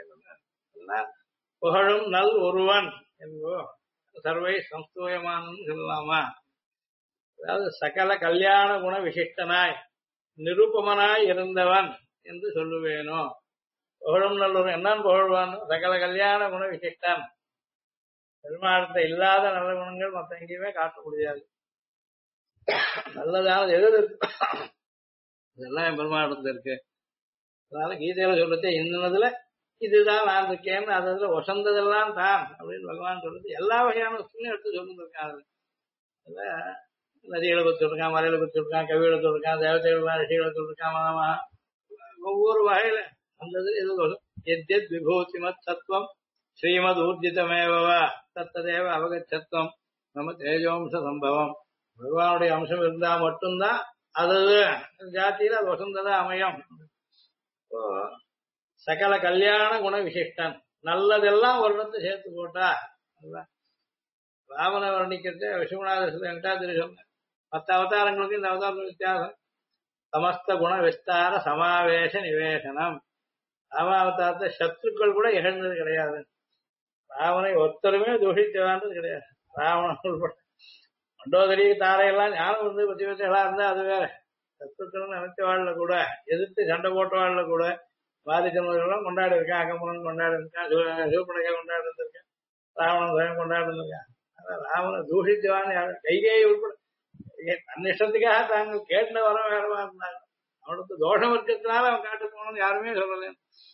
புகழும் நல் ஒருவன் என்போ சர்வை சம்ஸ்தூயமானு சொல்லலாமா? அதாவது சகல கல்யாண குண விசிஷ்டனாய் நிருபமனாய் இருந்தவன் என்று சொல்லுவேனோ. புகழும் நல்லொருவன் என்னன்னு புகழ்வான்? சகல கல்யாண குண விசிஷ்டன். பெருமாளத்தை இல்லாத நல்ல குணங்கள் மற்ற எங்கேயுமே காட்ட முடியாது. நல்லதானது எது இருக்கு இதெல்லாம் என் பெருமாளத்துல இருக்கு. அதனால கீதையில சொல்றது இன்னதுல இதுதான் நான் இருக்கேன்னு, அதுல வசந்ததெல்லாம் தான் அப்படின்னு பகவான் சொல்றது. எல்லா வகையான வசதியும் எடுத்து சொல்லிருக்காங்க. அதுல நதிகளை கொடுத்துருக்கான், மலையில கொடுத்துருக்கான், கவிகளை சொல்லிருக்கான், தேவதைகள் ரிஷிகளை சொல்லிருக்கான். ஒவ்வொரு வகையில அந்த இதுல எது வரும். எத் விபூதிமத் தத்துவம் ஸ்ரீமத் ஊர்ஜிதமேவா தத்ததேவ அவகச்சத்துவம் நம்ம தேஜோம்ச சம்பவம். பகவானுடைய அம்சம் இருந்தா மட்டும்தான் அது ஜாத்தியில அது வசந்ததா அமையும். இப்போ சகல கல்யாண குண விசிஷ்டன், நல்லதெல்லாம் ஒரு இடத்தை சேர்த்து போட்டா ராமனை வர்ணிக்கிறது விஸ்வநாதர் வெங்கடாதிரி சொன்ன 10 அவதாரங்களுக்கு இந்த அவதாரம் வித்தியாசம். சமஸ்த குண விஸ்தார சமாவேச நிவேசனம். ராமாவதாரத்தை சத்ருக்கள் கூட இகழ்ந்தது கிடையாது. ராவனை ஒருத்தருமே தூஷித்தவான்றது கிடையாது. ராவணன் மண்டோதரி தாரையெல்லாம் ஞானம் வந்து பத்திவத்தைகளா இருந்தா அது வேற. சத்ருக்கள் நினைச்சவாழ்ல கூட எதிர்த்து சண்டை போட்டவாழ்ல கூட பாதிச்சவர்களெல்லாம் கொண்டாடி இருக்கான். அகமுனன் கொண்டாடி இருக்கான், சிவப்படையை கொண்டாடி இருந்திருக்கான், ராவணன் சுயம் கொண்டாடி இருந்திருக்கான். ராவனை தூஷித்தவான் கைகேயை உட்பட தன்னிஷ்டத்துக்காக தாங்கள் கேட்ட வர வேறவா இருந்தாங்க. அவனுக்கு தோஷம் இருக்கிறதுனால அவன் காட்டு போனது யாருமே சொல்லல.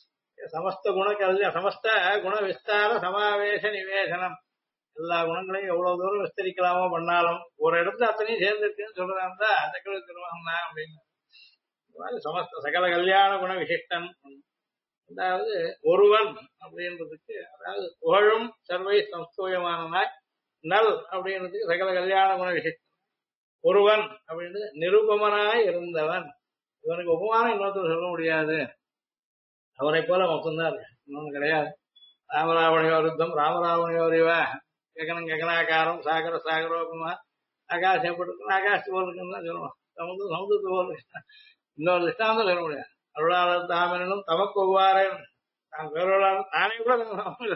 சமஸ்த குண கல்யாணம் சமஸ்த குண விஸ்தார சமாவேச நிவேசனம் எல்லா குணங்களையும் எவ்வளவு தூரம் விஸ்தரிக்கலாமோ பண்ணாலும் ஒரு இடத்துல அத்தனையும் சேர்ந்துருக்குன்னு சொல்றாங்க சக்கர திருவாங்க அப்படின்னு. சமஸ்த சகல கல்யாண குண விசிஷ்டன். அதாவது ஒருவன் அப்படின்றதுக்கு அதாவது புகழும் சர்வை சம்ஸ்தூயமானனாய் நல் அப்படின்றதுக்கு சகல கல்யாண குண விசிஷ்டன். ஒருவன் அப்படின்றது நிருபமனாய் இருந்தவன். இவனுக்கு உபமானம் இன்னொருத்தர் சொல்ல முடியாது. அவரை போல மட்டும்தான் இருக்கு, இன்னொன்னு கிடையாது. ராமராவணியோர் யுத்தம் ராமராவணியோர் இவ ககனம் ககனாகாரம் சாகர சாகரோபமா ஆகாசம் போட்டு ஆகாசத்து போல் இருக்குன்னு தான் சொல்லுவோம். சமுதிரம் சமுதிரத்து போல் இருக்கு. இன்னொரு திஷ்டாந்தம் சொல்ல முடியாது. அருளாளர் தாமனும் தமக்கு ஒவ்வாறு தான் வேறொருளாளர் தானே கூட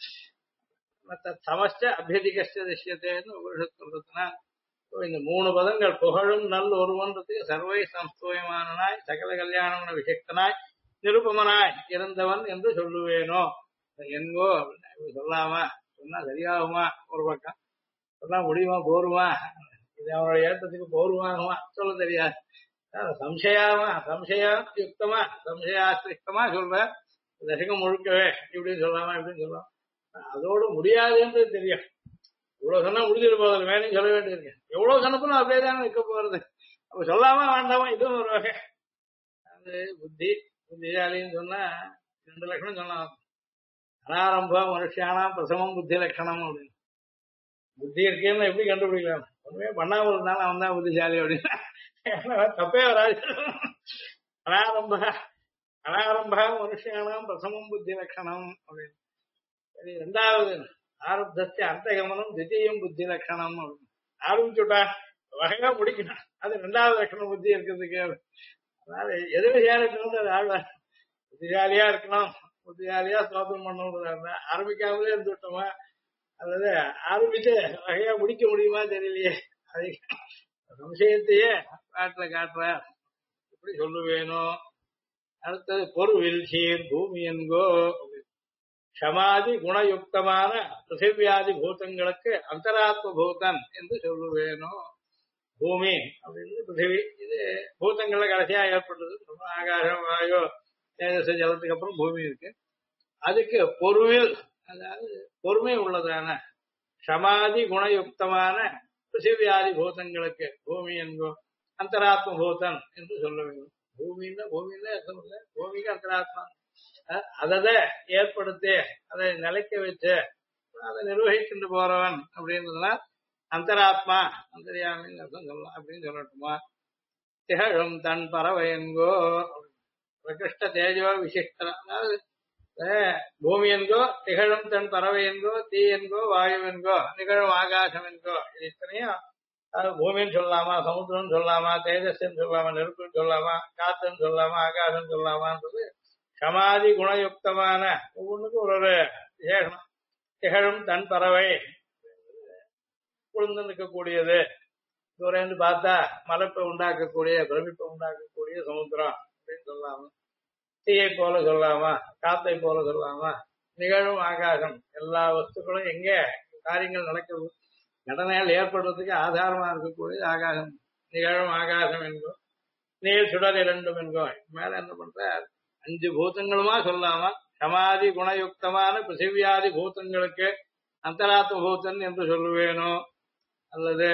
சமஸ்ட அபியதிகஷ்ட திஷ்யத்தேன்னு உபனிஷத் சொல்றதுன்னா இந்த மூணு பதங்கள் புகழும் நல் ஒருவன்றதுக்கு சர்வை சம்ஸ்தூயமானனாய் சகல கல்யாணம் விசக்தனாய் நிருபமனாய் இருந்தவன் என்று சொல்லுவேனோ. எங்கோ சொல்லாமா சொன்னா சரியாகுமா? ஒரு பக்கம் சொன்னா முடியுமா? போருமா? இது அவனுடைய ஏற்றத்துக்கு போருவாகுமா? சொல்ல தெரியாது. சம்சயாமா சம்சயா யுக்தமா சம்சயாஸ்திரிக்தமா சொல்ற தசகம் முழுக்கவே இப்படின்னு சொல்லாமா இப்படின்னு சொல்லலாம். அதோடு முடியாதுன்றது தெரியும். இவ்வளவு சொன்னா முடிஞ்சிட்டு போகுது, வேணும் சொல்ல வேண்டியிருக்கு. எவ்வளவு சொன்னப்பனும் அப்படியே தானே இருக்க போறது. அப்ப சொல்லாம வேண்டாமா? இதுவும் ஒரு வகை. அது புத்தி புத்திசாலின்னு சொன்னா 2 லட்சணம் சொல்லலாம். அனாரம்ப மனுஷியானாம் பிரசமம் புத்தி லட்சணம் அப்படின்னு. புத்தி இருக்கேன்னு எப்படி கண்டுபிடிக்கலாம்? ஒண்ணுமே பண்ணாம இருந்தாலும் அவன் தான் புத்திசாலி அப்படின்னு தப்பே வராது. அனாரம்ப அனாரம்ப மனுஷியானாம் பிரசமம் புத்தி லட்சணம் அப்படின்னு. சரி, 2வது ஆரப்தஸ்ய அர்த்தகமனம் தித்தியம் புத்தி லட்சணம். ஆரம்பிச்சுட்டா வகையா முடிக்கணும். அது 2வது லட்சணம் புத்தி இருக்கிறதுக்கு. அதனால எது விசாரிக்கணும் அது ஆழ்வார் புத்திசாலியா இருக்கணும், புத்திசாலியா ஸ்தோத்திரம் பண்ணணும். ஆரம்பிக்காமலே இருந்துட்டோமா அல்லது ஆரம்பிச்சு வகையா முடிக்க முடியுமா தெரியலையே. அது சம்சயத்தையே காட்டுல காட்டுற இப்படி சொல்லுவேணும். அடுத்தது பொருவில் சீர் பூமி என்கோ சமாதி குணயுக்தமான பிருத்திவியாதி பூதங்களுக்கு அந்தராத்ம பூதன் என்று சொல்லுவேணும். பூமி அப்படின்னு பிருத்திவி இது பூதங்கள்ல கடைசியா ஏற்பட்டது. ஆகாசம் வாயு தேஜஸ் ஜலத்துக்கு அப்புறம் பூமி இருக்கு. அதுக்கு பொருவில் அதாவது பொறுமை உள்ளதான சமாதி குணயுக்தமான பிருத்திவியாதி பூதங்களுக்கு பூமி என்கோ அந்தராத்ம பூதன் என்று சொல்ல வேண்டும். பூமின்னா அர்த்தம் இல்லை, பூமிக்கு அந்தராத்மா அதை ஏற்படுத்தி அதை நிலைக்க வச்சு அதை நிர்வகிச்சுட்டு போறவன் அப்படின்றதுனா அந்தராத்மா அந்தரியாமின்னு அர்த்தம் சொல்லலாம் அப்படின்னு சொல்லட்டுமா. திகழும் தன் பறவை என்கோ பிரகிருஷ்ட தேஜோ விசிஷ்ட. அதாவது பூமி என்கோ திகழும் தன் பறவை என்கோ தீ என்கோ வாயு என்கோ நிகழும் ஆகாசம் என்கோ இது இத்தனையும் பூமின்னு சொல்லலாமா, சமுத்திரம் சொல்லலாமா, தேஜஸ்ன்னு சொல்லலாமா, நெருப்புன்னு சொல்லலாமா, காத்துன்னு சொல்லலாமா, ஆகாசம் சொல்லலாமான்றது சமாதி குணயுக்தமான ஒவ்வொன்றுக்கும் ஒரு விசேஷம். திகழும் தன் பறவை குழுந்து நிற்கக்கூடியது. தூரந்து பார்த்தா மலைப்பை உண்டாக்கக்கூடிய பிரமிப்பை உண்டாக்கக்கூடிய சமுத்திரம் அப்படின்னு சொல்லலாமா, தீயை போல சொல்லலாமா, காத்தை போல சொல்லலாமா, நிகழும் ஆகாசம் எல்லா வஸ்துக்களும் எங்க காரியங்கள் நடக்கிறது நடனையால் ஏற்படுறதுக்கு ஆதாரமா இருக்கக்கூடிய ஆகாசம் நிகழும் ஆகாசம் என்கோ நீர் சுடர் 2 என்கோ. மேல என்ன பண்ற 5 பூதங்களுமா சொல்லலாமா. சமாதி குணயுக்தமான பிருத்திவியாதி பூதங்களுக்கு அந்தராத்ம பூதன் என்று சொல்லுவேனோ அல்லது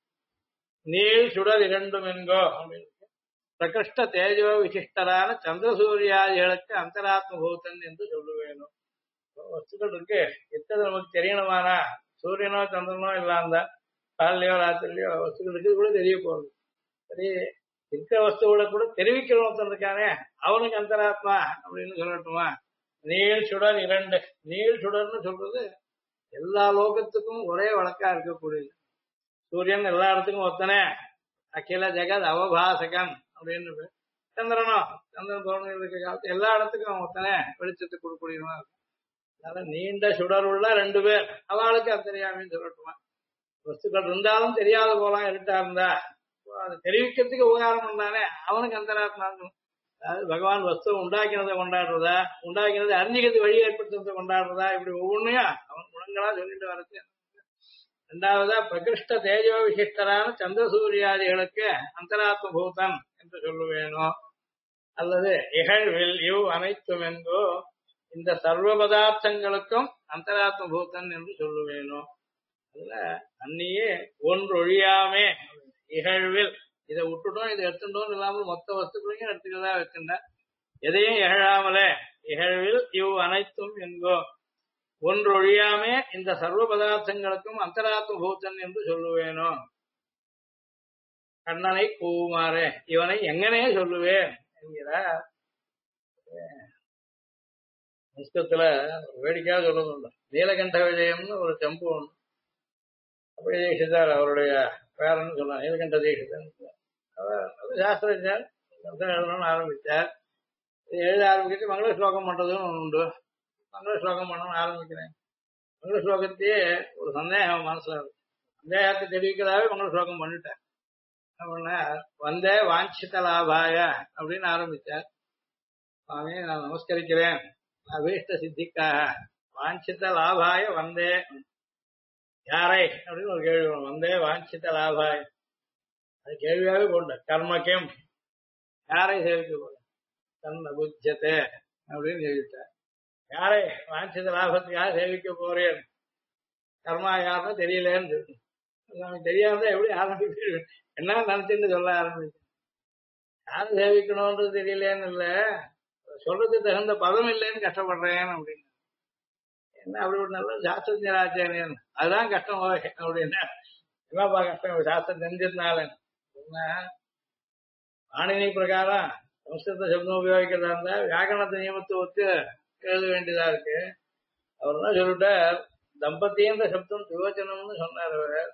நீர் சுடர் 2 என்கோ அப்படின்னு பிரகிருஷ்ட தேஜோ விசிஷ்டரான சந்திரசூரியாதிகளுக்கு அந்தராத்ம பூதன் என்று சொல்லுவேனோ. வஸ்துக்கள் இருக்கு, எத்தனை நமக்கு தெரியணுமானா சூரியனோ சந்திரனோ இல்லாம காலையோ ராத்திரிலையோ வஸ்துக்கள் இருக்குது கூட தெரிய போகுது. சரி, இருக்கிற வஸ்துவோட கூட தெரிவிக்கிறவன் இருக்கானே அவனுக்கு அந்தராத்மா அப்படின்னு சொல்லட்டுமா. நீள் சுடர் 2 நீள் சுடர்னு சொல்றது எல்லா லோகத்துக்கும் ஒரே வழக்கா இருக்கக்கூடியது. சூரியன் எல்லா இடத்துக்கும் ஒத்தனே அகில ஜெகத் அவபாசகன் அப்படின்னு. சந்திரன் பௌர்ணமி இருக்க காலத்து எல்லா இடத்துக்கும் ஒத்தனே வெளிச்சத்தை கொடுக்கூடியவன். அதனால நீண்ட சுடர் உள்ள 2 பேர் அவளுக்கு அந்தரியாமின்னு சொல்லட்டுமா. வஸ்துக்கள் இருந்தாலும் தெரியாத போலாம் இருட்டா இருந்தா அது தெரிவிக்கிறதுக்கு உபகாரம் பண்ணானே அவனுக்கு அந்தராத்மா. அதாவது பகவான் வஸ்து உண்டாக்கினதை கொண்டாடுறதா, உண்டாக்கினதை அறிஞ்சிக்கிறது வழி ஏற்படுத்துறதை கொண்டாடுறதா, இப்படி ஒவ்வொன்றையும் அவன் குணங்களா சொல்லிட்டு வரது. 2வதா பிரகிருஷ்ட தேஜோ விசிஷ்டரான சந்திரசூரியாதிகளுக்கு அந்தராத்ம பூதன் என்று சொல்லுவேனோ அல்லது இகழ்வில் இவ் அனைத்தும் என்கோ இந்த சர்வ பதார்த்தங்களுக்கும் அந்தராத்ம பூதன் என்று சொல்லுவேனோ. அதுல அன்னியே ஒன்றொழியாமே இகழ்வில் இதை விட்டுட்டோம் இதை எடுத்துட்டோம் இல்லாமல் மொத்த வஸ்துக்களையும் எடுத்துக்கிறதா வச்சுட்டா எதையும் இகழாமலே இகழ்வில் இவ் அனைத்தும் என்கோ ஒன்றொழியாமே இந்த சர்வ பதார்த்தங்களுக்கும் அந்தராத்ம பூதன் என்று சொல்லுவேனோ. கண்ணனை கூவுமாறே இவனை எங்கனே சொல்லுவேன் என்கிறார். சம்ஸ்கிருத்துல வேடிக்கையா சொல்லணும். நீலகண்ட விஜயம்னு ஒரு செம்பு ஒண்ணு அப்படி தீட்சிதார் அவருடைய பேரன்னு சொல்லலாம். நீலகண்ட தீட்சிதன் அவர் சாஸ்திரஜர் எழுதணும்னு ஆரம்பிச்சார். எழுத ஆரம்பிக்கிட்டு மங்கள ஸ்லோகம் பண்றதுன்னு ஒன்று உண்டு. மங்கள ஸ்லோகம் பண்ணணும்னு ஆரம்பிக்கிறேன். மங்கள ஸ்லோகத்தையே ஒரு சந்தேகம் மனசுல இருக்கு. சந்தேகத்தை தெரிவிக்கிறதாவே மங்கள ஸ்லோகம் பண்ணிட்டேன். அப்படின்னா வந்தே வாஞ்சித லாபாய அப்படின்னு ஆரம்பிச்சார். சுவாமி நான் நமஸ்கரிக்கிறேன் அபீஷ்ட சித்திக்காக வாஞ்சித லாபாய வந்தே யாரை அப்படின்னு ஒரு கேள்வி வரும். வந்தே வாஞ்சித லாபாய அது கேள்வியாவே கொண்ட கர்மக்கியம் யாரை சேவிக்க போற தன் அபுஜ்யத்தை அப்படின்னு கேள்விட்டார். யாரை வாஞ்சித லாபத்துக்காக சேவிக்க போறேன் கர்மா யாருன்னு தெரியலேன்னு சொல்லு. தெரியாம எப்படி ஆரம்பிச்சு என்ன நினைச்சுன்னு சொல்ல ஆரம்பிச்சு. யாரு சேவிக்கணும்ன்றது தெரியலேன்னு இல்ல சொல்றதுக்கு தகுந்த பதம் இல்லைன்னு கஷ்டப்படுறேன் அப்படின்னு. என்ன அப்படி ஒரு நல்ல சாஸ்திரஞராச்சேன் அதுதான் கஷ்டம் அப்படின்னா என்னப்பா கஷ்டம் சாஸ்திரம் தெரிஞ்சதுனால பாணினி பிரகாரம் சம்ஸ்கிருத சப்தம் உபயோகிக்கிறதா இருந்தா வியாக்கரணத்தை நியமத்தை ஒத்து எழுத வேண்டியதா இருக்கு. அவர் என்ன சொல்லிட்டார் தம்பத்தின்ற சப்தம் திவோச்சனம்னு சொன்னார். அவர்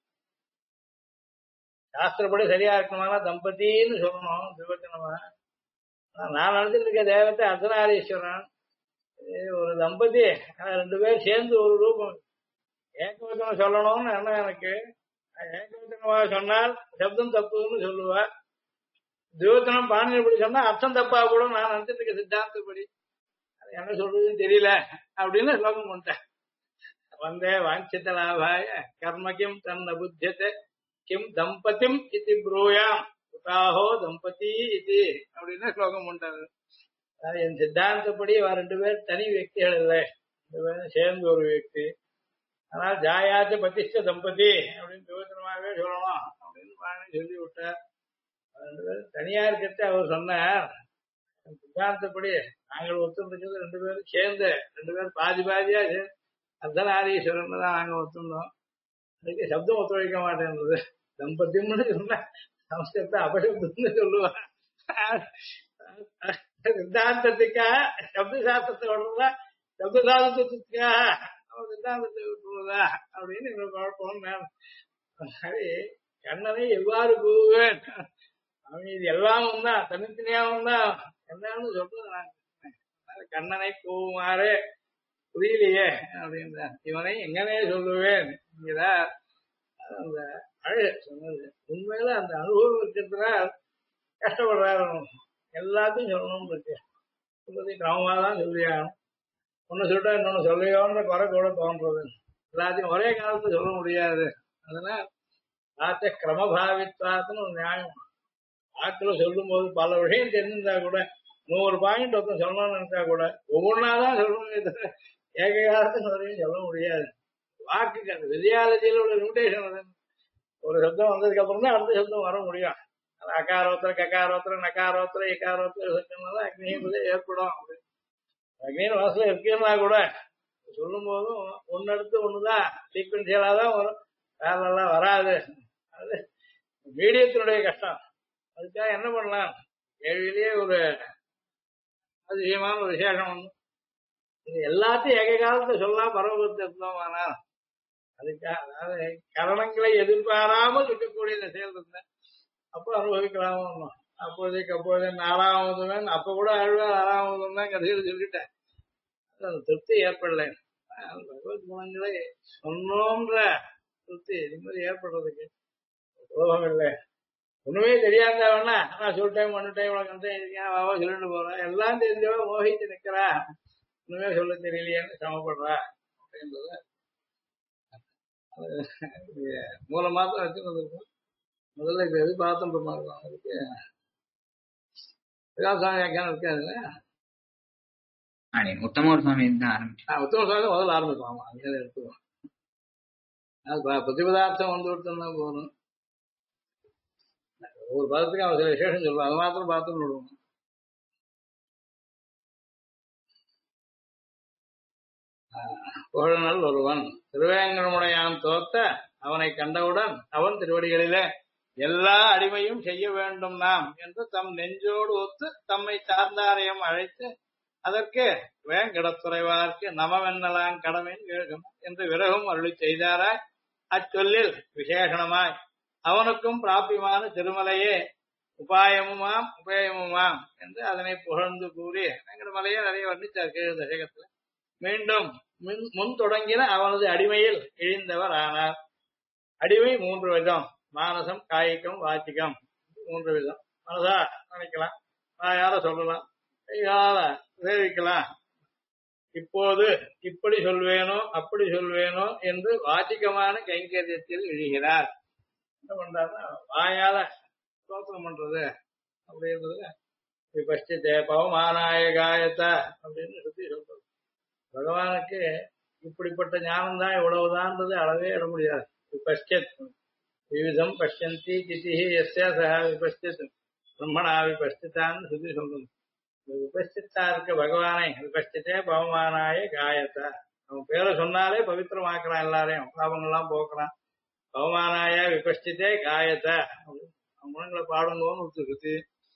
சாஸ்திரப்படி சரியா இருக்கணுமானா தம்பத்தின்னு சொல்லணும் திவோச்சனமா. நான் நினைச்சிட்டு இருக்க தேவத்தை அர்த்தநாரீஸ்வரன் ஒரு தம்பதி ரெண்டு பேர் சேர்ந்து ஒரு ரூபம் ஏகவச்சனம் சொல்லணும்னு என்ன எனக்கு ஏகவச்சனமாக சொன்னால் சப்தம் தப்புன்னு சொல்லுவா. திவோச்சனம் பாணிபடி சொன்னா அர்த்தம் தப்பா கூட நான் நினைச்சிட்டு இருக்க சித்தாந்தப்படி அது என்ன சொல்றதுன்னு தெரியல அப்படின்னு ஸ்லோகம் பண்ணிட்டேன். வந்தே வாஞ்சித லாபாய கர்மக்கிம் தன் அபுத்தியத்தை கிம் தம்பதிம் இது ப்ரூயாம் உதாஹோ தம்பதி இது அப்படின்னு ஸ்லோகம் பண்ணிட்டாரு. என் சித்தாந்தப்படி ரெண்டு பேர் தனி வியக்திகள் இல்லை, ரெண்டு பேரும் சேர்ந்து ஒரு வியக்தி. ஆனால் ஜாயாச்ச பத்திஷ்ட தம்பதி அப்படின்னு விவசனமாகவே சொல்லணும் அப்படின்னு சொல்லி விட்டார். ரெண்டு பேரும் தனியா இருக்கிறது அவர் சொன்னார். சித்தாந்தப்படி நாங்கள் ஒத்துருக்கிறது ரெண்டு பேரும் சேர்ந்து ரெண்டு பேரும் பாதி பாதியா அர்த்தநாரீஸ்வரன் தான் நாங்க ஒத்துந்தோம். அதுக்கு சப்தம் ஒத்துழைக்க மாட்டேன்றது தம்பத்தியம்னு சொன்ன சம்ஸ்கிருத்த அபசப்தம்னு சொல்லுவான். சித்தாந்தத்துக்காக சப்த சாஸ்திரத்தை விடுறதா சப்த சாஸ்திரத்துக்காக அவன் சித்தாந்தத்தை விட்டுறதா அப்படின்னு எங்களுக்கு குழப்பம். சரி கண்ணனை எவ்வாறு கூவேன் அவன் இது எல்லாமும் தான் தனித்தனியாவும் தான் என்னன்னு சொல்றது. நான் கண்ணனை கூவுமாறு புரியலையே அப்படின்ற இவனை எங்கனே சொல்லுவேன் என்கிறார். அந்த அழகு சொன்னது உண்மையில அந்த அனுபவம் இருக்கிறதுனால கஷ்டப்படுறாரு. எல்லாத்தையும் சொல்லணும்னு இருக்கு சொல்றது கிரமமா தான் சொல்லியாகணும். ஒன்னு சொல்லிட்டா இன்னொன்னு சொல்லையோன்ற குறை கூட தோன்றது. எல்லாத்தையும் ஒரே காலத்துல சொல்ல முடியாது. அதனால ஆத்த கிரமபாவித்வாத்துன்னு ஒரு நியாயம். வாக்குல சொல்லும் போது பல விஷயம் தெரிஞ்சிருந்தா கூட 100 பாயிண்ட் ஒருத்தன் சொல்லணும்னு நினைச்சா கூட ஒவ்வொன்னாதான் சொல்லணும். ஏக காலத்துக்கு வரையும் சொல்ல முடியாது. வாக்குக்கு அந்த விதியாலஜியில உள்ள லிமிடேஷன் ஒரு சப்தம் வந்ததுக்கு அப்புறம் தான் அடுத்த சப்தம் வர முடியும். அகாரோத்திர ககாரோத்திர நகாரோத்திர இகாரோத்திர சப்தம்னால அக்னிபதி ஏற்படும். அக்னியின் வாசல இருக்குன்னா கூட சொல்லும் போதும் ஒன்னு அடுத்து ஒண்ணுதான் சீக்வன்சியலா தான் வரும், வேறெல்லாம் வராது. அது மீடியத்தினுடைய கஷ்டம். அதுக்காக என்ன பண்ணலாம், கேள்வியிலேயே ஒரு அதிசயமான ஒரு விசேஷம் ஒண்ணு. இது எல்லாத்தையும் ஏக காலத்தை சொல்லலாம் பரவபத்தை இருந்தோமானா அதுக்காக அதாவது கரணங்களை எதிர்பாராமல் இருக்கக்கூடிய இந்த செயல் இருந்தேன் அப்போ அனுபவிக்கலாமோ. அப்போதைக்கு அப்போதே 4ஆவதுவன் அப்ப கூட அழுவார் 6ஆவதும் தான் கதையில் சொல்லிட்டேன். அந்த திருப்தி ஏற்படல. பகவத் குணங்களை சொன்னோன்ற திருப்தி நிம்மதி ஏற்படுறதுக்கு உலகம் இல்லை. ஒண்ணுமே தெரியாதவனா நான் சொல்லிட்டேன் பண்ணிட்டேன் உனக்கு அந்த இருக்கேன் வாவா சொல்லிட்டு போறேன். எல்லாம் தெரிஞ்சவ மோகித்து நிக்கிறா, ஒண்ணுமே சொல்ல தெரியலையேன்னு சமப்படுறா அப்படின்றத மூலமா தான் வச்சு வந்திருக்கோம். முதல்ல இப்ப எது பார்த்தோம் அதுக்கு விகாசாமி வியாக்கியானம் இருக்காதுல்ல. உத்தமர் சுவாமி தான் ஆரம்பிச்சு உத்தம சுவாமி முதல்ல ஆரம்பிக்கும். ஆமா, அங்கே எடுத்துக்கணும். அது பிரதிபதார்த்தம் வந்து விட்டுருந்தா போகணும். ஒவ்வொரு பதத்துக்கும் அவன் சில விசேஷம் சொல்லுவான், அது மாத்திரம் பார்த்து விடுவோம். புகழனல் ஒருவன் திருவேங்கடமுடையான் தோத்த அவனை கண்டவுடன் அவன் திருவடிகளிலே எல்லா அடிமையும் செய்ய வேண்டும் நாம் என்று தம் நெஞ்சோடு ஒத்து தம்மை சார்ந்தாரையும் அழைத்து அதற்கு வேங்கடத்துறைவார்க்கு நமவென்னலாம் கடமையின் கேட்கும் என்று விரகும் அருளி செய்தாராய். அச்சொல்லில் விசேஷணமாய் அவனுக்கும் பிராபியமான திருமலையே உபாயமுமாம் உபயமுமாம் என்று அதனை புகழ்ந்து கூறி வெங்கடமலையே நிறைய வர்ணித்தார் கீழ் தசகத்துல. மீண்டும் முன் தொடங்கின அவனது அடிமையில் இழிந்தவர் ஆனார். அடிமை 3 விதம்: மானசம், காய்கம், வாச்சிகம். 3 விதம். மனதா நினைக்கலாம், வாயால சொல்லலாம், கையால சேவிக்கலாம். இப்போது இப்படி சொல்வேனோ அப்படி சொல்வேனோ என்று வாச்சிகமான கைங்கரியத்தில் இழுகிறார். என்ன பண்றாருன்னா வாயால ஸ்தோத்திரம் பண்றது அப்படின்றது விபஷ்டித்தே பவமானாய காயத்த அப்படின்னு சுத்தி சொல்றது. பகவானுக்கு இப்படிப்பட்ட ஞானம் தான் இவ்வளவுதான்றது அளவே இட முடியாது. விபஷ்டித் விவிதம் பஷ்யந்தி கிதி எஸ்ய சஹ விபஷ்டித் பிரம்மணா விபஷ்டித்தான்னு சுத்தி சொல்றது. விபஷ்டித்தா இருக்க பகவானை விபஷ்டித்தே பவமானாய காயத்த, அவன் பேரை சொன்னாலே பவித்திரமாக்குறான், எல்லாரையும் பாவங்கள்லாம் போக்குறான். பவமானாய விபஷ்டித்தே காயத்த, அவன் குணங்களை பாடுங்கன்னு சுத்தி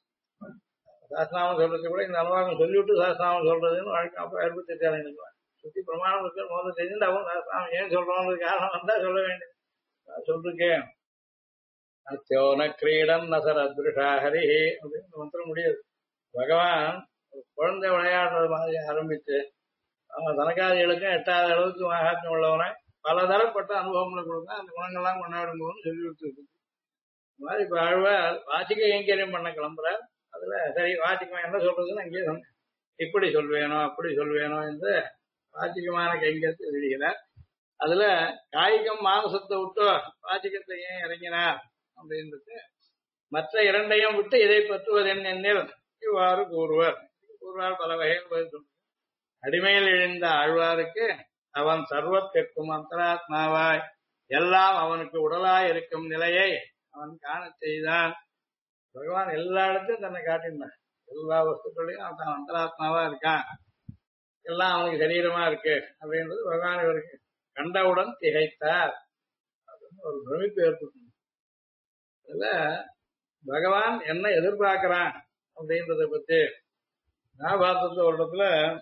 சாஸ்திராமம் சொல்றது கூட இந்த அனுவாகம் சொல்லிவிட்டு சாஸ்திராமம் சொல்றதுன்னு வழக்கம். அப்ப 68 சுத்தி பிரமாணம் இருக்கு, முதல்ல தெரிஞ்சுட்டு அவன் சாஸ்திராமம் ஏன் சொல்றோம்னு காரணம் வந்தா சொல்ல வேண்டியது. சொல்லிருக்கேன், அத்தியோன கிரீடன் நசர் அத்ருஷா ஹரி அப்படின்னு மந்திரம் முடியாது. பகவான் குழந்தை விளையாடுறது மாதிரி ஆரம்பிச்சு அவன் தனக்காதிகளுக்கும் எட்டாத அளவுக்கு மகாத்மியம் உள்ளவனை பலதரப்பட்ட அனுபவங்களை கொடுத்தா அந்த குணங்கள்லாம் கொண்டாடும் போதுன்னு சொல்லி கொடுத்துருக்கு. இந்த மாதிரி இப்ப ஆழ்வார் வாசிக்க கைங்கரியம் பண்ண கிளம்புறார். அதுல சரி வாசிக்கம் என்ன சொல்றதுன்னு அங்கேயே சொன்னேன். இப்படி சொல்வேனோ அப்படி சொல்வேனோ என்று வாசிகமான கைங்கரியத்தை எழுதுகிறார். அதுல காய்கம் மானசத்தை விட்டு வாசிக்கத்தை ஏன் இறங்கினார் அப்படின்றது மற்ற 2ஐயும் விட்டு இதை பற்றுவதென் எண்ணில் இவ்வாறு கூறுவர். பல வகைகள். அடிமையில் எழுந்த ஆழ்வாருக்கு அவன் சர்வத்திற்கும் அந்தராத்மாவாய் எல்லாம் அவனுக்கு உடலாய் இருக்கும் நிலையை அவன் காண செய்தான். பகவான் எல்லா இடத்தையும் தன்னை காட்டினான். எல்லா வஸ்துக்களையும் அவன் தான் அந்தராத்மாவா இருக்கான், எல்லாம் அவனுக்கு சரீரமா இருக்கு அப்படின்றது பகவான் இவருக்கு கண்டவுடன் திகைத்தார். ஒரு பிரமிப்பு ஏற்பட்டு அதுல பகவான் என்ன எதிர்பார்க்கிறான் அப்படின்றத பத்தி மகாபாரதத்துல ஒரு இடத்துல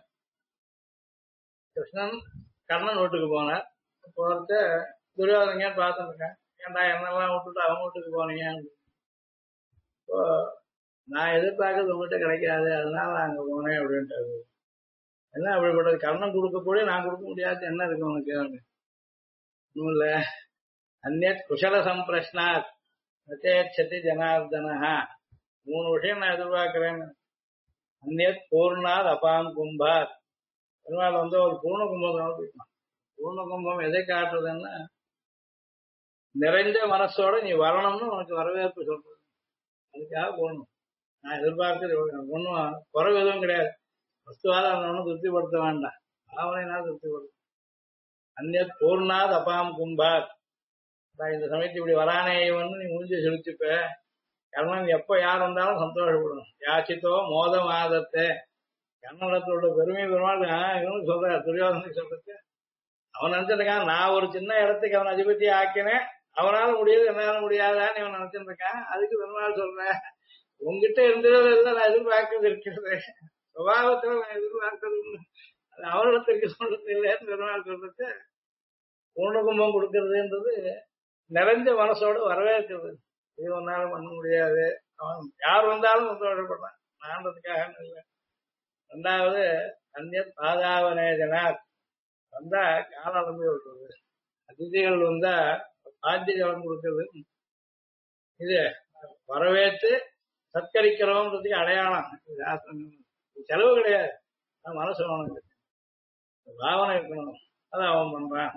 கிருஷ்ணன் கர்ணன் வீட்டுக்கு போனார். போறத துரியோதனங்க பார்த்துட்டு இருக்கேன், ஏன்டா என்னெல்லாம் விட்டுட்டு அவன் வீட்டுக்கு போனீங்க. இப்போ நான் எதிர்பார்க்கறது உங்ககிட்ட கிடைக்காது, அதனால நான் அங்க போனேன் அப்படின்ட்டு. என்ன அப்படிப்பட்டது? கர்ணன் கொடுக்கக்கூடிய நான் கொடுக்க முடியாது, என்ன இருக்கு உனக்கு? ஒன்றும் இல்ல, அந்நத் குஷல சம்பிரஷ்னாத் நச்சேச்சதி ஜனார்தனஹா. 3 விஷயம் நான் எதிர்பார்க்கிறேன். அந்நத் பூர்ணாத் அபாம் கும்பாத். பெருமாள் ஒரு பூர்ண கும்பம். பூர்ண கும்பம் எதை காட்டுறதுன்னா நிறைஞ்ச மனசோட நீ வரணும்னு உனக்கு வரவேற்பு சொல்றது. அதுக்காக போகணும். நான் எதிர்பார்க்கிறது ஒன்றும் குறைவு எதுவும் கிடையாது. வஸ்துவாத அவனை ஒன்றும் திருப்திப்படுத்த வேண்டாம், பாவனைனால திருப்திப்படுத்த. அந்நத் பூர்ணாத் அபாம் கும்பாத். இந்த சமயத்து இப்படி வரானே இவன்னு நீ முடிஞ்சு செலுத்திப்ப. கர்ணன் எப்ப யார் வந்தாலும் சந்தோஷப்படணும். யாச்சித்தோ மோதமாதத்தை. கர்ணனத்தோட பெருமை பெருமாள் இவனுக்கு சொல்ற, துரியோதனுக்கு சொல்றது. அவன் நினைச்சிருக்கான், நான் ஒரு சின்ன இடத்துக்கு அவன் அதிபதி ஆக்கினேன், அவனால முடியாது என்னால முடியாதான்னு இவன் நினைச்சிட்டு இருக்கான். அதுக்கு பெருமாள் சொல்றேன், உங்ககிட்ட இருந்தது நான் எதிர்பார்க்கறது இருக்கிறது, சுபாவத்துல நான் எதிர்பார்க்கறது அது அவரிடத்திற்கு சொல்றது இல்லைன்னு பெருமாள் சொல்றது. பூர்ண கும்பம் கொடுக்கறதுன்றது நிறைஞ்ச மனசோட வரவேற்கிறது. இது ஒன்னாலும் பண்ண முடியாது, அவன் யார் வந்தாலும் சந்தோஷப்படுறான், நான்றதுக்காக இல்லை. 2வது அந்நத் பாதாவனேஜனார். வந்தா கால அலம்பி விட்டுறது. அதிதிகள் வந்தா பாத்திய ஜலம் கொடுக்கறது. இது வரவேற்று சத்கரிக்கிறோம்ன்றதுக்கு அடையாளம். செலவு கிடையாது, மனசு அவனுக்கு பாவனை இருக்கணும், அதை அவன் பண்றான்.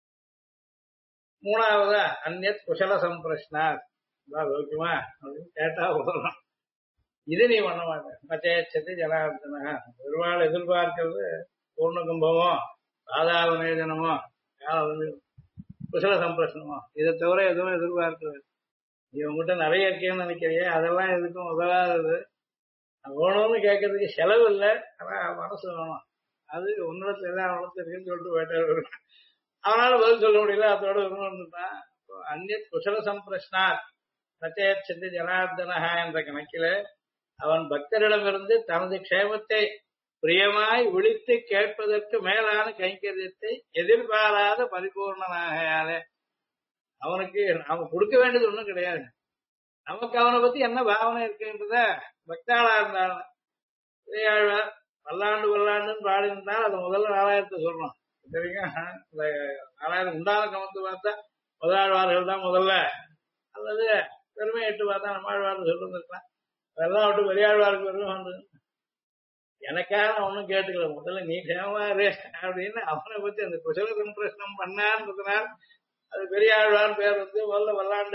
3வது அந்நத் குஷல சம்பிரஷ்னார். சௌக்கியமா அப்படின்னு கேட்டா போதும். இது நீ பண்ண மாட்டேன். பச்சையச்சத்து ஜனார்த்தனா பெருமாள் எதிர்பார்க்கிறது பூர்ண கும்பமோ சாதாரண நேஜனமோ குசல சம்பிரஷ்னமோ இதை தவிர எதுவும் எதிர்பார்க்கிறது. நீ உங்ககிட்ட நிறைய இருக்கேன்னு நினைக்கிறியே, அதெல்லாம் எதுக்கும் உதவாதது. வேணும்னு கேட்கறதுக்கு செலவு இல்லை, ஆனா மனசு வேணும். அது உன்னிடத்துல எல்லாம் அவனத்துல இருக்குன்னு சொல்லிட்டு போயிட்டாரு. அவனால பதில் சொல்ல முடியல, அதோட வந்துட்டான். அந்நிய குசல சம்பிரஷ்னார் சச்சேத் ஜனார்தனஹா என்ற கணக்கில அவன் பக்தரிடமிருந்து தனது க்ஷேமத்தை பிரியமாய் விழித்து கேட்பதற்கு மேலான கைங்கரியத்தை எதிர்பாராத பரிபூர்ணனாகையாலே அவனுக்கு நாம கொடுக்க வேண்டியது ஒண்ணும் கிடையாது. நமக்கு அவனை பத்தி என்ன பாவனை இருக்குன்றத பக்தாளா இருந்தாலும் இதையாழ்வார் பல்லாண்டு பல்லாண்டுன்னு பாடினால் அது முதல்ல 4000 சொல்றோம். சரிங்க, இந்த 4000 உண்டான கமத்து பார்த்தா முதலாழ்வார்கள் தான் முதல்ல, அல்லது பெருமை எட்டு பார்த்தா நம்மாழ்வார் சொல்லிருந்துருக்கலாம். அதெல்லாம் விட்டு பெரியாழ்வாருக்கு பெருமை வந்து எனக்காக நான் ஒன்னும் கேட்டுக்கல, முதல்ல நீ கேமாறு அப்படின்னு அவனை பத்தி அந்த குசல சம்பிரஷ்னம் பண்ணான்றதுனால் அது பெரியாழ்வான் பேர் வந்து முதல்ல வல்லாண்ட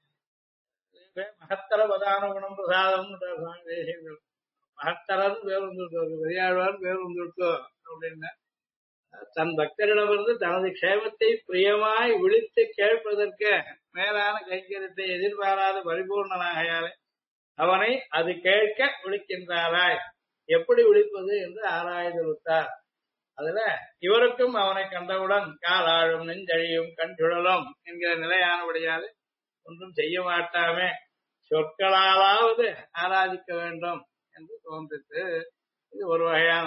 மகத்தர பதான குணம் பிரசாதம் சுவாமி தேசியங்கள் மகத்தரன்னு பேர் வந்துருக்கோம், பெரியாழ்வான் பேர் வந்துருக்கோம் அப்படின்னு தன் பக்தரிடமிருந்து தனது க்ஷேமத்தை பிரியமாய் விழித்து கேட்பதற்கு மேலான கைங்கரியத்தை எதிர்பாராத பரிபூர்ணனாகையாலே அவனை அது கேட்க விழிக்கின்றாராய். எப்படி விழிப்பது என்று ஆராய்ந்துவிட்டார். அதுல இவருக்கும் அவனை கண்டவுடன் காலாழும் நெஞ்சழியும் கண்சுழலும் என்கிற நிலையானபடியால் ஒன்றும் செய்ய மாட்டாமே சொற்களாலாவது ஆராதிக்க வேண்டும் என்று தோன்றிட்டு இது ஒரு வகையான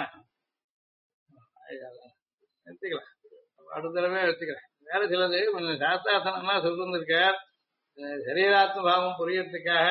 எடுத்துக்கலாம். அடுத்த தடவை எடுத்துக்கிறேன். வேற சிலது கொஞ்சம் சாஸ்திராசனம்லாம் சொல்லிருந்திருக்கார், சரீராத்ம பாவம் புரியறதுக்காக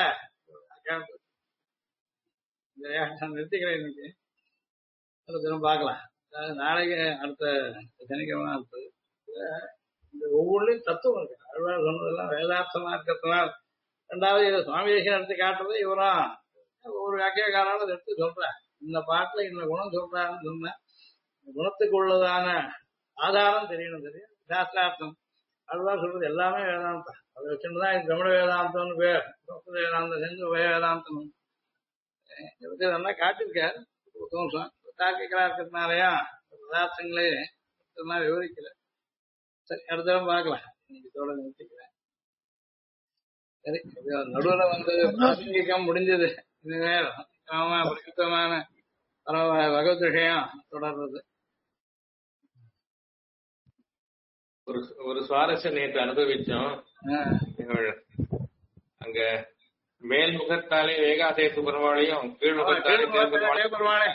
நிறுத்திக்கிறேன். இன்னைக்கு அடுத்த தினம் பார்க்கலாம். நாளைக்கு அடுத்த சனிக்கிழமை அடுத்தது இந்த ஒவ்வொன்றையும் தத்துவம் இருக்கு. அழ்வார் சொன்னதெல்லாம் வேதார்த்தமா இருக்கிறதுனால ரெண்டாவது இதை சுவாமி தேசியம் எடுத்து காட்டுறது இவரும் ஒரு வாக்கியக்காரால எடுத்து சொல்றேன். இந்த பாட்டுல இந்த குணம் சொல்றாருன்னு சொன்னேன். குணத்துக்கு உள்ளதான ஆதாரம் தெரியணும். தெரியும் சாஸ்திரார்த்தம் அதுதான் சொல்றது எல்லாமே வேதாந்தம். அதை வச்சுட்டுதான் இது தமிழ் வேதாந்தம்னு பேர். வேதாந்தம் செஞ்சு வேதாந்தம் நல்லா காட்டிருக்காரு. தாக்கிகளா இருக்கிறதுனாலயா பதார்த்தங்களே விவரிக்கல. சரி, அடுத்த தடவை பார்க்கலாம். இன்னைக்கு தொடர்ந்து நிறுத்திக்கிறேன். சரி, நடுவில் வந்து பிராசங்கிகம் முடிஞ்சது. இனிமே பிரசித்தமான பகவத் விஷயம் தொடர்றது. ஒரு சுவாரஸ்யம் நேற்று அனுபவிச்சோம். அங்க மேல் முகத்தாலே வேகாசேத்து பெருமாளையும் கீழ் முகத்தாலே பெருமாளை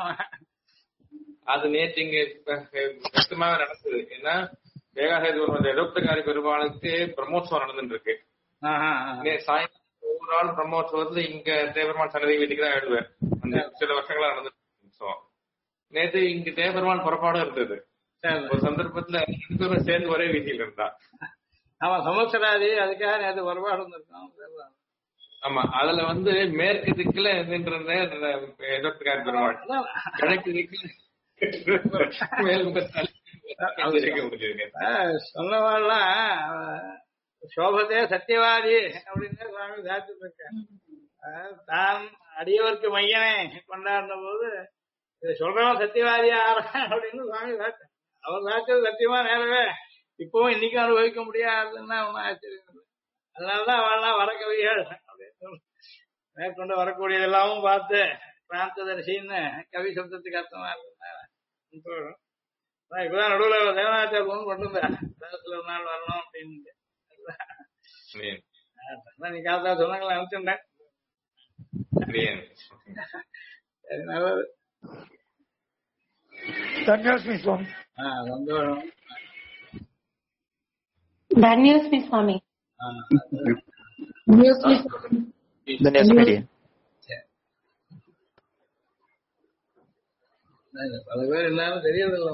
அது நேற்று இங்க வெட்டமாக நடந்தது. ஏன்னா வேகாசேத்து பெருமாள் 70காரி பெருமாளுக்கு பிரம்மோத்சவம் நடந்துட்டு இருக்கு. சாயங்காலம் ஒவ்வொரு நாள் பிரம்மோத்சவத்துல இங்க தேவபெருமான் சன்னதி வீட்டுக்கு தான் எழுதுவேன். அந்த சில வருஷங்களா நடந்துட்டு நேற்று இங்க தேவபெருமான் புறப்பாடும் இருந்தது. ஒரு சந்தர்ப்பத்துல சேர்ந்து ஒரே வீதியில் இருந்தா. ஆமா, சமஸ்கராதி அதுக்காக நேற்று புறப்பாடு இருந்திருக்கோம். ஆமா, அதுல வந்து மேற்கு திக்குல நின்றிருந்த 70காரி பெருமாள், கிழக்கு திக்குல சொன்னவாள்லாம் சோபத்தே சத்தியவாதி அப்படின்னு சுவாமி சாத்திட்டு இருக்கேன். தான் அடியவருக்கு மையனை கொண்டாடின போது சொல்றவன் சத்தியவாதியா அப்படின்னு சுவாமி சாத்த. அவர் சாத்தது சத்தியமா நேரவே இப்பவும் இன்னைக்கும் அனுபவிக்க முடியாதுன்னா ஒன்னும் ஆச்சரியம். அதனாலதான் அவள்லாம் வரக்கவிகள் அப்படின்னு மேற்கொண்டு வரக்கூடியதெல்லாமும் பார்த்து பிராந்ததரிசின்னு கவி சப்தத்துக்கு அர்த்தமா இருந்தாங்க. இப்பதான் நடுவில் தேவநாச்சார் ஒன்று கொண்டு வந்தேன், ஒரு நாள் வரணும் அப்படின்னு. நீ காத்தா சொன்னாங்களா அனுப்பிச்சுட்டேன். சரி, நல்லது. धन्योस्मि स्वामी. சந்தோஷம். धन्योस्मि स्वामी. பல பேர் எல்லாரும் தெரியறதில்ல.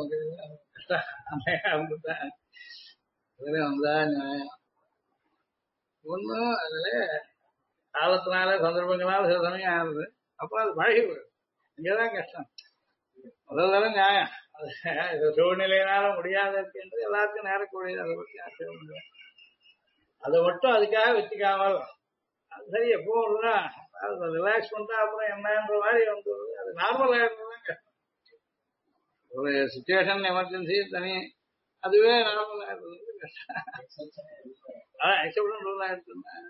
வந்தா நியாயம் ஒன்னும் அதுல காலத்தினால சந்தர்ப்பங்களால சில சமயம் ஆகுது. அப்புறம் அது பழகி போயிடும். இங்கதான் கஷ்டம். முதல் தரம் நியாயம் அது சூழ்நிலையினால முடியாத இருக்குன்றது எல்லாருக்கும் நேரக்கூடியது. அதை பற்றி ஆச்சரியம் முடியாது. அதை மட்டும் அதுக்காக வச்சுக்காமல் அது சரி எப்போ வருதுன்னா அது ரிலாக்ஸ் பண்ணிட்டா அப்புறம் என்னன்ற மாதிரி வந்து அது நார்மல் ஆயிடுறதுதாங்க. ஒரு சுச்சுவேஷன் எமர்ஜென்சி தனி அதுவே நார்மல் ஆயிடுறது அதான் எக்ஸப்ஷன் ரூல் ஆயிடுச்சுன்னா